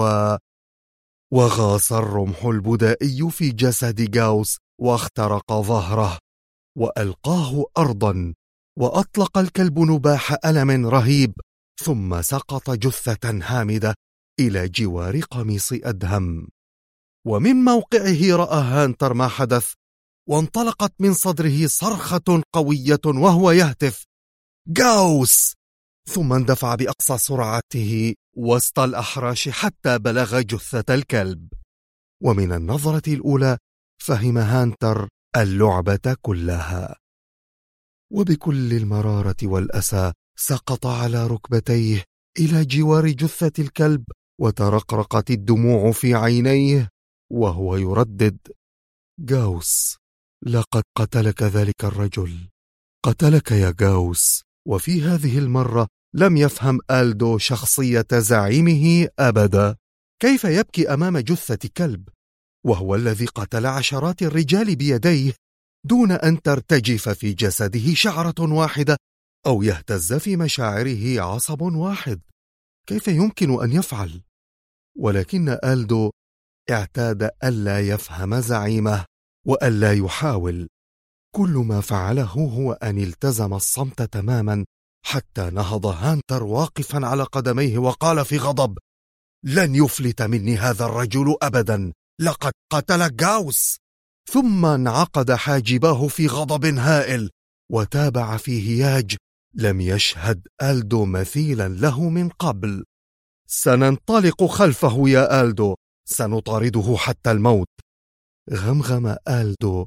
وغاص الرمح البدائي في جسد جاوس واخترق ظهره وألقاه أرضا، وأطلق الكلب نباح ألم رهيب، ثم سقط جثة هامدة إلى جوار قميص أدهم. ومن موقعه رأى هانتر ما حدث، وانطلقت من صدره صرخة قوية وهو يهتف: جاوس! ثم اندفع بأقصى سرعته وسط الأحراش حتى بلغ جثة الكلب. ومن النظرة الأولى فهم هانتر اللعبة كلها، وبكل المرارة والأسى سقط على ركبتيه إلى جوار جثة الكلب، وترقرقت الدموع في عينيه وهو يردد: جاوس، لقد قتلك ذلك الرجل، قتلك يا جاوس. وفي هذه المرة لم يفهم آلدو شخصية زعيمه أبدا. كيف يبكي أمام جثة كلب وهو الذي قتل عشرات الرجال بيديه دون أن ترتجف في جسده شعرة واحدة أو يهتز في مشاعره عصب واحد؟ كيف يمكن أن يفعل؟ ولكن آلدو اعتاد ألا يفهم زعيمه وألا يحاول. كل ما فعله هو أن التزم الصمت تماما، حتى نهض هانتر واقفا على قدميه وقال في غضب: لن يفلت مني هذا الرجل أبدا، لقد قتل جاوس. ثم انعقد حاجباه في غضب هائل وتابع في هياج لم يشهد آلدو مثيلا له من قبل: سننطلق خلفه يا آلدو، سنطارده حتى الموت. غمغم آلدو: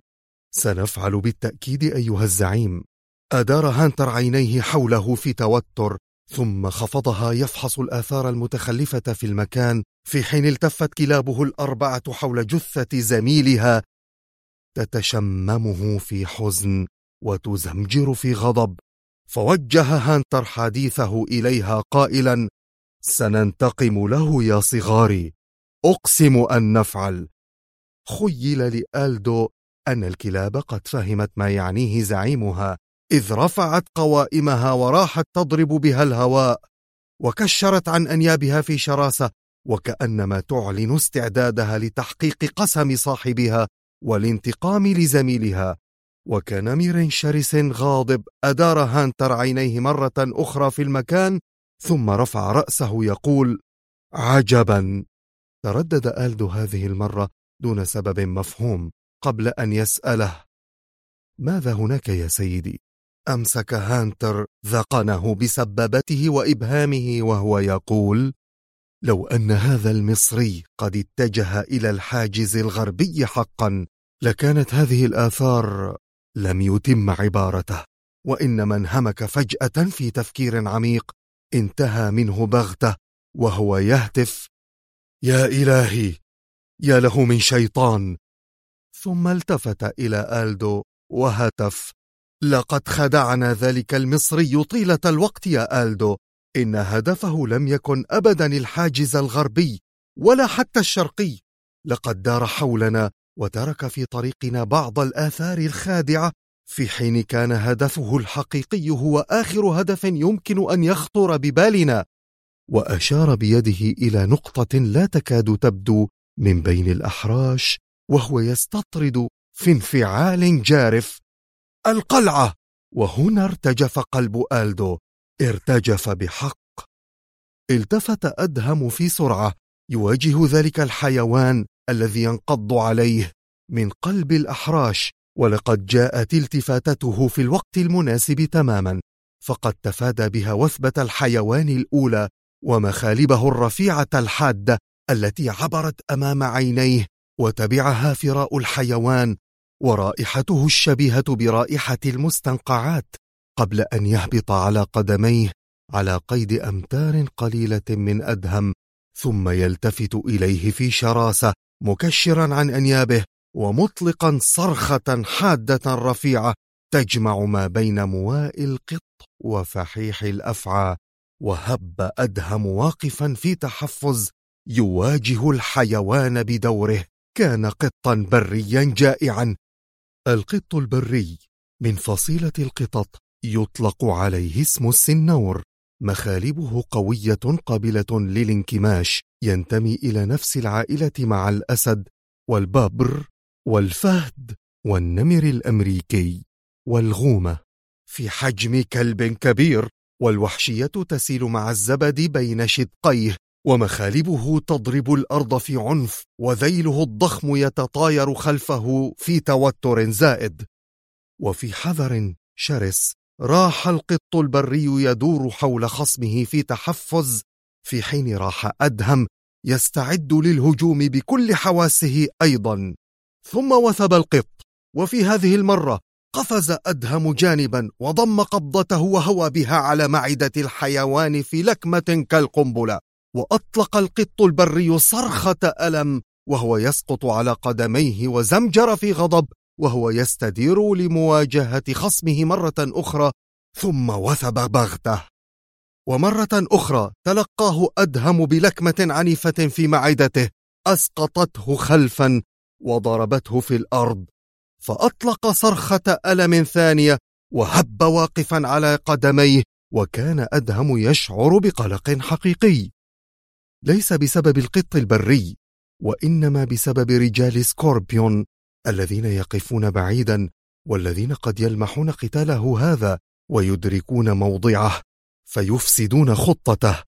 سنفعل بالتأكيد أيها الزعيم. أدار هانتر عينيه حوله في توتر ثم خفضها يفحص الآثار المتخلفة في المكان، في حين التفت كلابه الأربعة حول جثة زميلها تتشممه في حزن وتزمجر في غضب. فوجه هانتر حديثه إليها قائلا: سننتقم له يا صغاري، أقسم أن نفعل. خيل لآلدو أن الكلاب قد فهمت ما يعنيه زعيمها، إذ رفعت قوائمها وراحت تضرب بها الهواء، وكشرت عن أنيابها في شراسة، وكأنما تعلن استعدادها لتحقيق قسم صاحبها والانتقام لزميلها. وكان مير شرس غاضب أدار هانتر عينيه مرة أخرى في المكان، ثم رفع رأسه يقول: عجبا. تردد آلدو هذه المرة دون سبب مفهوم قبل أن يسأله: ماذا هناك يا سيدي؟ أمسك هانتر ذقنه بسبابته وإبهامه وهو يقول: لو أن هذا المصري قد اتجه إلى الحاجز الغربي حقا لكانت هذه الآثار لم يتم عبارته، وإنما انهمك فجأة في تفكير عميق انتهى منه بغته وهو يهتف: يا إلهي، يا له من شيطان. ثم التفت إلى آلدو وهتف: لقد خدعنا ذلك المصري طيلة الوقت يا آلدو، إن هدفه لم يكن أبدا الحاجز الغربي ولا حتى الشرقي، لقد دار حولنا وترك في طريقنا بعض الآثار الخادعة، في حين كان هدفه الحقيقي هو آخر هدف يمكن أن يخطر ببالنا. وأشار بيده إلى نقطة لا تكاد تبدو من بين الأحراش، وهو يستطرد في انفعال جارف: القلعة! وهنا ارتجف قلب آلدو، ارتجف بحق. التفت أدهم في سرعة يواجه ذلك الحيوان الذي ينقض عليه من قلب الأحراش، ولقد جاءت التفاتته في الوقت المناسب تماما، فقد تفادى بها وثبة الحيوان الأولى ومخالبه الرفيعة الحادة التي عبرت أمام عينيه، وتبعها فراء الحيوان ورائحته الشبيهة برائحة المستنقعات، قبل أن يهبط على قدميه على قيد أمتار قليلة من أدهم، ثم يلتفت إليه في شراسة مكشرا عن أنيابه ومطلقا صرخة حادة رفيعة تجمع ما بين مواء القط وفحيح الأفعى. وهب أدهم واقفا في تحفز يواجه الحيوان بدوره. كان قطا بريا جائعا. القط البري من فصيلة القطط يطلق عليه اسم السنور، مخالبه قوية قابلة للانكماش، ينتمي إلى نفس العائلة مع الأسد والببر والفهد والنمر الأمريكي والغومة، في حجم كلب كبير، والوحشية تسيل مع الزبد بين شدقيه، ومخالبه تضرب الأرض في عنف، وذيله الضخم يتطاير خلفه في توتر زائد. وفي حذر شرس راح القط البري يدور حول خصمه في تحفز، في حين راح أدهم يستعد للهجوم بكل حواسه أيضا. ثم وثب القط، وفي هذه المرة قفز أدهم جانبا وضم قبضته وهوى بها على معدة الحيوان في لكمة كالقنبلة، وأطلق القط البري صرخة ألم وهو يسقط على قدميه، وزمجر في غضب وهو يستدير لمواجهة خصمه مرة أخرى، ثم وثب بغته. ومرة أخرى تلقاه أدهم بلكمة عنيفة في معدته أسقطته خلفا وضربته في الأرض، فأطلق صرخة ألم ثانية وهب واقفا على قدميه. وكان أدهم يشعر بقلق حقيقي، ليس بسبب القط البري، وإنما بسبب رجال سكوربيون الذين يقفون بعيدا، والذين قد يلمحون قتاله هذا ويدركون موضعه فيفسدون خطته،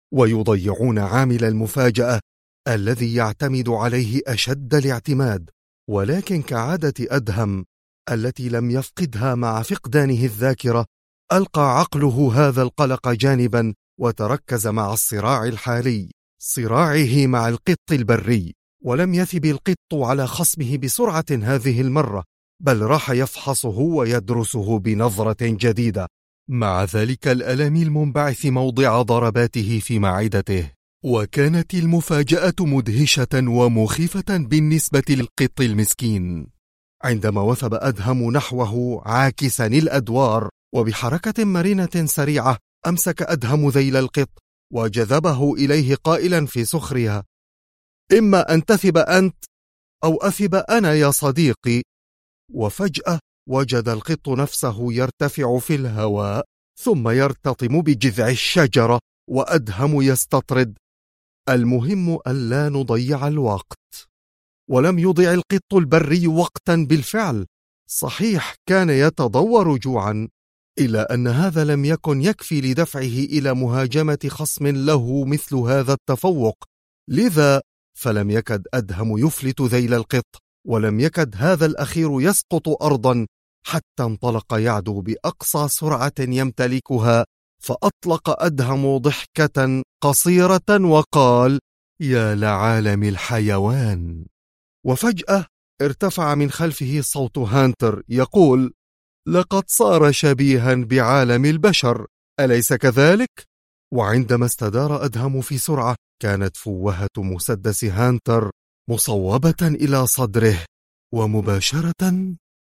ويضيعون عامل المفاجأة الذي يعتمد عليه أشد الاعتماد. ولكن كعادة أدهم التي لم يفقدها مع فقدانه الذاكرة، ألقى عقله هذا القلق جانبا وتركز مع الصراع الحالي، صراعه مع القط البري. ولم يثب القط على خصمه بسرعة هذه المرة، بل راح يفحصه ويدرسه بنظرة جديدة، مع ذلك الألم المنبعث موضع ضرباته في معدته. وكانت المفاجأة مدهشة ومخيفة بالنسبة للقط المسكين. عندما وثب أدهم نحوه عاكسا الأدوار، وبحركة مرنة سريعة أمسك أدهم ذيل القط وجذبه إليه قائلا في سخرها: إما أن تثب أنت أو أثب أنا يا صديقي. وفجأة وجد القط نفسه يرتفع في الهواء ثم يرتطم بجذع الشجرة، وأدهم يستطرد. المهم ألا نضيع الوقت. ولم يضع القط البري وقتا بالفعل. صحيح كان يتضور جوعا، إلا أن هذا لم يكن يكفي لدفعه إلى مهاجمة خصم له مثل هذا التفوق. لذا فلم يكد أدهم يفلت ذيل القط، ولم يكد هذا الأخير يسقط أرضا، حتى انطلق يعدو بأقصى سرعة يمتلكها. فأطلق أدهم ضحكة قصيرة وقال: يا لعالم الحيوان. وفجأة ارتفع من خلفه صوت هانتر يقول: لقد صار شبيها بعالم البشر، أليس كذلك؟ وعندما استدار أدهم في سرعة، كانت فوهة مسدس هانتر مصوبة إلى صدره، ومباشرة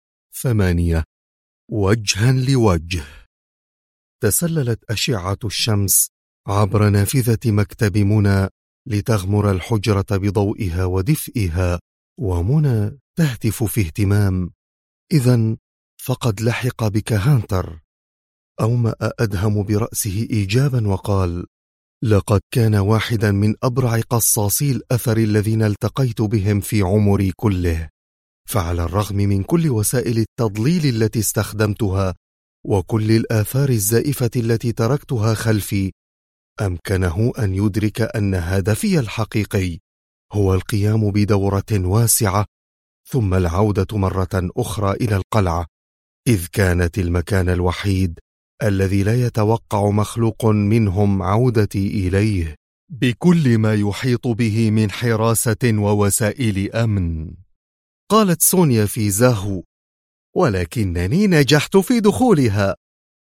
8 وجها لوجه. تسللت أشعة الشمس عبر نافذة مكتب منى لتغمر الحجرة بضوئها ودفئها، ومنى تهتف في اهتمام: إذن فقد لحق بك هانتر. أومأ أدهم برأسه إيجابا وقال: لقد كان واحدا من أبرع قصاصي الأثر الذين التقيت بهم في عمري كله. فعلى الرغم من كل وسائل التضليل التي استخدمتها وكل الآثار الزائفة التي تركتها خلفي، أمكنه أن يدرك أن هدفي الحقيقي هو القيام بدورة واسعة، ثم العودة مرة أخرى إلى القلعة، إذ كانت المكان الوحيد الذي لا يتوقع مخلوق منهم عودتي إليه، بكل ما يحيط به من حراسة ووسائل أمن. قالت سونيا في زاهو: ولكنني نجحت في دخولها.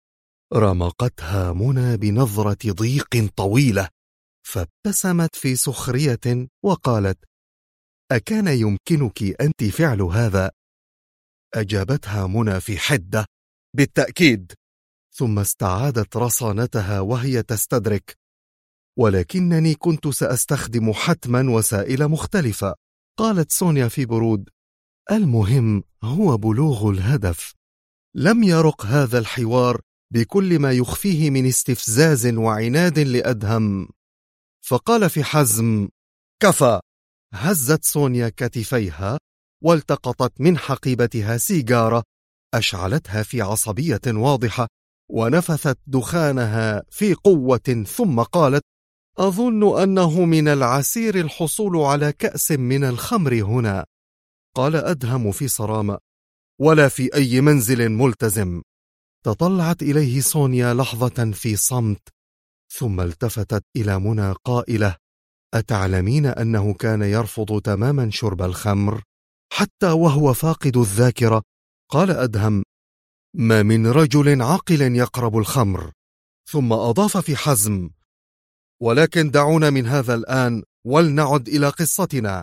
رمقتها منى بنظرة ضيق طويلة، فابتسمت في سخرية وقالت: أكان يمكنك أنت فعل هذا؟ أجابتها منى في حدة: بالتأكيد. ثم استعادت رصانتها وهي تستدرك: ولكنني كنت سأستخدم حتما وسائل مختلفة. قالت سونيا في برود: المهم هو بلوغ الهدف. لم يرق هذا الحوار بكل ما يخفيه من استفزاز وعناد لأدهم، فقال في حزم: كفى. هزت سونيا كتفيها والتقطت من حقيبتها سيجارة، أشعلتها في عصبية واضحة، ونفثت دخانها في قوة، ثم قالت: أظن أنه من العسير الحصول على كأس من الخمر هنا. قال أدهم في صرامة: ولا في أي منزل ملتزم. تطلعت إليه سونيا لحظة في صمت، ثم التفتت إلى منى قائلة: أتعلمين أنه كان يرفض تماما شرب الخمر حتى وهو فاقد الذاكرة؟ قال أدهم: ما من رجل عاقل يقرب الخمر. ثم أضاف في حزم: ولكن دعونا من هذا الآن ولنعد إلى قصتنا.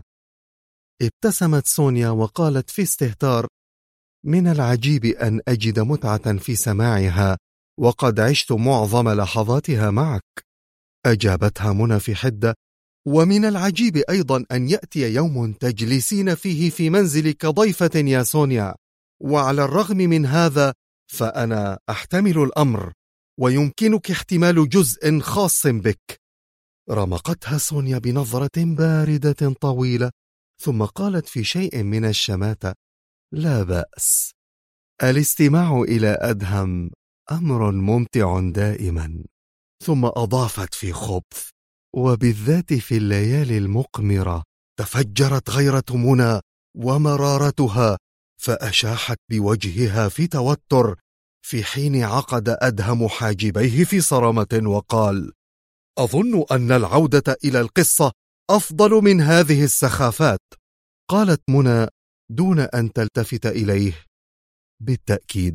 ابتسمت سونيا وقالت في استهتار: من العجيب أن أجد متعة في سماعها وقد عشت معظم لحظاتها معك. أجابتها منى في حدة: ومن العجيب أيضا أن يأتي يوم تجلسين فيه في منزلك ضيفة يا سونيا، وعلى الرغم من هذا فأنا أحتمل الأمر، ويمكنك احتمال جزء خاص بك. رمقتها سونيا بنظرة باردة طويلة، ثم قالت في شيء من الشماتة: لا بأس، الاستماع إلى أدهم أمر ممتع دائما. ثم أضافت في خبث: وبالذات في الليالي المقمرة. تفجرت غيرة منى ومرارتها، فأشاحت بوجهها في توتر، في حين عقد أدهم حاجبيه في صرامة وقال: أظن أن العودة إلى القصة أفضل من هذه السخافات. قالت منى دون أن تلتفت إليه: بالتأكيد.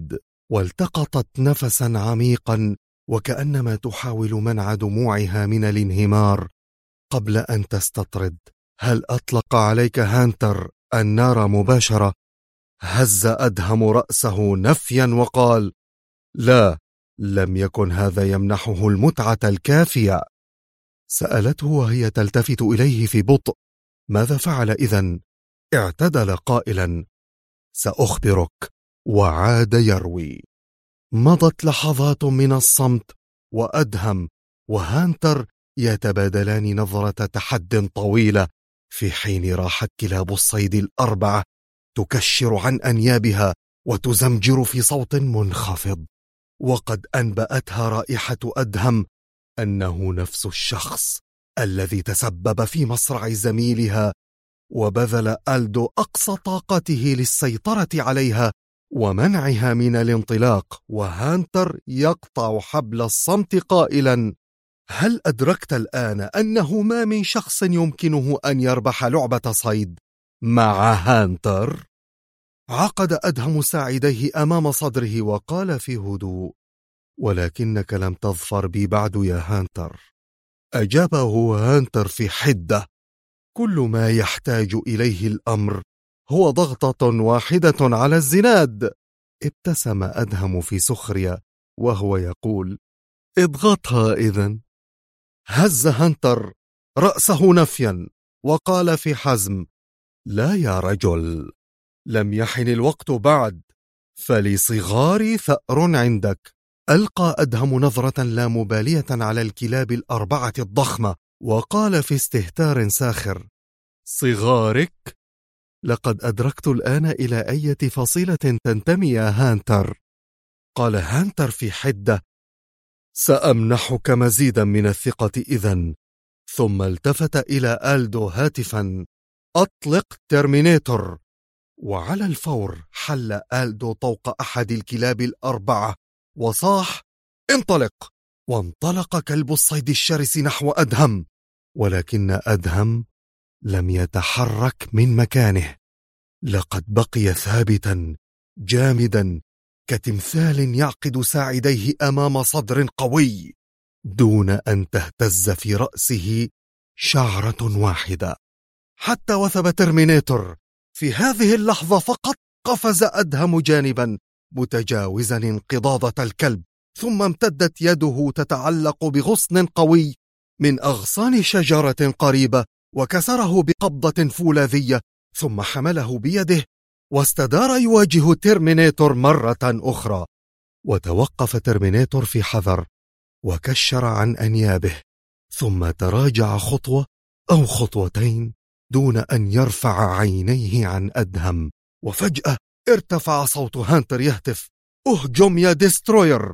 والتقطت نفسا عميقا وكأنما تحاول منع دموعها من الانهمار قبل أن تستطرد. هل أطلق عليك هانتر النار مباشرة؟ هز أدهم رأسه نفيا وقال: لا، لم يكن هذا يمنحه المتعة الكافية. سألته وهي تلتفت إليه في بطء: ماذا فعل إذن؟ اعتدل قائلا: سأخبرك. وعاد يروي. مضت لحظات من الصمت، وأدهم وهانتر يتبادلان نظرة تحد طويلة، في حين راحت كلاب الصيد الأربعة تكشر عن أنيابها وتزمجر في صوت منخفض، وقد أنبأتها رائحة أدهم أنه نفس الشخص الذي تسبب في مصرع زميلها، وبذل ألدو أقصى طاقته للسيطرة عليها ومنعها من الانطلاق. وهانتر يقطع حبل الصمت قائلا: هل أدركت الآن أنه ما من شخص يمكنه أن يربح لعبة صيد مع هانتر؟ عقد أدهم ساعديه أمام صدره وقال في هدوء: ولكنك لم تظفر بي بعد يا هانتر. أجابه هانتر في حدة: كل ما يحتاج إليه الأمر هو ضغطة واحدة على الزناد. ابتسم أدهم في سخرية وهو يقول: اضغطها إذن. هز هانتر رأسه نفيا وقال في حزم: لا يا رجل، لم يحن الوقت بعد، فلصغار ثأر عندك. ألقى أدهم نظرة لا مبالية على الكلاب الأربعة الضخمة وقال في استهتار ساخر: صغارك؟ لقد أدركت الآن إلى أي فصيلة تنتمي يا هانتر. قال هانتر في حدة: سأمنحك مزيدا من الثقة إذن. ثم التفت إلى ألدو هاتفا: أطلق ترمينيتور. وعلى الفور حل ألدو طوق أحد الكلاب الأربعة وصاح: انطلق. وانطلق كلب الصيد الشرس نحو أدهم، ولكن أدهم لم يتحرك من مكانه. لقد بقي ثابتا جامدا كتمثال يعقد ساعديه أمام صدر قوي دون أن تهتز في رأسه شعرة واحدة. حتى وثب ترمينيتور. في هذه اللحظة فقط قفز أدهم جانبا متجاوزا انقضاضة الكلب، ثم امتدت يده تتعلق بغصن قوي من أغصان شجرة قريبة وكسره بقبضة فولاذية، ثم حمله بيده واستدار يواجه ترمينيتور مرة أخرى. وتوقف ترمينيتور في حذر وكشر عن أنيابه، ثم تراجع خطوة أو خطوتين دون أن يرفع عينيه عن أدهم. وفجأة ارتفع صوت هانتر يهتف: اهجم يا ديستروير!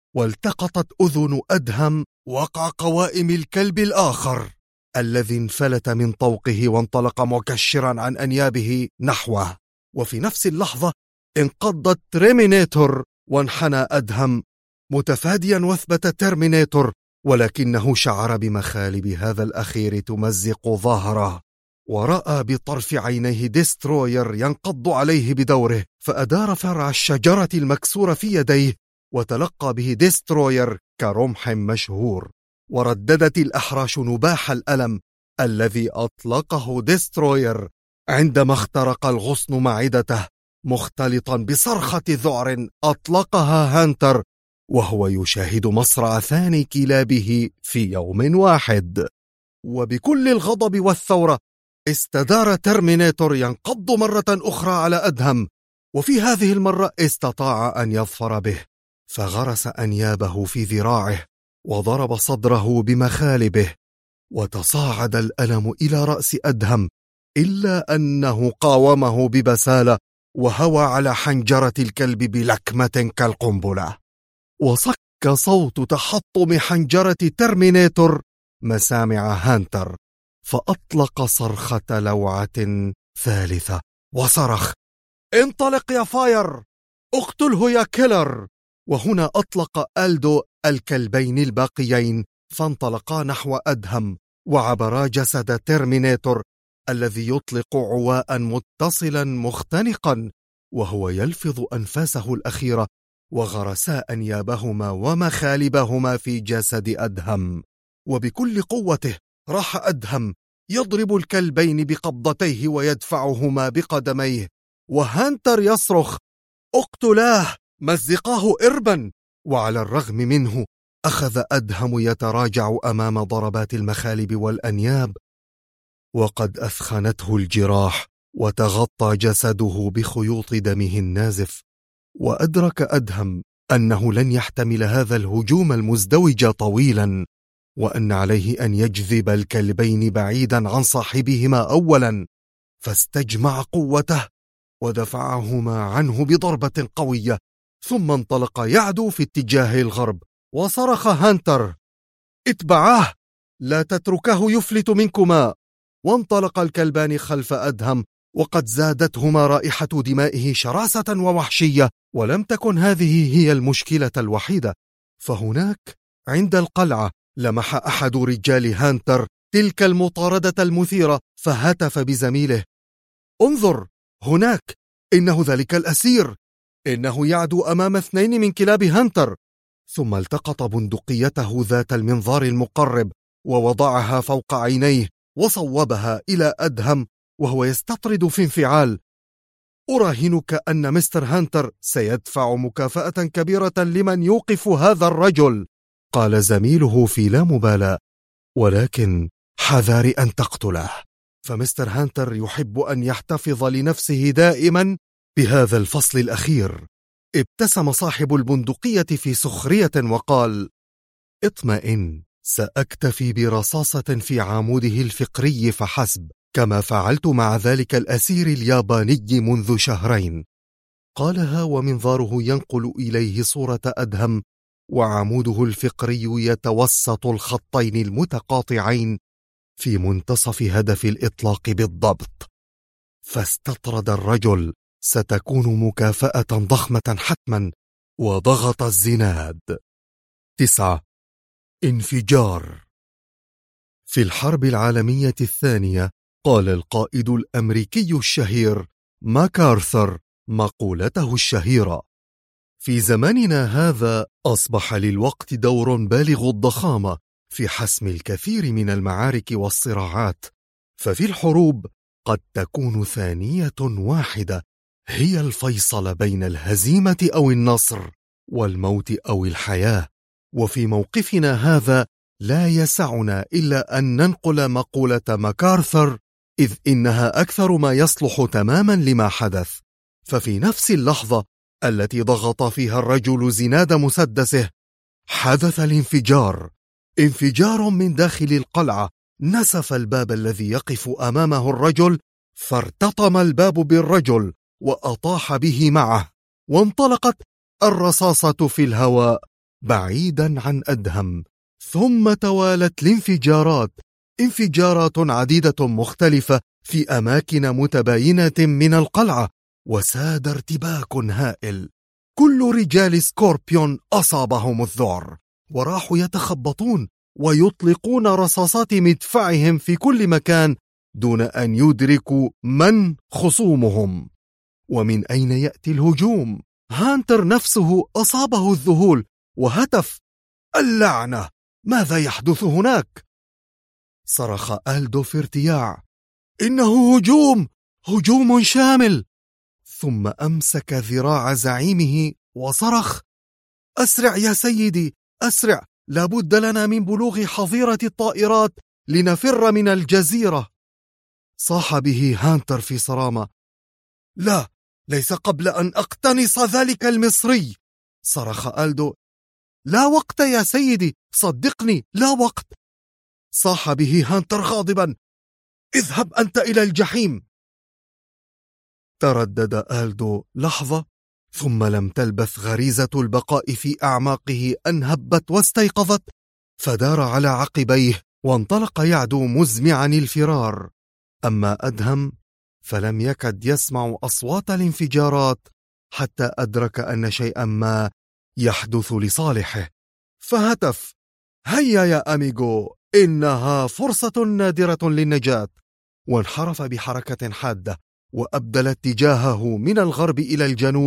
والتقطت أذن أدهم وقع قوائم الكلب الآخر الذي انفلت من طوقه وانطلق مكشرا عن أنيابه نحوه. وفي نفس اللحظة انقضت ترمينيتور وانحنى أدهم متفاديا وثبة ترمينيتور، ولكنه شعر بمخالب هذا الأخير تمزق ظهره، ورأى بطرف عينيه ديستروير ينقض عليه بدوره، فأدار فرع الشجرة المكسور في يديه وتلقى به ديستروير كرمح مشهور. ورددت الأحراش نباح الألم الذي أطلقه ديستروير عندما اخترق الغصن معدته، مختلطا بصرخة ذعر أطلقها هانتر وهو يشاهد مصرع ثاني كلابه في يوم واحد. وبكل الغضب والثورة استدار ترمينيتور ينقض مرة أخرى على أدهم، وفي هذه المرة استطاع أن يظفر به، فغرس أنيابه في ذراعه وضرب صدره بمخالبه، وتصاعد الألم إلى رأس أدهم، إلا أنه قاومه ببسالة وهوى على حنجرة الكلب بلكمة كالقنبلة. وصك صوت تحطم حنجرة ترمينيتور مسامع هانتر، فأطلق صرخة لوعة ثالثة وصرخ: انطلق يا فاير! اقتله يا كيلر! وهنا أطلق ألدو الكلبين الباقيين فانطلقا نحو أدهم وعبرا جسد ترمينيتور الذي يطلق عواء متصلا مختنقا وهو يلفظ أنفاسه الأخيرة وغرسا أنيابهما ومخالبهما في جسد أدهم، وبكل قوته راح أدهم يضرب الكلبين بقبضتيه ويدفعهما بقدميه، وهانتر يصرخ: اقتلاه، مزقاه إربا. وعلى الرغم منه أخذ أدهم يتراجع أمام ضربات المخالب والأنياب، وقد أثخنته الجراح وتغطى جسده بخيوط دمه النازف. وأدرك أدهم أنه لن يحتمل هذا الهجوم المزدوج طويلا، وأن عليه أن يجذب الكلبين بعيدا عن صاحبهما أولا، فاستجمع قوته ودفعهما عنه بضربة قوية، ثم انطلق يعدو في اتجاه الغرب. وصرخ هانتر: اتبعاه، لا تتركه يفلت منكما. وانطلق الكلبان خلف أدهم، وقد زادتهما رائحة دمائه شراسة ووحشية. ولم تكن هذه هي المشكلة الوحيدة، فهناك عند القلعة لمح أحد رجال هانتر تلك المطاردة المثيرة، فهتف بزميله: انظر هناك، إنه ذلك الأسير، إنه يعدو أمام 2 من كلاب هانتر. ثم التقط بندقيته ذات المنظار المقرب ووضعها فوق عينيه وصوبها إلى أدهم وهو يستطرد في انفعال. أراهنك أن مستر هانتر سيدفع مكافأة كبيرة لمن يوقف هذا الرجل، قال زميله في لا مبالاة، ولكن حذار أن تقتله، فمستر هانتر يحب أن يحتفظ لنفسه دائما بهذا الفصل الأخير. ابتسم صاحب البندقية في سخرية وقال: اطمئن، سأكتفي برصاصة في عموده الفقري فحسب، كما فعلت مع ذلك الأسير الياباني منذ 2 شهر. قالها ومنظاره ينقل إليه صورة أدهم وعموده الفقري يتوسط الخطين المتقاطعين في منتصف هدف الإطلاق بالضبط. فاستطرد الرجل: ستكون مكافأة ضخمة حتما. وضغط الزناد. 9. انفجار. في الحرب العالمية الثانية قال القائد الأمريكي الشهير ماكارثر مقولته الشهيرة: في زماننا هذا أصبح للوقت دور بالغ الضخامة في حسم الكثير من المعارك والصراعات، ففي الحروب قد تكون ثانية واحدة هي الفيصل بين الهزيمة أو النصر، والموت أو الحياة. وفي موقفنا هذا لا يسعنا إلا أن ننقل مقولة ماكارثر، إذ إنها أكثر ما يصلح تماما لما حدث. ففي نفس اللحظة التي ضغط فيها الرجل زناد مسدسه حدث الانفجار، انفجار من داخل القلعة نسف الباب الذي يقف أمامه الرجل، فارتطم الباب بالرجل وأطاح به معه، وانطلقت الرصاصة في الهواء بعيدا عن أدهم. ثم توالت الانفجارات، انفجارات عديدة مختلفة في أماكن متباينة من القلعة، وساد ارتباك هائل. كل رجال سكوربيون أصابهم الذعر، وراحوا يتخبطون ويطلقون رصاصات مدفعهم في كل مكان دون أن يدركوا من خصومهم ومن أين يأتي الهجوم. هانتر نفسه أصابه الذهول وهتف: اللعنة، ماذا يحدث هناك؟ صرخ آلدو في ارتياع: إنه هجوم، هجوم شامل. ثم أمسك ذراع زعيمه وصرخ: أسرع يا سيدي، أسرع، لابد لنا من بلوغ حظيرة الطائرات لنفر من الجزيرة. صاح به هانتر في صرامة: لا، ليس قبل أن أقتنص ذلك المصري. صرخ آلدو: لا وقت يا سيدي، صدقني، لا وقت. صاح به هانتر غاضبا: اذهب أنت إلى الجحيم. تردد آلدو لحظة، ثم لم تلبث غريزة البقاء في أعماقه أن هبت واستيقظت، فدار على عقبيه وانطلق يعدو مزمعا الفرار. أما أدهم فلم يكد يسمع أصوات الانفجارات حتى أدرك أن شيئا ما يحدث لصالحه، فهتف: هيا يا أميغو، إنها فرصة نادرة للنجاة. وانحرف بحركة حادة وأبدل اتجاهه من الغرب إلى الجنوب،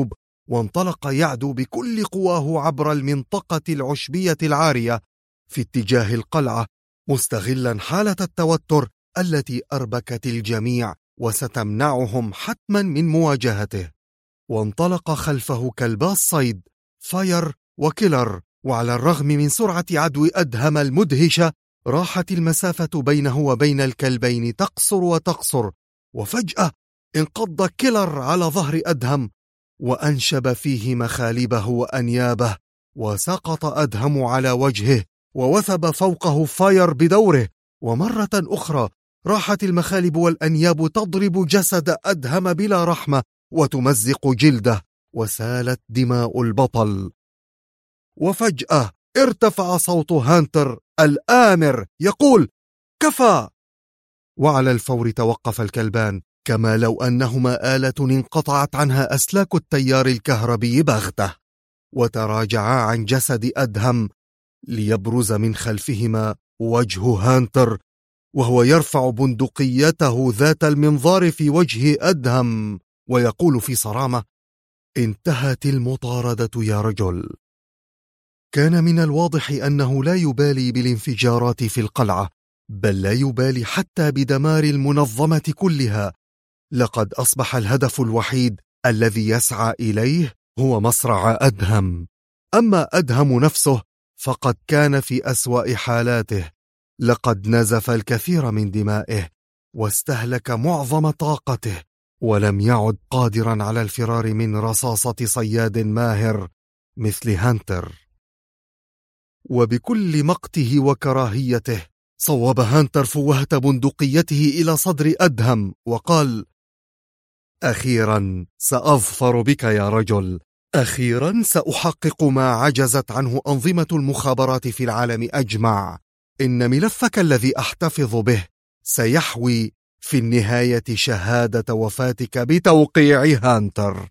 وانطلق يعدو بكل قواه عبر المنطقة العشبية العارية في اتجاه القلعة، مستغلا حالة التوتر التي أربكت الجميع وستمنعهم حتما من مواجهته. وانطلق خلفه كلبا الصيد فاير وكيلر، وعلى الرغم من سرعة عدو أدهم المدهشة راحت المسافة بينه وبين الكلبين تقصر وتقصر، وفجأة انقض كيلر على ظهر أدهم وأنشب فيه مخالبه وأنيابه، وسقط أدهم على وجهه ووثب فوقه فاير بدوره. ومرة أخرى راحت المخالب والأنياب تضرب جسد أدهم بلا رحمة وتمزق جلده، وسالت دماء البطل. وفجأة ارتفع صوت هانتر الآمر يقول: كفى! وعلى الفور توقف الكلبان، كما لو أنهما آلة انقطعت عنها أسلاك التيار الكهربي بغتة، وتراجعا عن جسد أدهم ليبرز من خلفهما وجه هانتر وهو يرفع بندقيته ذات المنظار في وجه أدهم ويقول في صرامة: انتهت المطاردة يا رجل. كان من الواضح أنه لا يبالي بالانفجارات في القلعة، بل لا يبالي حتى بدمار المنظمة كلها. لقد أصبح الهدف الوحيد الذي يسعى إليه هو مصرع أدهم. أما أدهم نفسه فقد كان في أسوأ حالاته، لقد نزف الكثير من دمائه واستهلك معظم طاقته، ولم يعد قادرا على الفرار من رصاصة صياد ماهر مثل هانتر. وبكل مقته وكراهيته صوب هانتر فوهة بندقيته إلى صدر أدهم وقال: أخيرا سأظفر بك يا رجل، أخيرا سأحقق ما عجزت عنه أنظمة المخابرات في العالم أجمع. إن ملفك الذي أحتفظ به سيحوي في النهاية شهادة وفاتك بتوقيع هانتر.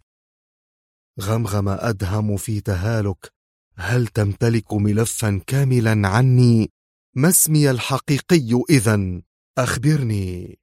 غمغم أدهم في تهالك: هل تمتلك ملفا كاملا عني؟ ما اسمي الحقيقي إذن؟ أخبرني.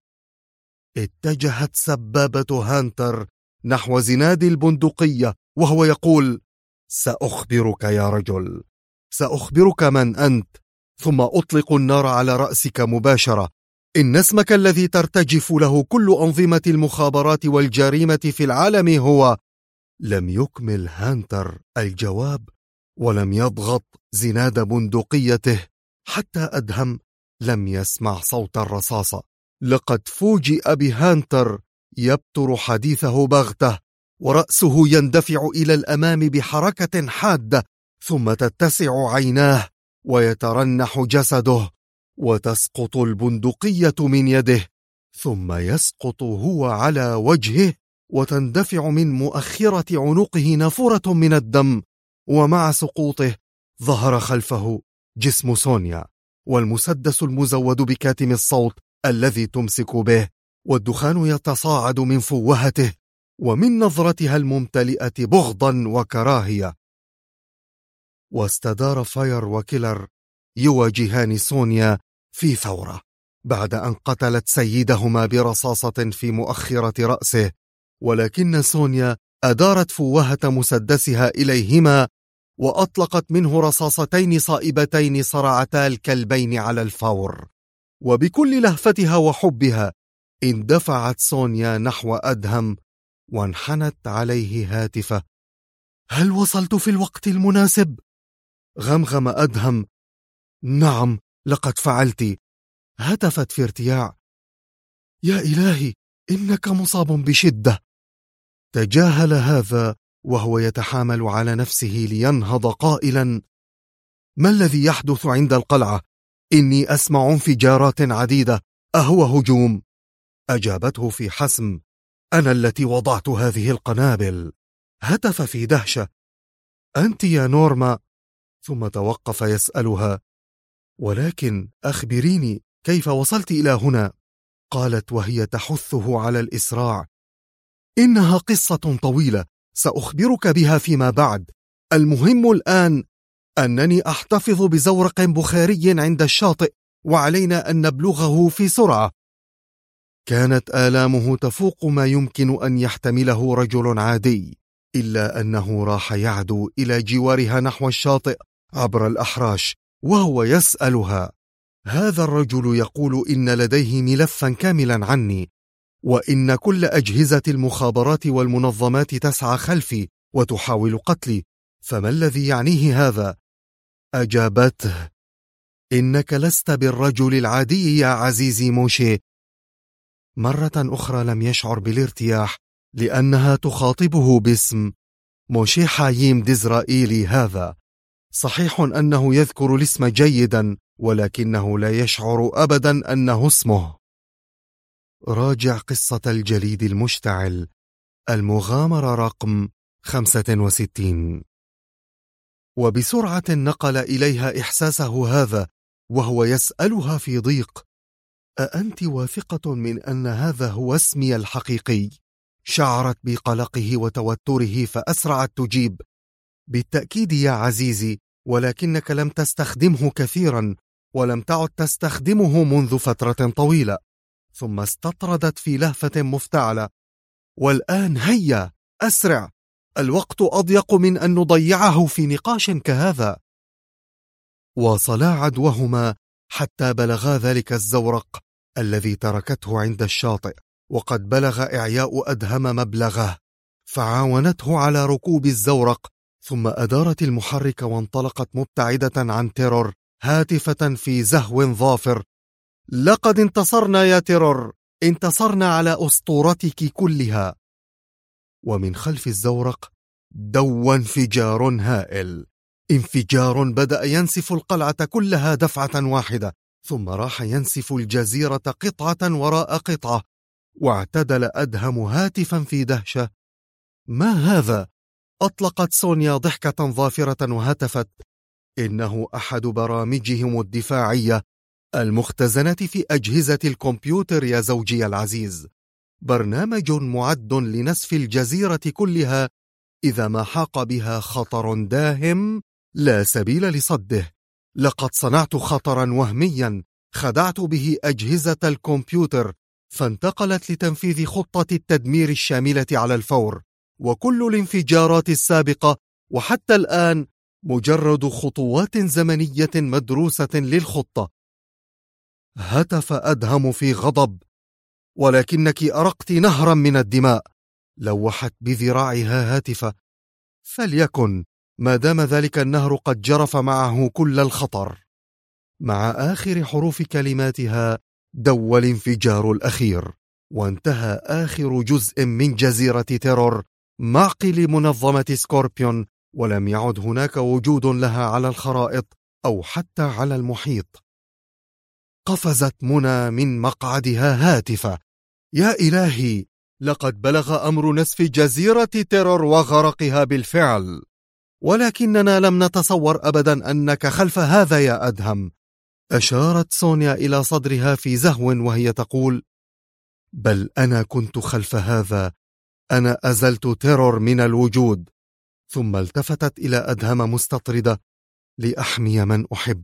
اتجهت سبابة هانتر نحو زناد البندقية وهو يقول: سأخبرك يا رجل، سأخبرك من أنت، ثم أطلق النار على رأسك مباشرة. إن اسمك الذي ترتجف له كل أنظمة المخابرات والجريمة في العالم هو... لم يكمل هانتر الجواب ولم يضغط زناد بندقيته حتى أدهم لم يسمع صوت الرصاصة. لقد فوجئ بهانتر يبتر حديثه بغته، ورأسه يندفع إلى الأمام بحركة حادة، ثم تتسع عيناه ويترنح جسده، وتسقط البندقية من يده، ثم يسقط هو على وجهه، وتندفع من مؤخرة عنقه نافورة من الدم. ومع سقوطه ظهر خلفه جسم سونيا والمسدس المزود بكاتم الصوت الذي تمسك به، والدخان يتصاعد من فوهته ومن نظرتها الممتلئة بغضا وكراهية. واستدار فاير وكيلر يواجهان سونيا في ثورة بعد أن قتلت سيدهما برصاصة في مؤخرة رأسه، ولكن سونيا أدارت فوهة مسدسها إليهما وأطلقت منه رصاصتين صائبتين صرعتا الكلبين على الفور. وبكل لهفتها وحبها اندفعت سونيا نحو أدهم وانحنت عليه هاتفة: هل وصلت في الوقت المناسب؟ غمغم أدهم: نعم لقد فعلت. هتفت في ارتياع: يا إلهي إنك مصاب بشدة. تجاهل هذا وهو يتحامل على نفسه لينهض قائلا: ما الذي يحدث عند القلعة؟ إني أسمع انفجارات عديدة، أهو هجوم؟ أجابته في حسم: أنا التي وضعت هذه القنابل. هتف في دهشة: أنت يا نورما؟ ثم توقف يسألها: ولكن أخبريني كيف وصلت إلى هنا؟ قالت وهي تحثه على الإسراع: إنها قصة طويلة سأخبرك بها فيما بعد. المهم الآن أنني أحتفظ بزورق بخاري عند الشاطئ، وعلينا أن نبلغه في سرعة. كانت آلامه تفوق ما يمكن أن يحتمله رجل عادي، إلا أنه راح يعدو إلى جوارها نحو الشاطئ عبر الأحراش وهو يسألها: هذا الرجل يقول إن لديه ملفا كاملا عني، وإن كل أجهزة المخابرات والمنظمات تسعى خلفي وتحاول قتلي، فما الذي يعنيه هذا؟ أجابته: إنك لست بالرجل العادي يا عزيزي موشي. مرة أخرى لم يشعر بالارتياح لأنها تخاطبه باسم موشي حاييم ديزرائيلي. هذا صحيح أنه يذكر الاسم جيدا، ولكنه لا يشعر أبدا أنه اسمه. راجع قصة الجليد المشتعل، المغامرة رقم 65. وبسرعة نقل إليها إحساسه هذا وهو يسألها في ضيق: أأنت واثقة من أن هذا هو اسمي الحقيقي؟ شعرت بقلقه وتوتره فأسرعت تجيب: بالتأكيد يا عزيزي، ولكنك لم تستخدمه كثيرا، ولم تعد تستخدمه منذ فترة طويلة. ثم استطردت في لهفة مفتعلة: والآن هيا أسرع، الوقت أضيق من أن نضيعه في نقاش كهذا. واصلا عدوهما حتى بلغا ذلك الزورق الذي تركته عند الشاطئ، وقد بلغ إعياء أدهم مبلغه، فعاونته على ركوب الزورق، ثم أدارت المحرك وانطلقت مبتعدة عن تيرور هاتفة في زهو ظافر: لقد انتصرنا يا تيرور، انتصرنا على أسطورتك كلها. ومن خلف الزورق دو انفجار هائل، انفجار بدأ ينسف القلعة كلها دفعة واحدة، ثم راح ينسف الجزيرة قطعة وراء قطعة. واعتدل أدهم هاتفا في دهشة: ما هذا؟ أطلقت سونيا ضحكة ظافرة وهتفت: إنه أحد برامجهم الدفاعية المختزنة في أجهزة الكمبيوتر يا زوجي العزيز، برنامج معد لنسف الجزيرة كلها إذا ما حاق بها خطر داهم لا سبيل لصده. لقد صنعت خطرا وهميا خدعت به أجهزة الكمبيوتر، فانتقلت لتنفيذ خطة التدمير الشاملة على الفور، وكل الانفجارات السابقة وحتى الآن مجرد خطوات زمنية مدروسة للخطة. هتف أدهم في غضب: ولكنك أرقت نهرا من الدماء. لوحت بذراعها هاتفة: فليكن، ما دام ذلك النهر قد جرف معه كل الخطر. مع آخر حروف كلماتها دو الانفجار الأخير، وانتهى آخر جزء من جزيرة تيرور معقل منظمة سكوربيون، ولم يعد هناك وجود لها على الخرائط أو حتى على المحيط. قفزت منى من مقعدها هاتفة: يا إلهي، لقد بلغ أمر نسف جزيرة تيرور وغرقها بالفعل، ولكننا لم نتصور أبدا أنك خلف هذا يا أدهم. أشارت سونيا إلى صدرها في زهو وهي تقول: بل أنا كنت خلف هذا، أنا أزلت تيرور من الوجود. ثم التفتت إلى أدهم مستطردة: لأحمي من أحب.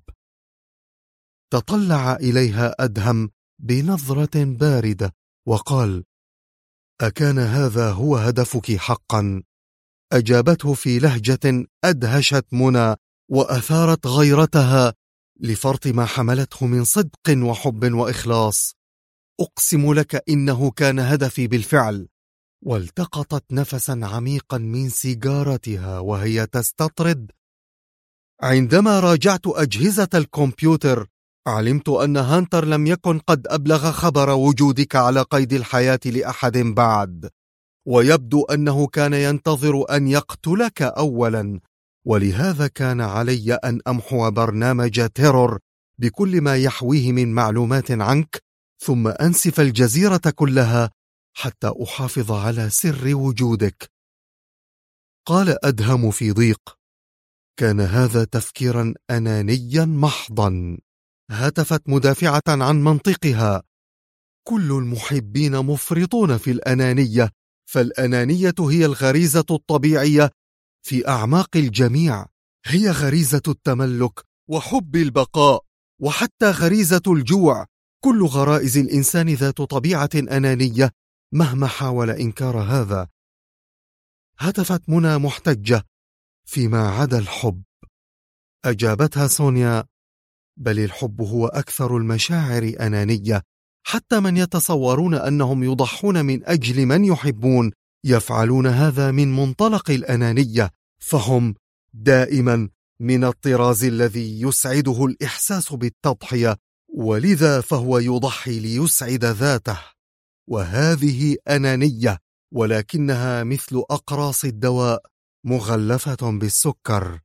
تطلع إليها أدهم بنظرة باردة وقال: أكان هذا هو هدفك حقا؟ أجابته في لهجة أدهشت منى وأثارت غيرتها لفرط ما حملته من صدق وحب وإخلاص. أقسم لك إنه كان هدفي بالفعل. والتقطت نفسا عميقا من سيجارتها وهي تستطرد: عندما راجعت أجهزة الكمبيوتر علمت أن هانتر لم يكن قد أبلغ خبر وجودك على قيد الحياة لأحد بعد، ويبدو أنه كان ينتظر أن يقتلك أولا، ولهذا كان علي أن أمحو برنامج تيرور بكل ما يحويه من معلومات عنك، ثم أنسف الجزيرة كلها حتى أحافظ على سر وجودك. قال أدهم في ضيق: كان هذا تفكيرا أنانيا محضا. هتفت مدافعة عن منطقها: كل المحبين مفرطون في الأنانية، فالأنانية هي الغريزة الطبيعية في أعماق الجميع، هي غريزة التملك وحب البقاء، وحتى غريزة الجوع. كل غرائز الإنسان ذات طبيعة أنانية مهما حاول إنكار هذا. هتفت منى محتجة: فيما عدا الحب. أجابتها سونيا: بل الحب هو أكثر المشاعر أنانية، حتى من يتصورون أنهم يضحون من أجل من يحبون يفعلون هذا من منطلق الأنانية، فهم دائما من الطراز الذي يسعده الإحساس بالتضحية، ولذا فهو يضحي ليسعد ذاته، وهذه أنانية، ولكنها مثل أقراص الدواء مغلفة بالسكر.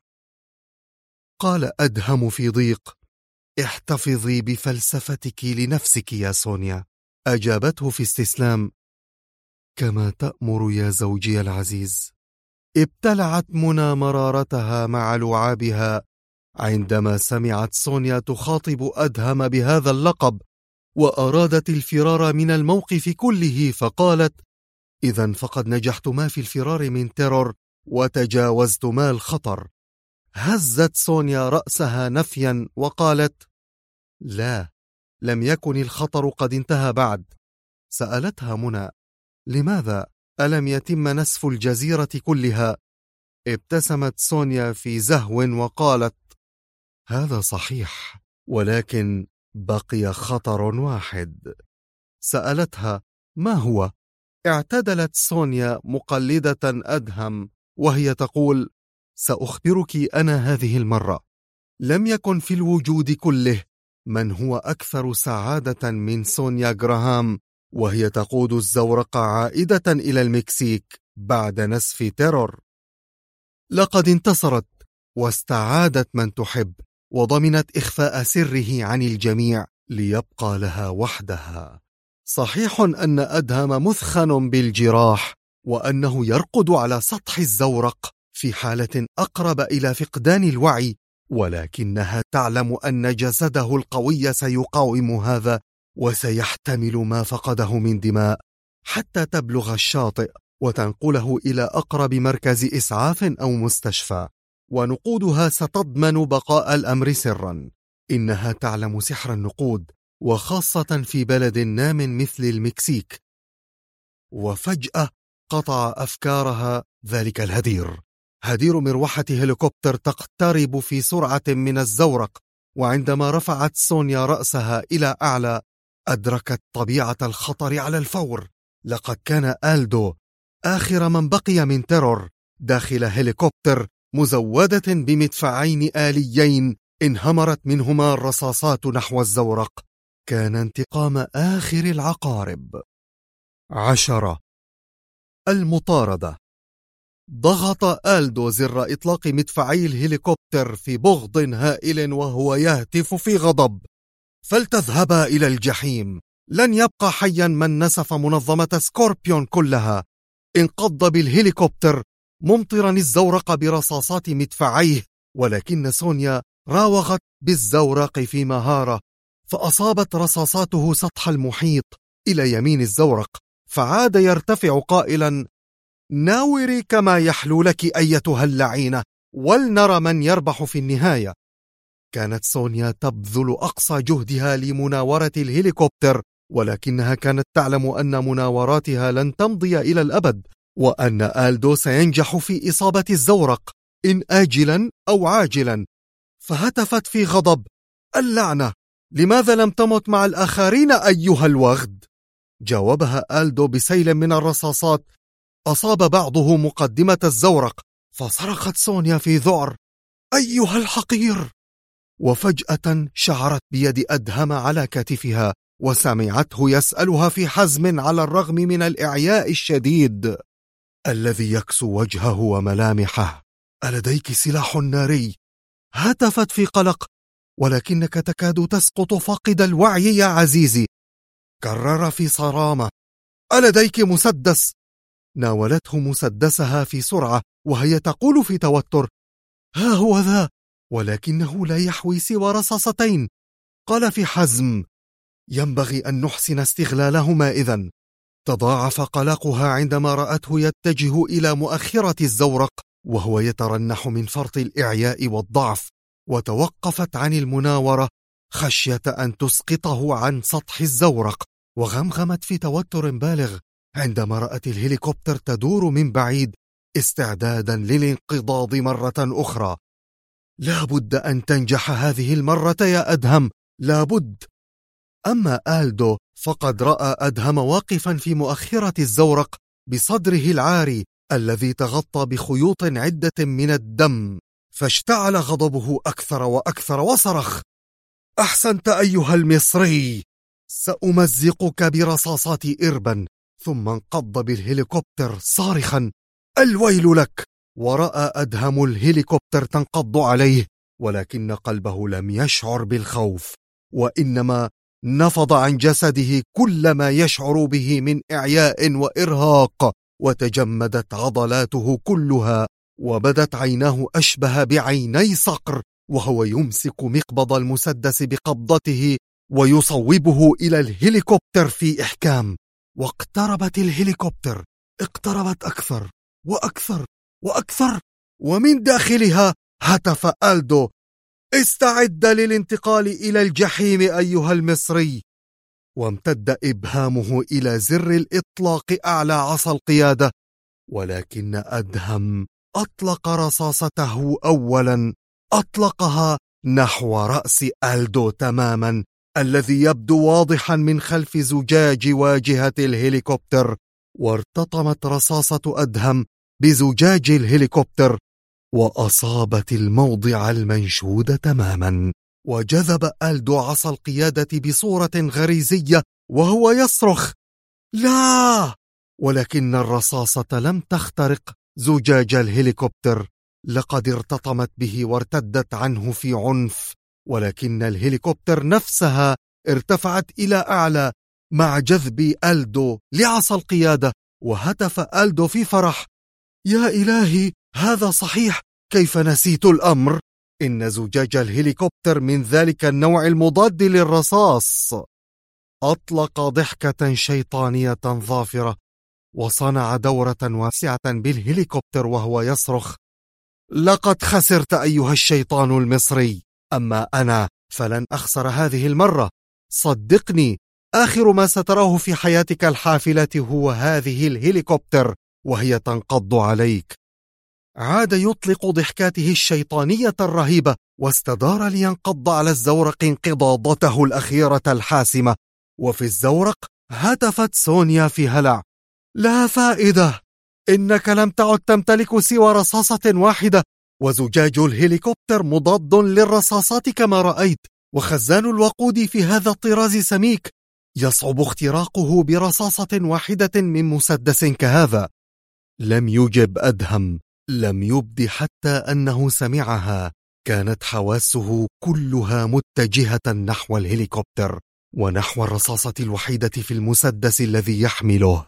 قال أدهم في ضيق: احتفظي بفلسفتك لنفسك يا سونيا. أجابته في استسلام: كما تأمر يا زوجي العزيز. ابتلعت منى مرارتها مع لعابها عندما سمعت سونيا تخاطب أدهم بهذا اللقب، وأرادت الفرار من الموقف كله، فقالت: إذن فقد نجحتما في الفرار من تيرور وتجاوزتما الخطر. هزت سونيا رأسها نفيا وقالت: لا، لم يكن الخطر قد انتهى بعد. سألتها منى: لماذا؟ ألم يتم نسف الجزيرة كلها؟ ابتسمت سونيا في زهو وقالت: هذا صحيح، ولكن بقي خطر واحد. سألتها: ما هو؟ اعتدلت سونيا مقلدة أدهم وهي تقول: سأخبرك أنا هذه المرة. لم يكن في الوجود كله من هو أكثر سعادة من سونيا غراهام وهي تقود الزورق عائدة إلى المكسيك بعد نسف تيرور. لقد انتصرت واستعادت من تحب، وضمنت إخفاء سره عن الجميع ليبقى لها وحدها. صحيح أن أدهم مثخن بالجراح، وأنه يرقد على سطح الزورق في حالة أقرب إلى فقدان الوعي، ولكنها تعلم أن جسده القوي سيقاوم هذا وسيحتمل ما فقده من دماء حتى تبلغ الشاطئ وتنقله إلى أقرب مركز إسعاف أو مستشفى، ونقودها ستضمن بقاء الأمر سرا. إنها تعلم سحر النقود، وخاصة في بلد نام مثل المكسيك. وفجأة قطع أفكارها ذلك الهدير، هدير مروحة هليكوبتر تقترب في سرعة من الزورق، وعندما رفعت سونيا رأسها إلى أعلى أدركت طبيعة الخطر على الفور. لقد كان آلدو آخر من بقي من تيرور داخل هليكوبتر مزودة بمدفعين آليين انهمرت منهما الرصاصات نحو الزورق. كان انتقام آخر العقارب. 10. المطاردة. ضغط آلدو زر إطلاق مدفعي الهليكوبتر في بغض هائل وهو يهتف في غضب: فلتذهبا إلى الجحيم، لن يبقى حيا من نسف منظمة سكوربيون كلها. انقض بالهليكوبتر ممطرا الزورق برصاصات مدفعيه، ولكن سونيا راوغت بالزورق في مهارة، فأصابت رصاصاته سطح المحيط إلى يمين الزورق، فعاد يرتفع قائلا: ناوري كما يحلو لك أيتها اللعينة، ولنرى من يربح في النهاية. كانت سونيا تبذل أقصى جهدها لمناورة الهليكوبتر، ولكنها كانت تعلم أن مناوراتها لن تمضي إلى الأبد، وأن آلدو سينجح في إصابة الزورق إن آجلا أو عاجلا. فهتفت في غضب: اللعنة، لماذا لم تمت مع الآخرين أيها الوغد؟ جاوبها آلدو بسيل من الرصاصات أصاب بعضه مقدمة الزورق، فصرخت سونيا في ذعر: أيها الحقير! وفجأة شعرت بيد أدهم على كتفها، وسمعته يسألها في حزم على الرغم من الإعياء الشديد الذي يكسو وجهه وملامحه: ألديك سلاح ناري؟ هتفت في قلق: ولكنك تكاد تسقط فاقد الوعي يا عزيزي. كرر في صرامة: ألديك مسدس؟ ناولته مسدسها في سرعة وهي تقول في توتر: ها هو ذا، ولكنه لا يحوي سوى رصاصتين. قال في حزم: ينبغي أن نحسن استغلالهما إذن. تضاعف قلقها عندما رأته يتجه إلى مؤخرة الزورق وهو يترنح من فرط الإعياء والضعف، وتوقفت عن المناورة خشية أن تسقطه عن سطح الزورق، وغمغمت في توتر بالغ عندما رأت الهليكوبتر تدور من بعيد استعدادا للانقضاض مرة أخرى. لا بد أن تنجح هذه المرة يا أدهم، لا بد. أما آلدو فقد رأى أدهم واقفا في مؤخرة الزورق بصدره العاري الذي تغطى بخيوط عدة من الدم، فاشتعل غضبه أكثر وأكثر وصرخ: أحسنت أيها المصري، سأمزقك برصاصات إربا. ثم انقض بالهليكوبتر صارخا: الويل لك. ورأى أدهم الهليكوبتر تنقض عليه، ولكن قلبه لم يشعر بالخوف، وإنما نفض عن جسده كل ما يشعر به من إعياء وإرهاق، وتجمدت عضلاته كلها، وبدت عيناه أشبه بعيني صقر، وهو يمسك مقبض المسدس بقبضته ويصوبه إلى الهليكوبتر في إحكام. واقتربت الهليكوبتر، اقتربت أكثر وأكثر وأكثر، ومن داخلها هتف آلدو: استعد للانتقال إلى الجحيم أيها المصري. وامتد إبهامه إلى زر الإطلاق أعلى عصا القيادة، ولكن أدهم أطلق رصاصته أولا، أطلقها نحو رأس آلدو تماما، الذي يبدو واضحا من خلف زجاج واجهة الهليكوبتر. وارتطمت رصاصة أدهم بزجاج الهليكوبتر وأصابت الموضع المنشود تماما، وجذب آلدو عصا القيادة بصورة غريزية وهو يصرخ: لا! ولكن الرصاصة لم تخترق زجاج الهليكوبتر، لقد ارتطمت به وارتدت عنه في عنف، ولكن الهليكوبتر نفسها ارتفعت إلى أعلى مع جذب آلدو لعصا القيادة. وهتف آلدو في فرح: يا إلهي، هذا صحيح، كيف نسيت الأمر؟ إن زجاج الهليكوبتر من ذلك النوع المضاد للرصاص. أطلق ضحكة شيطانية ظافرة، وصنع دورة واسعة بالهليكوبتر وهو يصرخ: لقد خسرت أيها الشيطان المصري، أما أنا فلن أخسر هذه المرة. صدقني، آخر ما ستراه في حياتك الحافلة هو هذه الهليكوبتر وهي تنقض عليك. عاد يطلق ضحكاته الشيطانية الرهيبة، واستدار لينقض على الزورق انقضاضته الأخيرة الحاسمة. وفي الزورق هتفت سونيا في هلع: لا فائدة، إنك لم تعد تمتلك سوى رصاصة واحدة، وزجاج الهليكوبتر مضاد للرصاصات كما رأيت، وخزان الوقود في هذا الطراز سميك، يصعب اختراقه برصاصة واحدة من مسدس كهذا. لم يجب أدهم، لم يبد حتى أنه سمعها. كانت حواسه كلها متجهة نحو الهليكوبتر ونحو الرصاصة الوحيدة في المسدس الذي يحمله.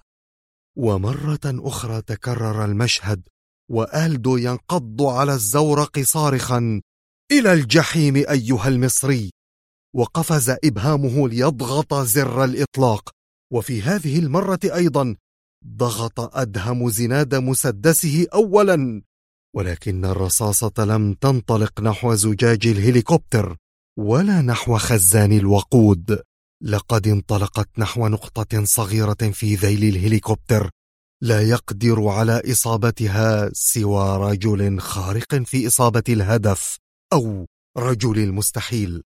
ومرة أخرى تكرر المشهد، وآلدو ينقض على الزورق صارخا: إلى الجحيم أيها المصري. وقفز إبهامه ليضغط زر الإطلاق، وفي هذه المرة أيضا ضغط أدهم زناد مسدسه أولا، ولكن الرصاصة لم تنطلق نحو زجاج الهليكوبتر ولا نحو خزان الوقود، لقد انطلقت نحو نقطة صغيرة في ذيل الهليكوبتر لا يقدر على إصابتها سوى رجل خارق في إصابة الهدف، أو رجل المستحيل.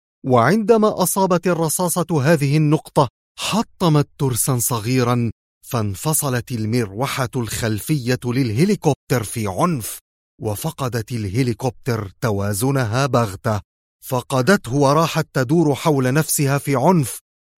وعندما أصابت الرصاصة هذه النقطة حطمت ترسا صغيرا، فانفصلت المروحة الخلفية للهليكوبتر في عنف، وفقدت الهليكوبتر توازنها بغتة، فقدته وراحت تدور حول نفسها في عنف.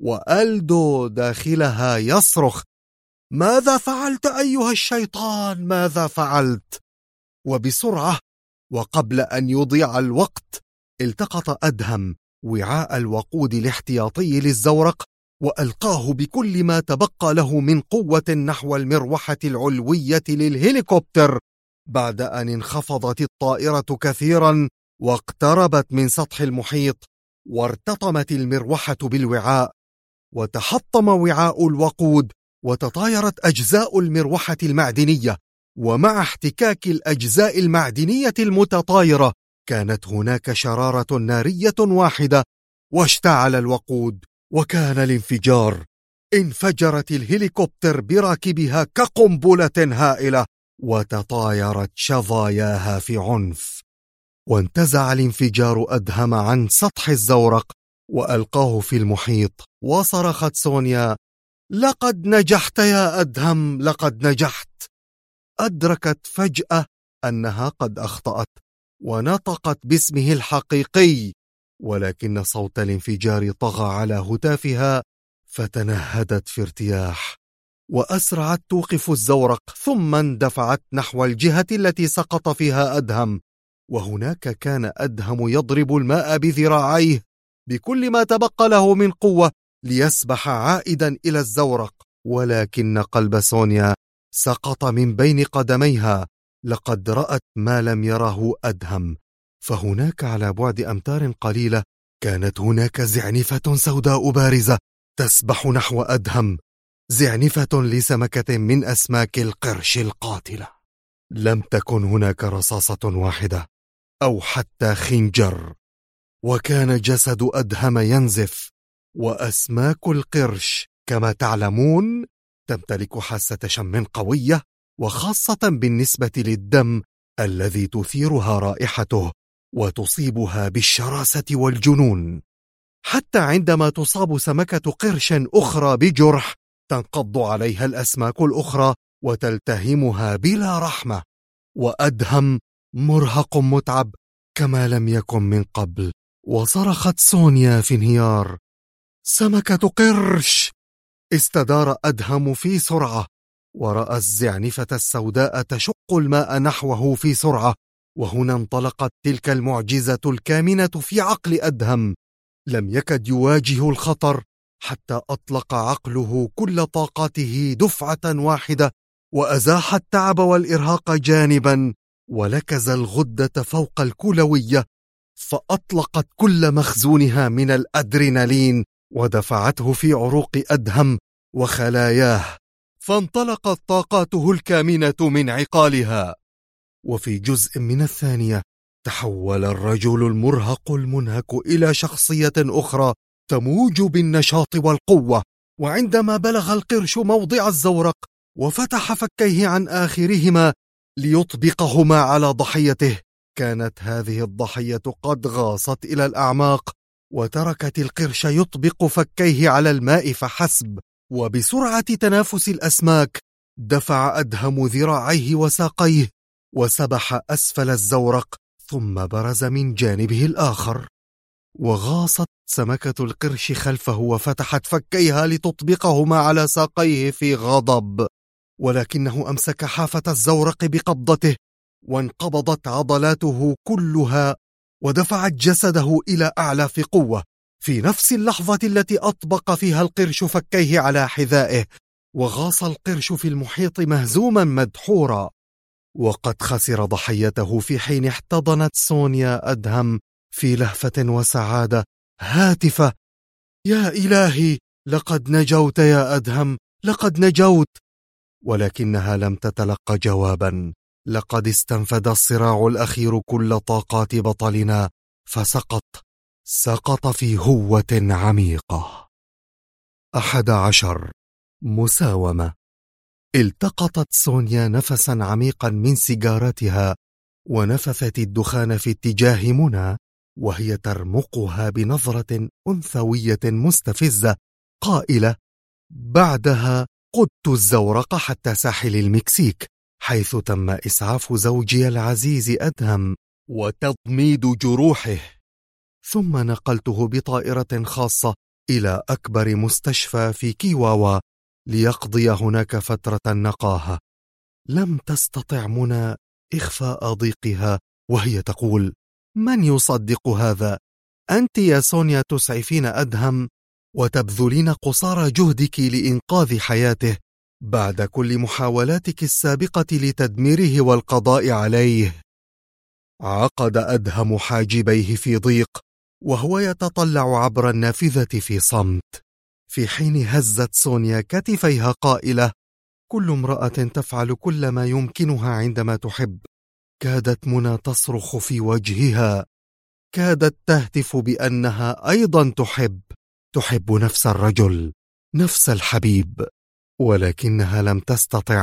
وآلدو داخلها يصرخ: ماذا فعلت أيها الشيطان؟ ماذا فعلت؟ وبسرعة وقبل أن يضيع الوقت التقط أدهم وعاء الوقود الاحتياطي للزورق وألقاه بكل ما تبقى له من قوة نحو المروحة العلوية للهليكوبتر، بعد أن انخفضت الطائرة كثيرا واقتربت من سطح المحيط، وارتطمت المروحة بالوعاء، وتحطم وعاء الوقود، وتطايرت أجزاء المروحة المعدنية. ومع احتكاك الأجزاء المعدنية المتطايرة كانت هناك شرارة نارية واحدة، واشتعل الوقود، وكان الانفجار. انفجرت الهليكوبتر براكبها كقنبلة هائلة، وتطايرت شظاياها في عنف، وانتزع الانفجار أدهم عن سطح الزورق وألقاه في المحيط. وصرخت سونيا: لقد نجحت يا أدهم، لقد نجحت. أدركت فجأة أنها قد أخطأت ونطقت باسمه الحقيقي، ولكن صوت الانفجار طغى على هتافها، فتنهدت في ارتياح وأسرعت توقف الزورق، ثم اندفعت نحو الجهة التي سقط فيها أدهم. وهناك كان أدهم يضرب الماء بذراعيه بكل ما تبقى له من قوة ليسبح عائدا إلى الزورق، ولكن قلب سونيا سقط من بين قدميها. لقد رأت ما لم يره أدهم، فهناك على بعد أمتار قليلة كانت هناك زعنفة سوداء بارزة تسبح نحو أدهم، زعنفة لسمكة من أسماك القرش القاتلة. لم تكن هناك رصاصة واحدة أو حتى خنجر، وكان جسد أدهم ينزف. وأسماك القرش كما تعلمون تمتلك حاسة شم قوية، وخاصة بالنسبة للدم الذي تثيرها رائحته وتصيبها بالشراسة والجنون. حتى عندما تصاب سمكة قرش أخرى بجرح تنقض عليها الأسماك الأخرى وتلتهمها بلا رحمة. وأدهم مرهق متعب كما لم يكن من قبل. وصرخت سونيا في انهيار: سمكة قرش! استدار أدهم في سرعة، ورأى الزعنفة السوداء تشق الماء نحوه في سرعة. وهنا انطلقت تلك المعجزة الكامنة في عقل أدهم. لم يكد يواجه الخطر حتى أطلق عقله كل طاقاته دفعة واحدة، وأزاح التعب والإرهاق جانبا، ولكز الغدة فوق الكلوية، فأطلقت كل مخزونها من الأدرينالين ودفعته في عروق أدهم وخلاياه، فانطلقت طاقاته الكامنة من عقالها. وفي جزء من الثانية تحول الرجل المرهق المنهك إلى شخصية أخرى تموج بالنشاط والقوة. وعندما بلغ القرش موضع الزورق وفتح فكيه عن آخرهما ليطبقهما على ضحيته، كانت هذه الضحية قد غاصت إلى الأعماق وتركت القرش يطبق فكيه على الماء فحسب. وبسرعة تنافس الأسماك دفع أدهم ذراعيه وساقيه وسبح أسفل الزورق، ثم برز من جانبه الآخر. وغاصت سمكة القرش خلفه وفتحت فكيها لتطبقهما على ساقيه في غضب، ولكنه أمسك حافة الزورق بقبضته، وانقبضت عضلاته كلها ودفعت جسده إلى أعلى في قوة. في نفس اللحظة التي أطبق فيها القرش فكيه على حذائه، وغاص القرش في المحيط مهزوما مدحورا، وقد خسر ضحيته في حين احتضنت سونيا أدهم في لهفة وسعادة هاتفة: يا إلهي، لقد نجوت يا أدهم، لقد نجوت. ولكنها لم تتلقى جوابا. لقد استنفد الصراع الأخير كل طاقات بطلنا، سقط في هوة عميقة. 11. مساومة. التقطت سونيا نفسا عميقا من سيجارتها ونفثت الدخان في اتجاه منى، وهي ترمقها بنظرة أنثوية مستفزة قائلة: بعدها قدت الزورق حتى ساحل المكسيك، حيث تم إسعاف زوجي العزيز أدهم وتضميد جروحه، ثم نقلته بطائرة خاصة إلى أكبر مستشفى في كيواوا ليقضي هناك فترة النقاهة. لم تستطع منى إخفاء ضيقها وهي تقول: من يصدق هذا؟ أنت يا سونيا تسعفين أدهم وتبذلين قصارى جهدك لإنقاذ حياته بعد كل محاولاتك السابقة لتدميره والقضاء عليه. عقد أدهم حاجبيه في ضيق وهو يتطلع عبر النافذة في صمت، في حين هزت سونيا كتفيها قائلة: كل امرأة تفعل كل ما يمكنها عندما تحب. كادت منى تصرخ في وجهها، كادت تهتف بأنها أيضا تحب نفس الرجل، نفس الحبيب، ولكنها لم تستطع.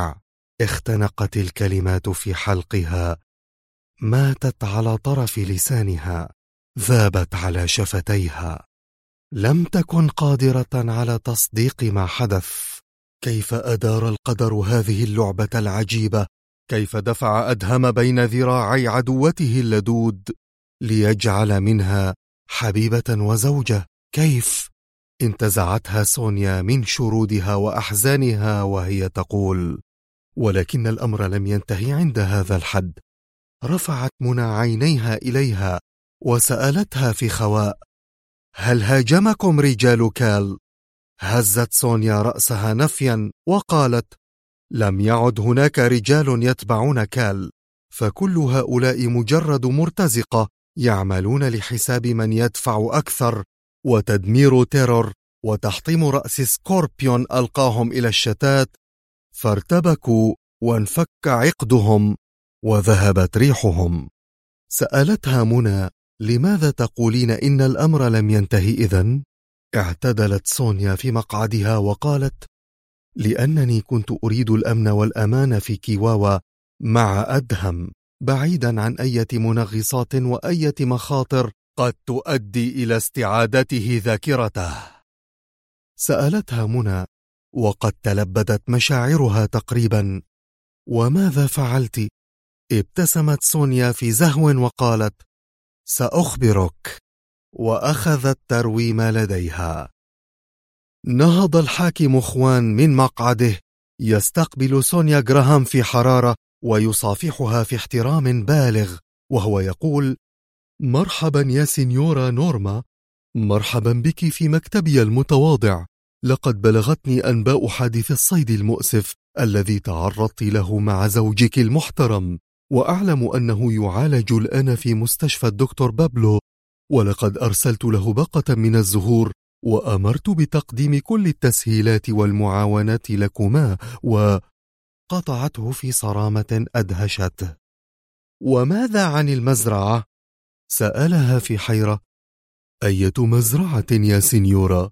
اختنقت الكلمات في حلقها، ماتت على طرف لسانها، ذابت على شفتيها. لم تكن قادرة على تصديق ما حدث. كيف أدار القدر هذه اللعبة العجيبة؟ كيف دفع أدهم بين ذراعي عدوته اللدود ليجعل منها حبيبة وزوجة؟ كيف؟ انتزعتها سونيا من شرودها وأحزانها وهي تقول. ولكن الأمر لم ينتهي عند هذا الحد. رفعت منى عينيها إليها وسألتها في خواء: هل هاجمكم رجال كال؟ هزت سونيا رأسها نفيا وقالت: لم يعد هناك رجال يتبعون كال، فكل هؤلاء مجرد مرتزقة يعملون لحساب من يدفع أكثر، وتدمير تيرور وتحطيم رأس سكوربيون ألقاهم إلى الشتات، فارتبكوا وانفك عقدهم وذهبت ريحهم. سألتها منى: لماذا تقولين إن الأمر لم ينتهي إذن؟ اعتدلت سونيا في مقعدها وقالت: لأنني كنت أريد الأمن والأمان في كيواوا مع أدهم، بعيدا عن أي منغصات وأي مخاطر قد تؤدي إلى استعادته ذاكرته. سألتها منى وقد تلبدت مشاعرها تقريبا: وماذا فعلت؟ ابتسمت سونيا في زهو وقالت: سأخبرك. وأخذت تروي ما لديها. نهض الحاكم خوان من مقعده يستقبل سونيا جراهام في حرارة ويصافحها في احترام بالغ وهو يقول: مرحبا يا سينيورا نورما، مرحبا بك في مكتبي المتواضع. لقد بلغتني أنباء حادث الصيد المؤسف الذي تعرضت له مع زوجك المحترم، وأعلم أنه يعالج الآن في مستشفى الدكتور بابلو، ولقد أرسلت له باقة من الزهور وأمرت بتقديم كل التسهيلات والمعاونات لكما. وقطعته في صرامة أدهشته. وماذا عن المزرعة؟ سألها في حيرة. أية مزرعة يا سينيورا؟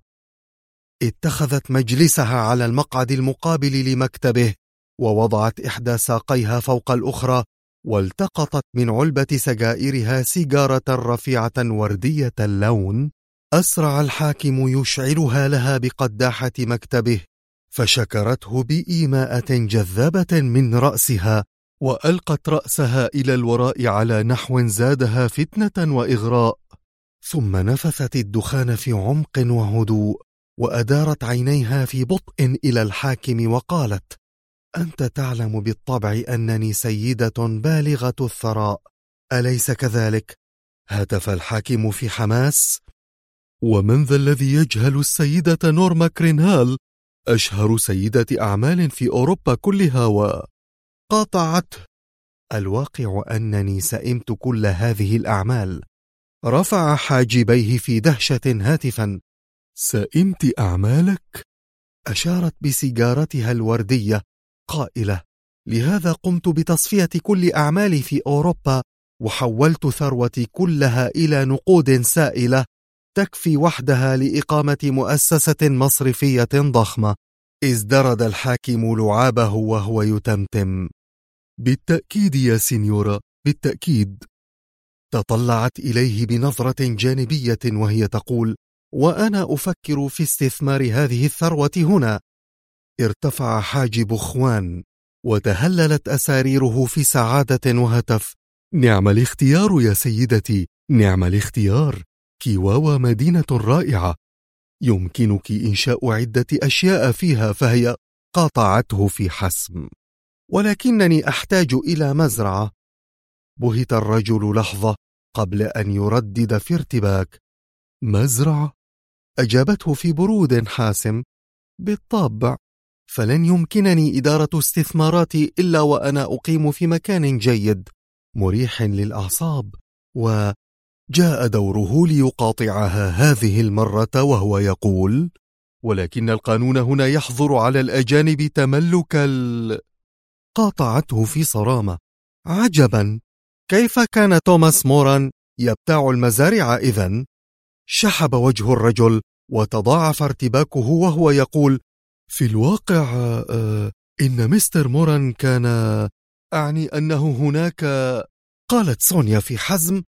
اتخذت مجلسها على المقعد المقابل لمكتبه، ووضعت إحدى ساقيها فوق الأخرى، والتقطت من علبة سجائرها سيجارة رفيعة وردية اللون. أسرع الحاكم يشعلها لها بقداحة مكتبه، فشكرته بإيماءة جذابة من رأسها، وألقت رأسها إلى الوراء على نحو زادها فتنة وإغراء، ثم نفثت الدخان في عمق وهدوء، وأدارت عينيها في بطء إلى الحاكم وقالت: أنت تعلم بالطبع أنني سيدة بالغة الثراء، أليس كذلك؟ هتف الحاكم في حماس: ومن ذا الذي يجهل السيدة نورما كرينهال، أشهر سيدة أعمال في أوروبا كلها؟ وقاطعته: الواقع أنني سئمت كل هذه الأعمال. رفع حاجبيه في دهشة هاتفا: سئمت أعمالك؟ أشارت بسيجارتها الوردية قائلة: لهذا قمت بتصفية كل أعمالي في أوروبا، وحولت ثروتي كلها إلى نقود سائلة تكفي وحدها لإقامة مؤسسة مصرفية ضخمة. ازدرد الحاكم لعابه وهو يتمتم: بالتأكيد يا سينيورا، بالتأكيد. تطلعت إليه بنظرة جانبية وهي تقول: وأنا أفكر في استثمار هذه الثروة هنا. ارتفع حاجب خوان وتهللت أساريره في سعادة وهتف: نعم الاختيار يا سيدتي، نعم الاختيار. كيواوا مدينة رائعة، يمكنك إنشاء عدة أشياء فيها، فهي. قاطعته في حسم: ولكنني أحتاج إلى مزرعة. بهت الرجل لحظة قبل أن يردد في ارتباك: مزرعة؟ أجابته في برود حاسم: بالطبع، فلن يمكنني إدارة استثماراتي إلا وأنا أقيم في مكان جيد مريح للأعصاب. وجاء دوره ليقاطعها هذه المرة وهو يقول: ولكن القانون هنا يحظر على الأجانب تملك قاطعته في صرامة: عجبا، كيف كان توماس موران يبتاع المزارع إذن؟ شحب وجه الرجل وتضاعف ارتباكه وهو يقول: في الواقع إن مستر موران كان أعني أنه هناك. قالت سونيا في حزم: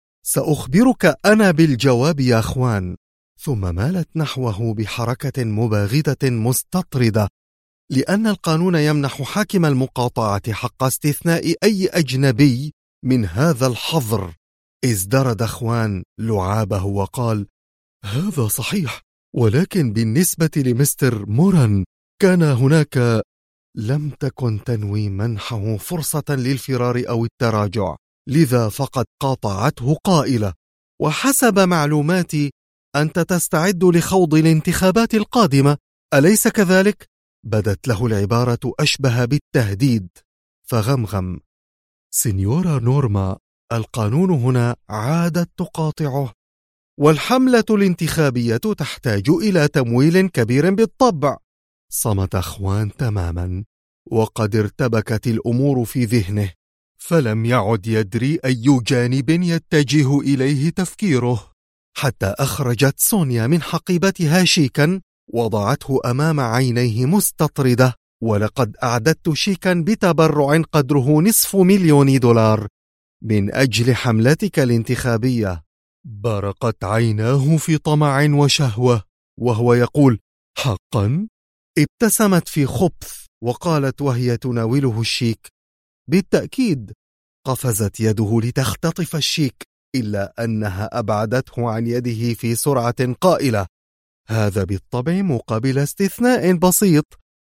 سأخبرك أنا بالجواب يا أخوان. ثم مالت نحوه بحركة مباغتة مستطردة، لأن القانون يمنح حاكم المقاطعة حق استثناء أي أجنبي من هذا الحظر. ازدرد أخوان لعابه وقال: هذا صحيح، ولكن بالنسبة لمستر موران كان هناك. لم تكن تنوي منحه فرصة للفرار أو التراجع، لذا فقد قاطعته قائلة: وحسب معلوماتي أنت تستعد لخوض الانتخابات القادمة، أليس كذلك؟ بدت له العبارة أشبه بالتهديد، فغمغم: سينيورا نورما، القانون هنا عادت تقاطعه، والحملة الانتخابية تحتاج إلى تمويل كبير بالطبع. صمت أخوان تماما، وقد ارتبكت الأمور في ذهنه، فلم يعد يدري أي جانب يتجه إليه تفكيره، حتى أخرجت سونيا من حقيبتها شيكا وضعته أمام عينيه مستطردة: ولقد أعددت شيكا بتبرع قدره $500,000 من أجل حملتك الانتخابية. برقت عيناه في طمع وشهوة وهو يقول: حقا؟ ابتسمت في خبث وقالت وهي تناوله الشيك: بالتأكيد. قفزت يده لتختطف الشيك، إلا أنها أبعدته عن يده في سرعة قائلة: هذا بالطبع مقابل استثناء بسيط.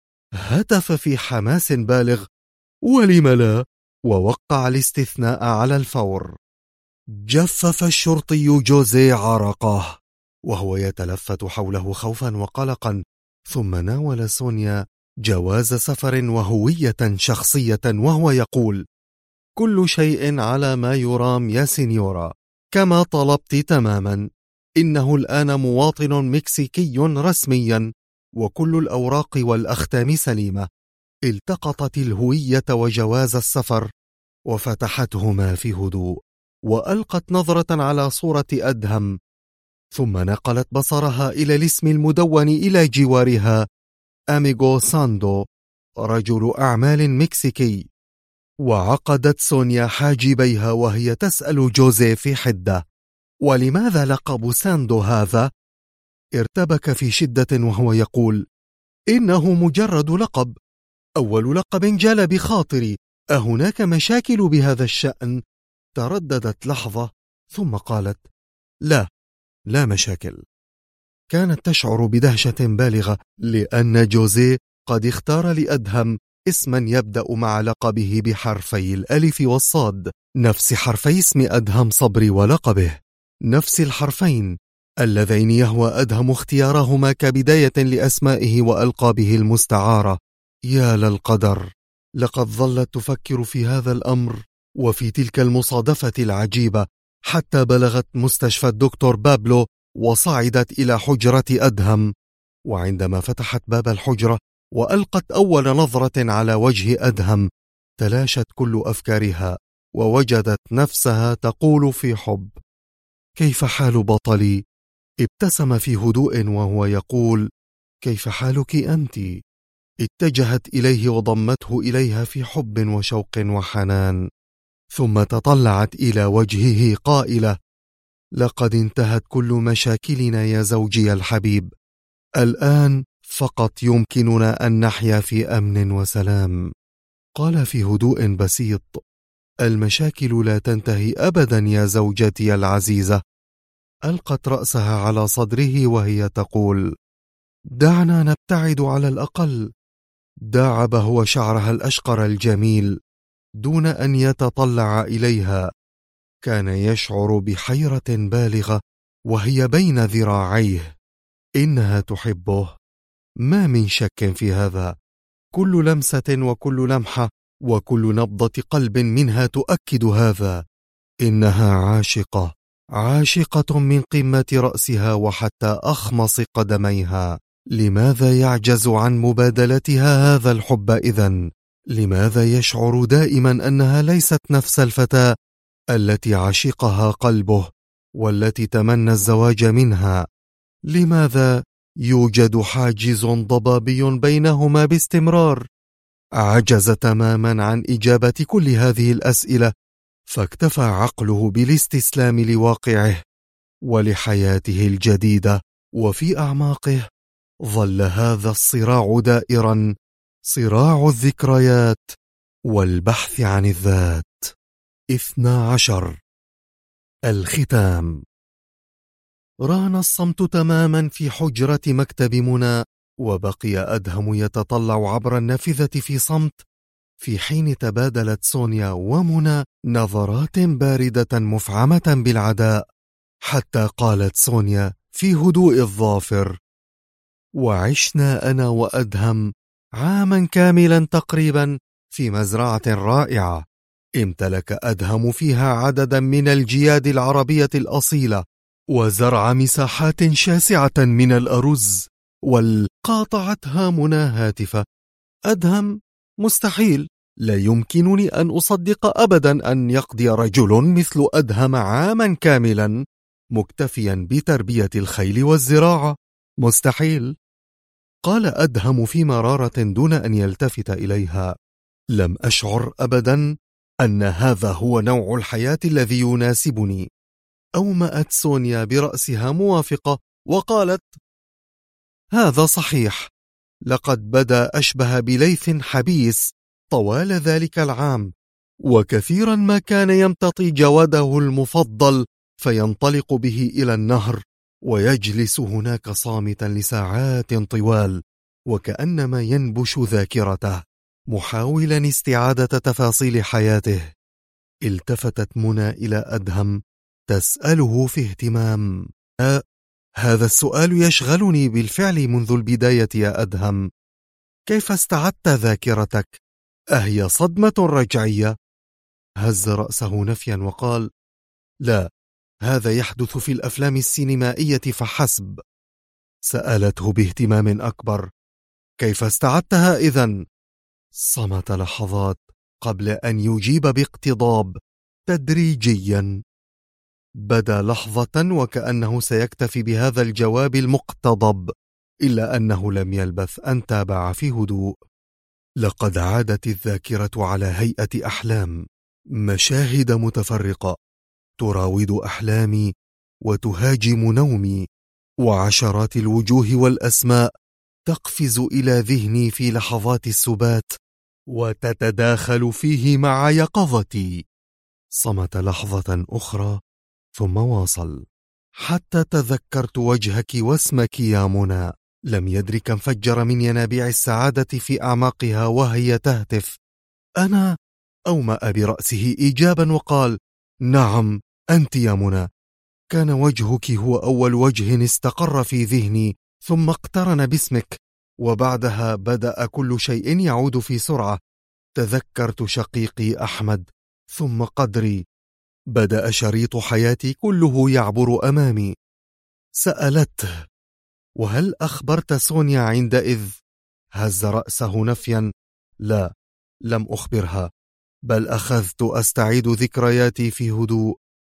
هتف في حماس بالغ: ولم لا؟ ووقع الاستثناء على الفور. جفف الشرطي جوزيه عرقه وهو يتلفت حوله خوفا وقلقا، ثم ناول سونيا جواز سفر وهوية شخصية وهو يقول: كل شيء على ما يرام يا سينيورا، كما طلبت تماما. إنه الآن مواطن مكسيكي رسميا، وكل الأوراق والأختام سليمة. التقطت الهوية وجواز السفر وفتحتهما في هدوء، وألقت نظرة على صورة أدهم، ثم نقلت بصرها إلى الاسم المدون إلى جوارها: أميغو ساندو، رجل أعمال مكسيكي. وعقدت سونيا حاجبيها وهي تسأل جوزيه في حدة: ولماذا لقب ساندو هذا؟ ارتبك في شدة وهو يقول: إنه مجرد لقب، أول لقب جال بخاطري. أهناك مشاكل بهذا الشأن؟ ترددت لحظة ثم قالت: لا مشاكل. كانت تشعر بدهشة بالغة، لأن جوزيه قد اختار لأدهم اسما يبدأ مع لقبه بحرفي الألف والصاد، نفس حرفي اسم أدهم صبري ولقبه، نفس الحرفين اللذين يهوى أدهم اختيارهما كبداية لأسمائه وألقابه المستعارة. يا للقدر، لقد ظلت تفكر في هذا الأمر وفي تلك المصادفة العجيبة حتى بلغت مستشفى الدكتور بابلو وصعدت إلى حجرة أدهم. وعندما فتحت باب الحجرة وألقت أول نظرة على وجه أدهم، تلاشت كل أفكارها ووجدت نفسها تقول في حب: كيف حال بطلي؟ ابتسم في هدوء وهو يقول: كيف حالك أنت؟ اتجهت إليه وضمته إليها في حب وشوق وحنان، ثم تطلعت إلى وجهه قائلة: لقد انتهت كل مشاكلنا يا زوجي الحبيب، الآن فقط يمكننا أن نحيا في أمن وسلام. قال في هدوء بسيط: المشاكل لا تنتهي أبدا يا زوجتي العزيزة. ألقت رأسها على صدره وهي تقول: دعنا نبتعد على الأقل. داعب هو شعرها الأشقر الجميل دون أن يتطلع إليها. كان يشعر بحيرة بالغة وهي بين ذراعيه. إنها تحبه، ما من شك في هذا. كل لمسة وكل لمحة وكل نبضة قلب منها تؤكد هذا. إنها عاشقة، عاشقة من قمة رأسها وحتى أخمص قدميها. لماذا يعجز عن مبادلتها هذا الحب إذن؟ لماذا يشعر دائما أنها ليست نفس الفتاة التي عشقها قلبه والتي تمنى الزواج منها؟ لماذا يوجد حاجز ضبابي بينهما باستمرار؟ عجز تماما عن إجابة كل هذه الأسئلة، فاكتفى عقله بالاستسلام لواقعه ولحياته الجديدة. وفي أعماقه ظل هذا الصراع دائرا، صراع الذكريات والبحث عن الذات. 12. الختام. ران الصمت تماما في حجرة مكتب منى، وبقي أدهم يتطلع عبر النافذة في صمت، في حين تبادلت سونيا ومنى نظرات باردة مفعمة بالعداء، حتى قالت سونيا في هدوء الظافر: وعشنا أنا وأدهم عاما كاملا تقريبا في مزرعة رائعة، امتلك أدهم فيها عددا من الجياد العربية الأصيلة، وزرع مساحات شاسعة من الأرز. والقاطعتها منى هاتفة: أدهم؟ مستحيل، لا يمكنني أن أصدق أبدا أن يقضي رجل مثل أدهم عاما كاملا مكتفيا بتربية الخيل والزراعة، مستحيل. قال أدهم في مرارة دون أن يلتفت إليها: لم أشعر أبدا أن هذا هو نوع الحياة الذي يناسبني. أومأت سونيا برأسها موافقة وقالت: هذا صحيح، لقد بدا أشبه بليث حبيس طوال ذلك العام، وكثيرا ما كان يمتطي جواده المفضل فينطلق به إلى النهر، ويجلس هناك صامتا لساعات طوال، وكأنما ينبش ذاكرته محاولا استعادة تفاصيل حياته. التفتت منى إلى أدهم تسأله في اهتمام: هذا السؤال يشغلني بالفعل منذ البداية يا أدهم. كيف استعدت ذاكرتك؟ أهي صدمة رجعية؟ هز رأسه نفيا وقال: لا، هذا يحدث في الأفلام السينمائية فحسب. سألته باهتمام أكبر: كيف استعدتها إذن؟ صمت لحظات قبل أن يجيب باقتضاب تدريجيا. بدا لحظة وكأنه سيكتفي بهذا الجواب المقتضب، إلا أنه لم يلبث أن تابع في هدوء: لقد عادت الذاكرة على هيئة أحلام، مشاهد متفرقة تراود أحلامي وتهاجم نومي، وعشرات الوجوه والأسماء تقفز إلى ذهني في لحظات السبات وتتداخل فيه مع يقظتي. صمت لحظة أخرى ثم واصل: حتى تذكرت وجهك واسمك يا منى. لم يدر كم فجر من ينابيع السعادة في أعماقها وهي تهتف: أنا؟ أومأ برأسه إيجابا وقال: نعم أنت يا منى. كان وجهك هو أول وجه استقر في ذهني، ثم اقترن باسمك، وبعدها بدأ كل شيء يعود في سرعة. تذكرت شقيقي أحمد، ثم قدري. بدأ شريط حياتي كله يعبر أمامي. سألته: وهل أخبرت سونيا عندئذ؟ هز رأسه نفيا: لا، لم أخبرها، بل أخذت أستعيد ذكرياتي في هدوء،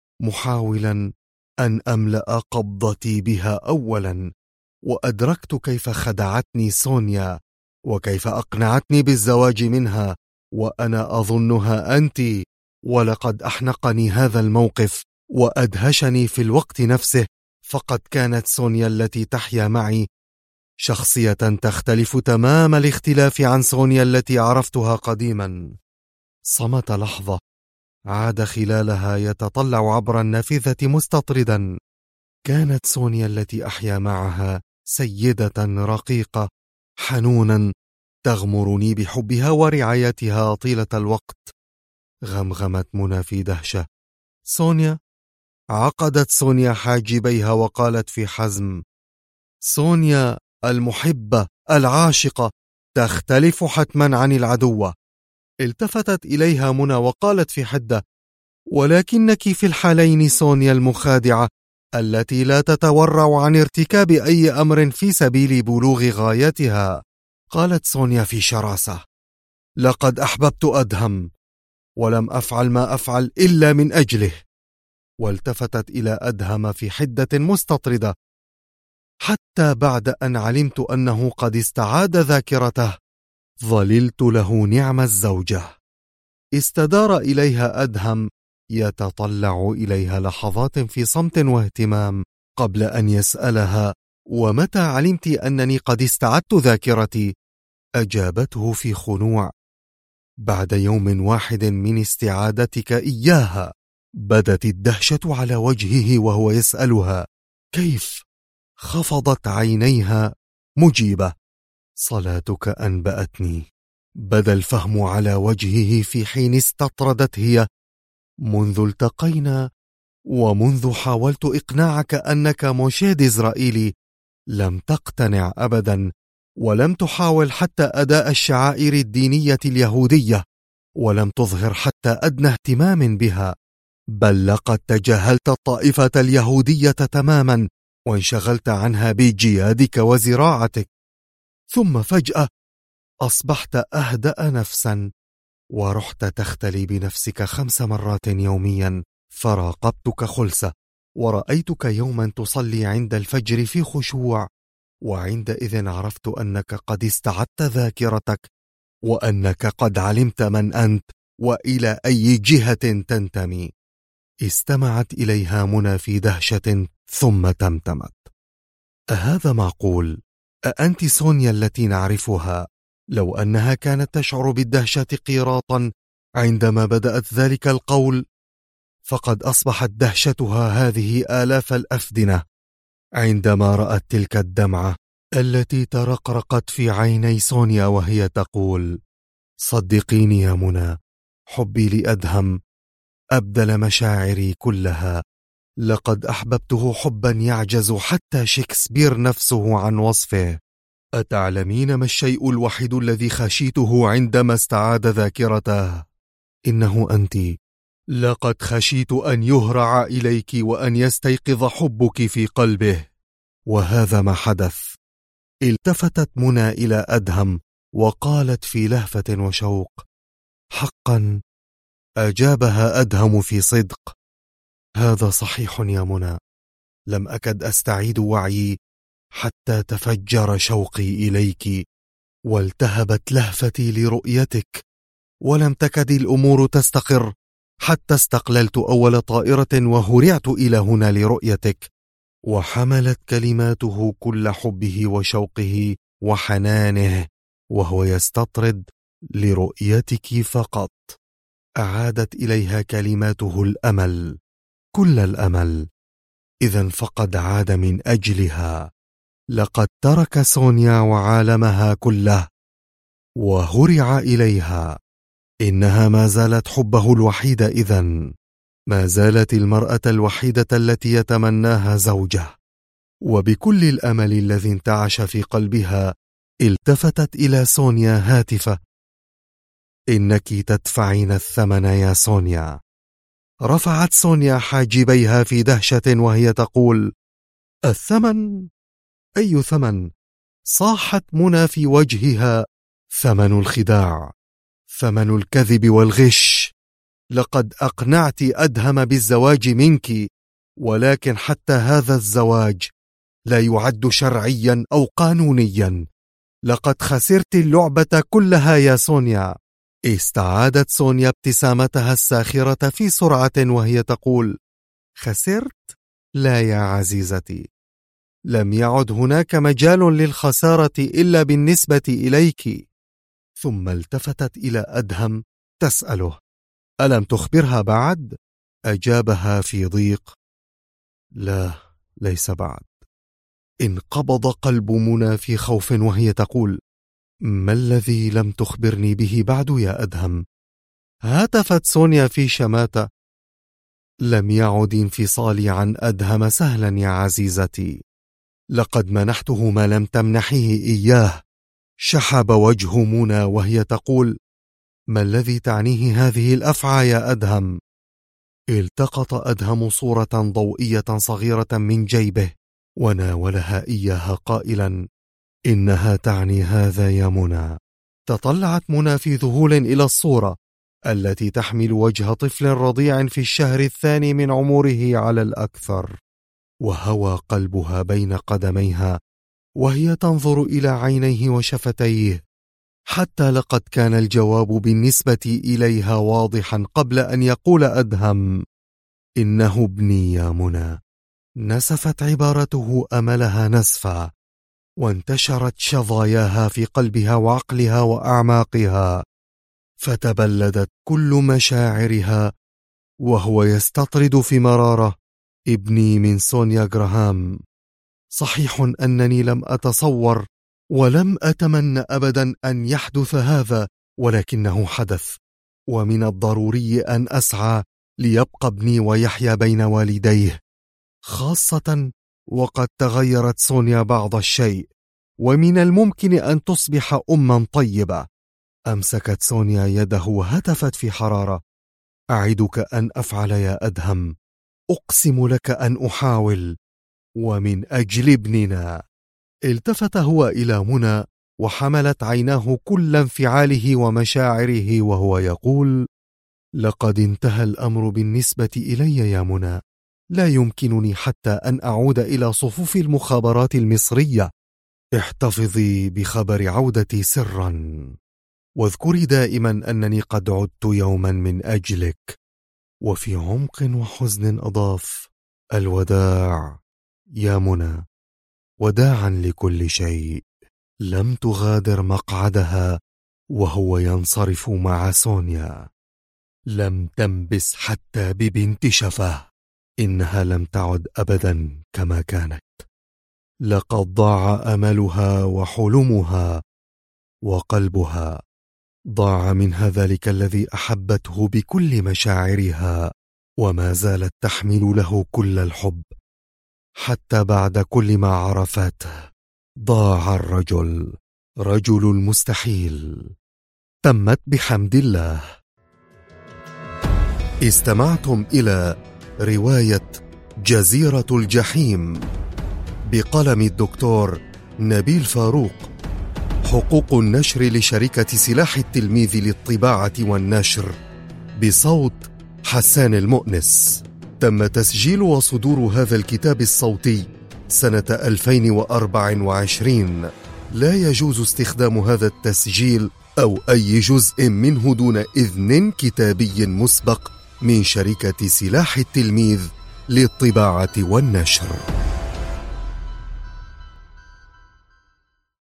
محاولا أن أملأ قبضتي بها أولا. وأدركت كيف خدعتني سونيا، وكيف أقنعتني بالزواج منها وأنا أظنها أنت. ولقد أحنقني هذا الموقف وأدهشني في الوقت نفسه، فقد كانت سونيا التي تحيا معي شخصية تختلف تمام الاختلاف عن سونيا التي عرفتها قديما. صمت لحظة، عاد خلالها يتطلع عبر النافذة مستطردا. كانت سونيا التي أحيا معها سيدة رقيقة حنونا تغمرني بحبها ورعايتها طيلة الوقت. غمغمت منى في دهشة: سونيا؟ عقدت سونيا حاجبيها وقالت في حزم: سونيا المحبة العاشقة تختلف حتما عن العدوة. التفتت إليها منى وقالت في حدة: ولكنك في الحالين سونيا المخادعة التي لا تتورع عن ارتكاب أي أمر في سبيل بلوغ غايتها. قالت سونيا في شراسة: لقد أحببت أدهم، ولم أفعل ما أفعل إلا من أجله. والتفتت إلى أدهم في حدة مستطردة، حتى بعد أن علمت أنه قد استعاد ذاكرته ظللت له نعم الزوجة. استدار إليها أدهم يتطلع إليها لحظات في صمت واهتمام قبل أن يسألها: ومتى علمت أنني قد استعدت ذاكرتي؟ أجابته في خنوع: بعد يوم واحد من استعادتك إياها. بدت الدهشة على وجهه وهو يسألها: كيف؟ خفضت عينيها مجيبة: صلاتك أنبأتني. بدا الفهم على وجهه في حين استطردت هي: منذ التقينا ومنذ حاولت إقناعك أنك موشيد إسرائيلي لم تقتنع أبدا، ولم تحاول حتى أداء الشعائر الدينية اليهودية، ولم تظهر حتى أدنى اهتمام بها، بل لقد تجاهلت الطائفة اليهودية تماما وانشغلت عنها بجيادك وزراعتك. ثم فجأة أصبحت أهدأ نفسا ورحت تختلي بنفسك 5 مرات يوميا، فراقبتك خلسة ورأيتك يوما تصلي عند الفجر في خشوع، وعندئذ عرفت أنك قد استعدت ذاكرتك وأنك قد علمت من أنت وإلى أي جهة تنتمي. استمعت إليها منى في دهشة ثم تمتمت: أهذا معقول؟ أأنت سونيا التي نعرفها؟ لو أنها كانت تشعر بالدهشة قيراطا عندما بدأت ذلك القول، فقد أصبحت دهشتها هذه آلاف الأفدنة عندما رأت تلك الدمعة التي ترقرقت في عيني سونيا وهي تقول: صدقيني يا منى، حبي لأدهم أبدل مشاعري كلها. لقد أحببته حبا يعجز حتى شكسبير نفسه عن وصفه. أتعلمين ما الشيء الوحيد الذي خشيته عندما استعاد ذاكرته؟ إنه أنت. لقد خشيت أن يهرع إليك وأن يستيقظ حبك في قلبه، وهذا ما حدث. التفتت منى إلى أدهم وقالت في لهفة وشوق: حقا؟ أجابها أدهم في صدق: هذا صحيح يا منى. لم أكد أستعيد وعيي حتى تفجر شوقي إليك والتهبت لهفتي لرؤيتك، ولم تكد الأمور تستقر حتى استقللت أول طائرة وهرعت إلى هنا لرؤيتك. وحملت كلماته كل حبه وشوقه وحنانه وهو يستطرد لرؤيتك فقط. أعادت إليها كلماته الأمل، كل الأمل. إذن فقد عاد من أجلها. لقد ترك سونيا وعالمها كله وهرع إليها. إنها ما زالت حبه الوحيد، إذن ما زالت المرأة الوحيدة التي يتمناها زوجه. وبكل الأمل الذي انتعش في قلبها التفتت إلى سونيا هاتفة: إنك تدفعين الثمن يا سونيا. رفعت سونيا حاجبيها في دهشة وهي تقول: الثمن؟ أي ثمن؟ صاحت منى في وجهها: ثمن الخداع، ثمن الكذب والغش. لقد أقنعت أدهم بالزواج منك، ولكن حتى هذا الزواج لا يعد شرعيا أو قانونيا. لقد خسرت اللعبة كلها يا سونيا. استعادت سونيا ابتسامتها الساخرة في سرعة وهي تقول: خسرت؟ لا يا عزيزتي، لم يعد هناك مجال للخسارة إلا بالنسبة إليك. ثم التفتت إلى أدهم تسأله: ألم تخبرها بعد؟ أجابها في ضيق: لا، ليس بعد. انقبض قلب منى في خوف وهي تقول: ما الذي لم تخبرني به بعد يا أدهم؟ هتفت سونيا في شماتة: لم يعد انفصالي عن أدهم سهلا يا عزيزتي. لقد منحته ما لم تمنحيه إياه. شحب وجه منى وهي تقول: ما الذي تعنيه هذه الأفعى يا أدهم؟ التقط أدهم صورة ضوئية صغيرة من جيبه وناولها إياها قائلا: إنها تعني هذا يا منى. تطلعت منى في ذهول إلى الصورة التي تحمل وجه طفل رضيع في الشهر الثاني من عمره على الأكثر، وهوى قلبها بين قدميها وهي تنظر إلى عينيه وشفتيه حتى لقد كان الجواب بالنسبة إليها واضحا قبل أن يقول أدهم: إنه ابني يا منى. نسفت عبارته أملها نسفا، وانتشرت شظاياها في قلبها وعقلها وأعماقها، فتبلدت كل مشاعرها وهو يستطرد في مرارة: ابني من سونيا غراهام. صحيح أنني لم أتصور ولم أتمنى أبدا أن يحدث هذا، ولكنه حدث، ومن الضروري أن أسعى ليبقى ابني ويحيا بين والديه، خاصة وقد تغيرت سونيا بعض الشيء، ومن الممكن أن تصبح أما طيبة. أمسكت سونيا يده وهتفت في حرارة: أعدك أن أفعل يا أدهم، أقسم لك أن أحاول، ومن أجل ابننا. التفت هو إلى منى وحملت عيناه كل انفعاله ومشاعره وهو يقول: لقد انتهى الأمر بالنسبة إلي يا منى، لا يمكنني حتى أن أعود إلى صفوف المخابرات المصرية. احتفظي بخبر عودتي سرا، واذكري دائما أنني قد عدت يوما من أجلك. وفي عمق وحزن أضاف: الوداع يا منى، وداعا لكل شيء. لم تغادر مقعدها وهو ينصرف مع سونيا، لم تنبس حتى ببنت شفاه، إنها لم تعد أبدا كما كانت. لقد ضاع أملها وحلمها، وقلبها ضاع منها ذلك الذي أحبته بكل مشاعرها، وما زالت تحمل له كل الحب. حتى بعد كل ما عرفته ضاع الرجل، رجل المستحيل. تمت بحمد الله. استمعتم إلى رواية جزيرة الجحيم بقلم الدكتور نبيل فاروق. حقوق النشر لشركة سلاح التلميذ للطباعة والنشر، بصوت حسان المؤنس. تم تسجيل وصدور هذا الكتاب الصوتي سنة 2024. لا يجوز استخدام هذا التسجيل أو أي جزء منه دون إذن كتابي مسبق من شركة سلاح التلميذ للطباعة والنشر.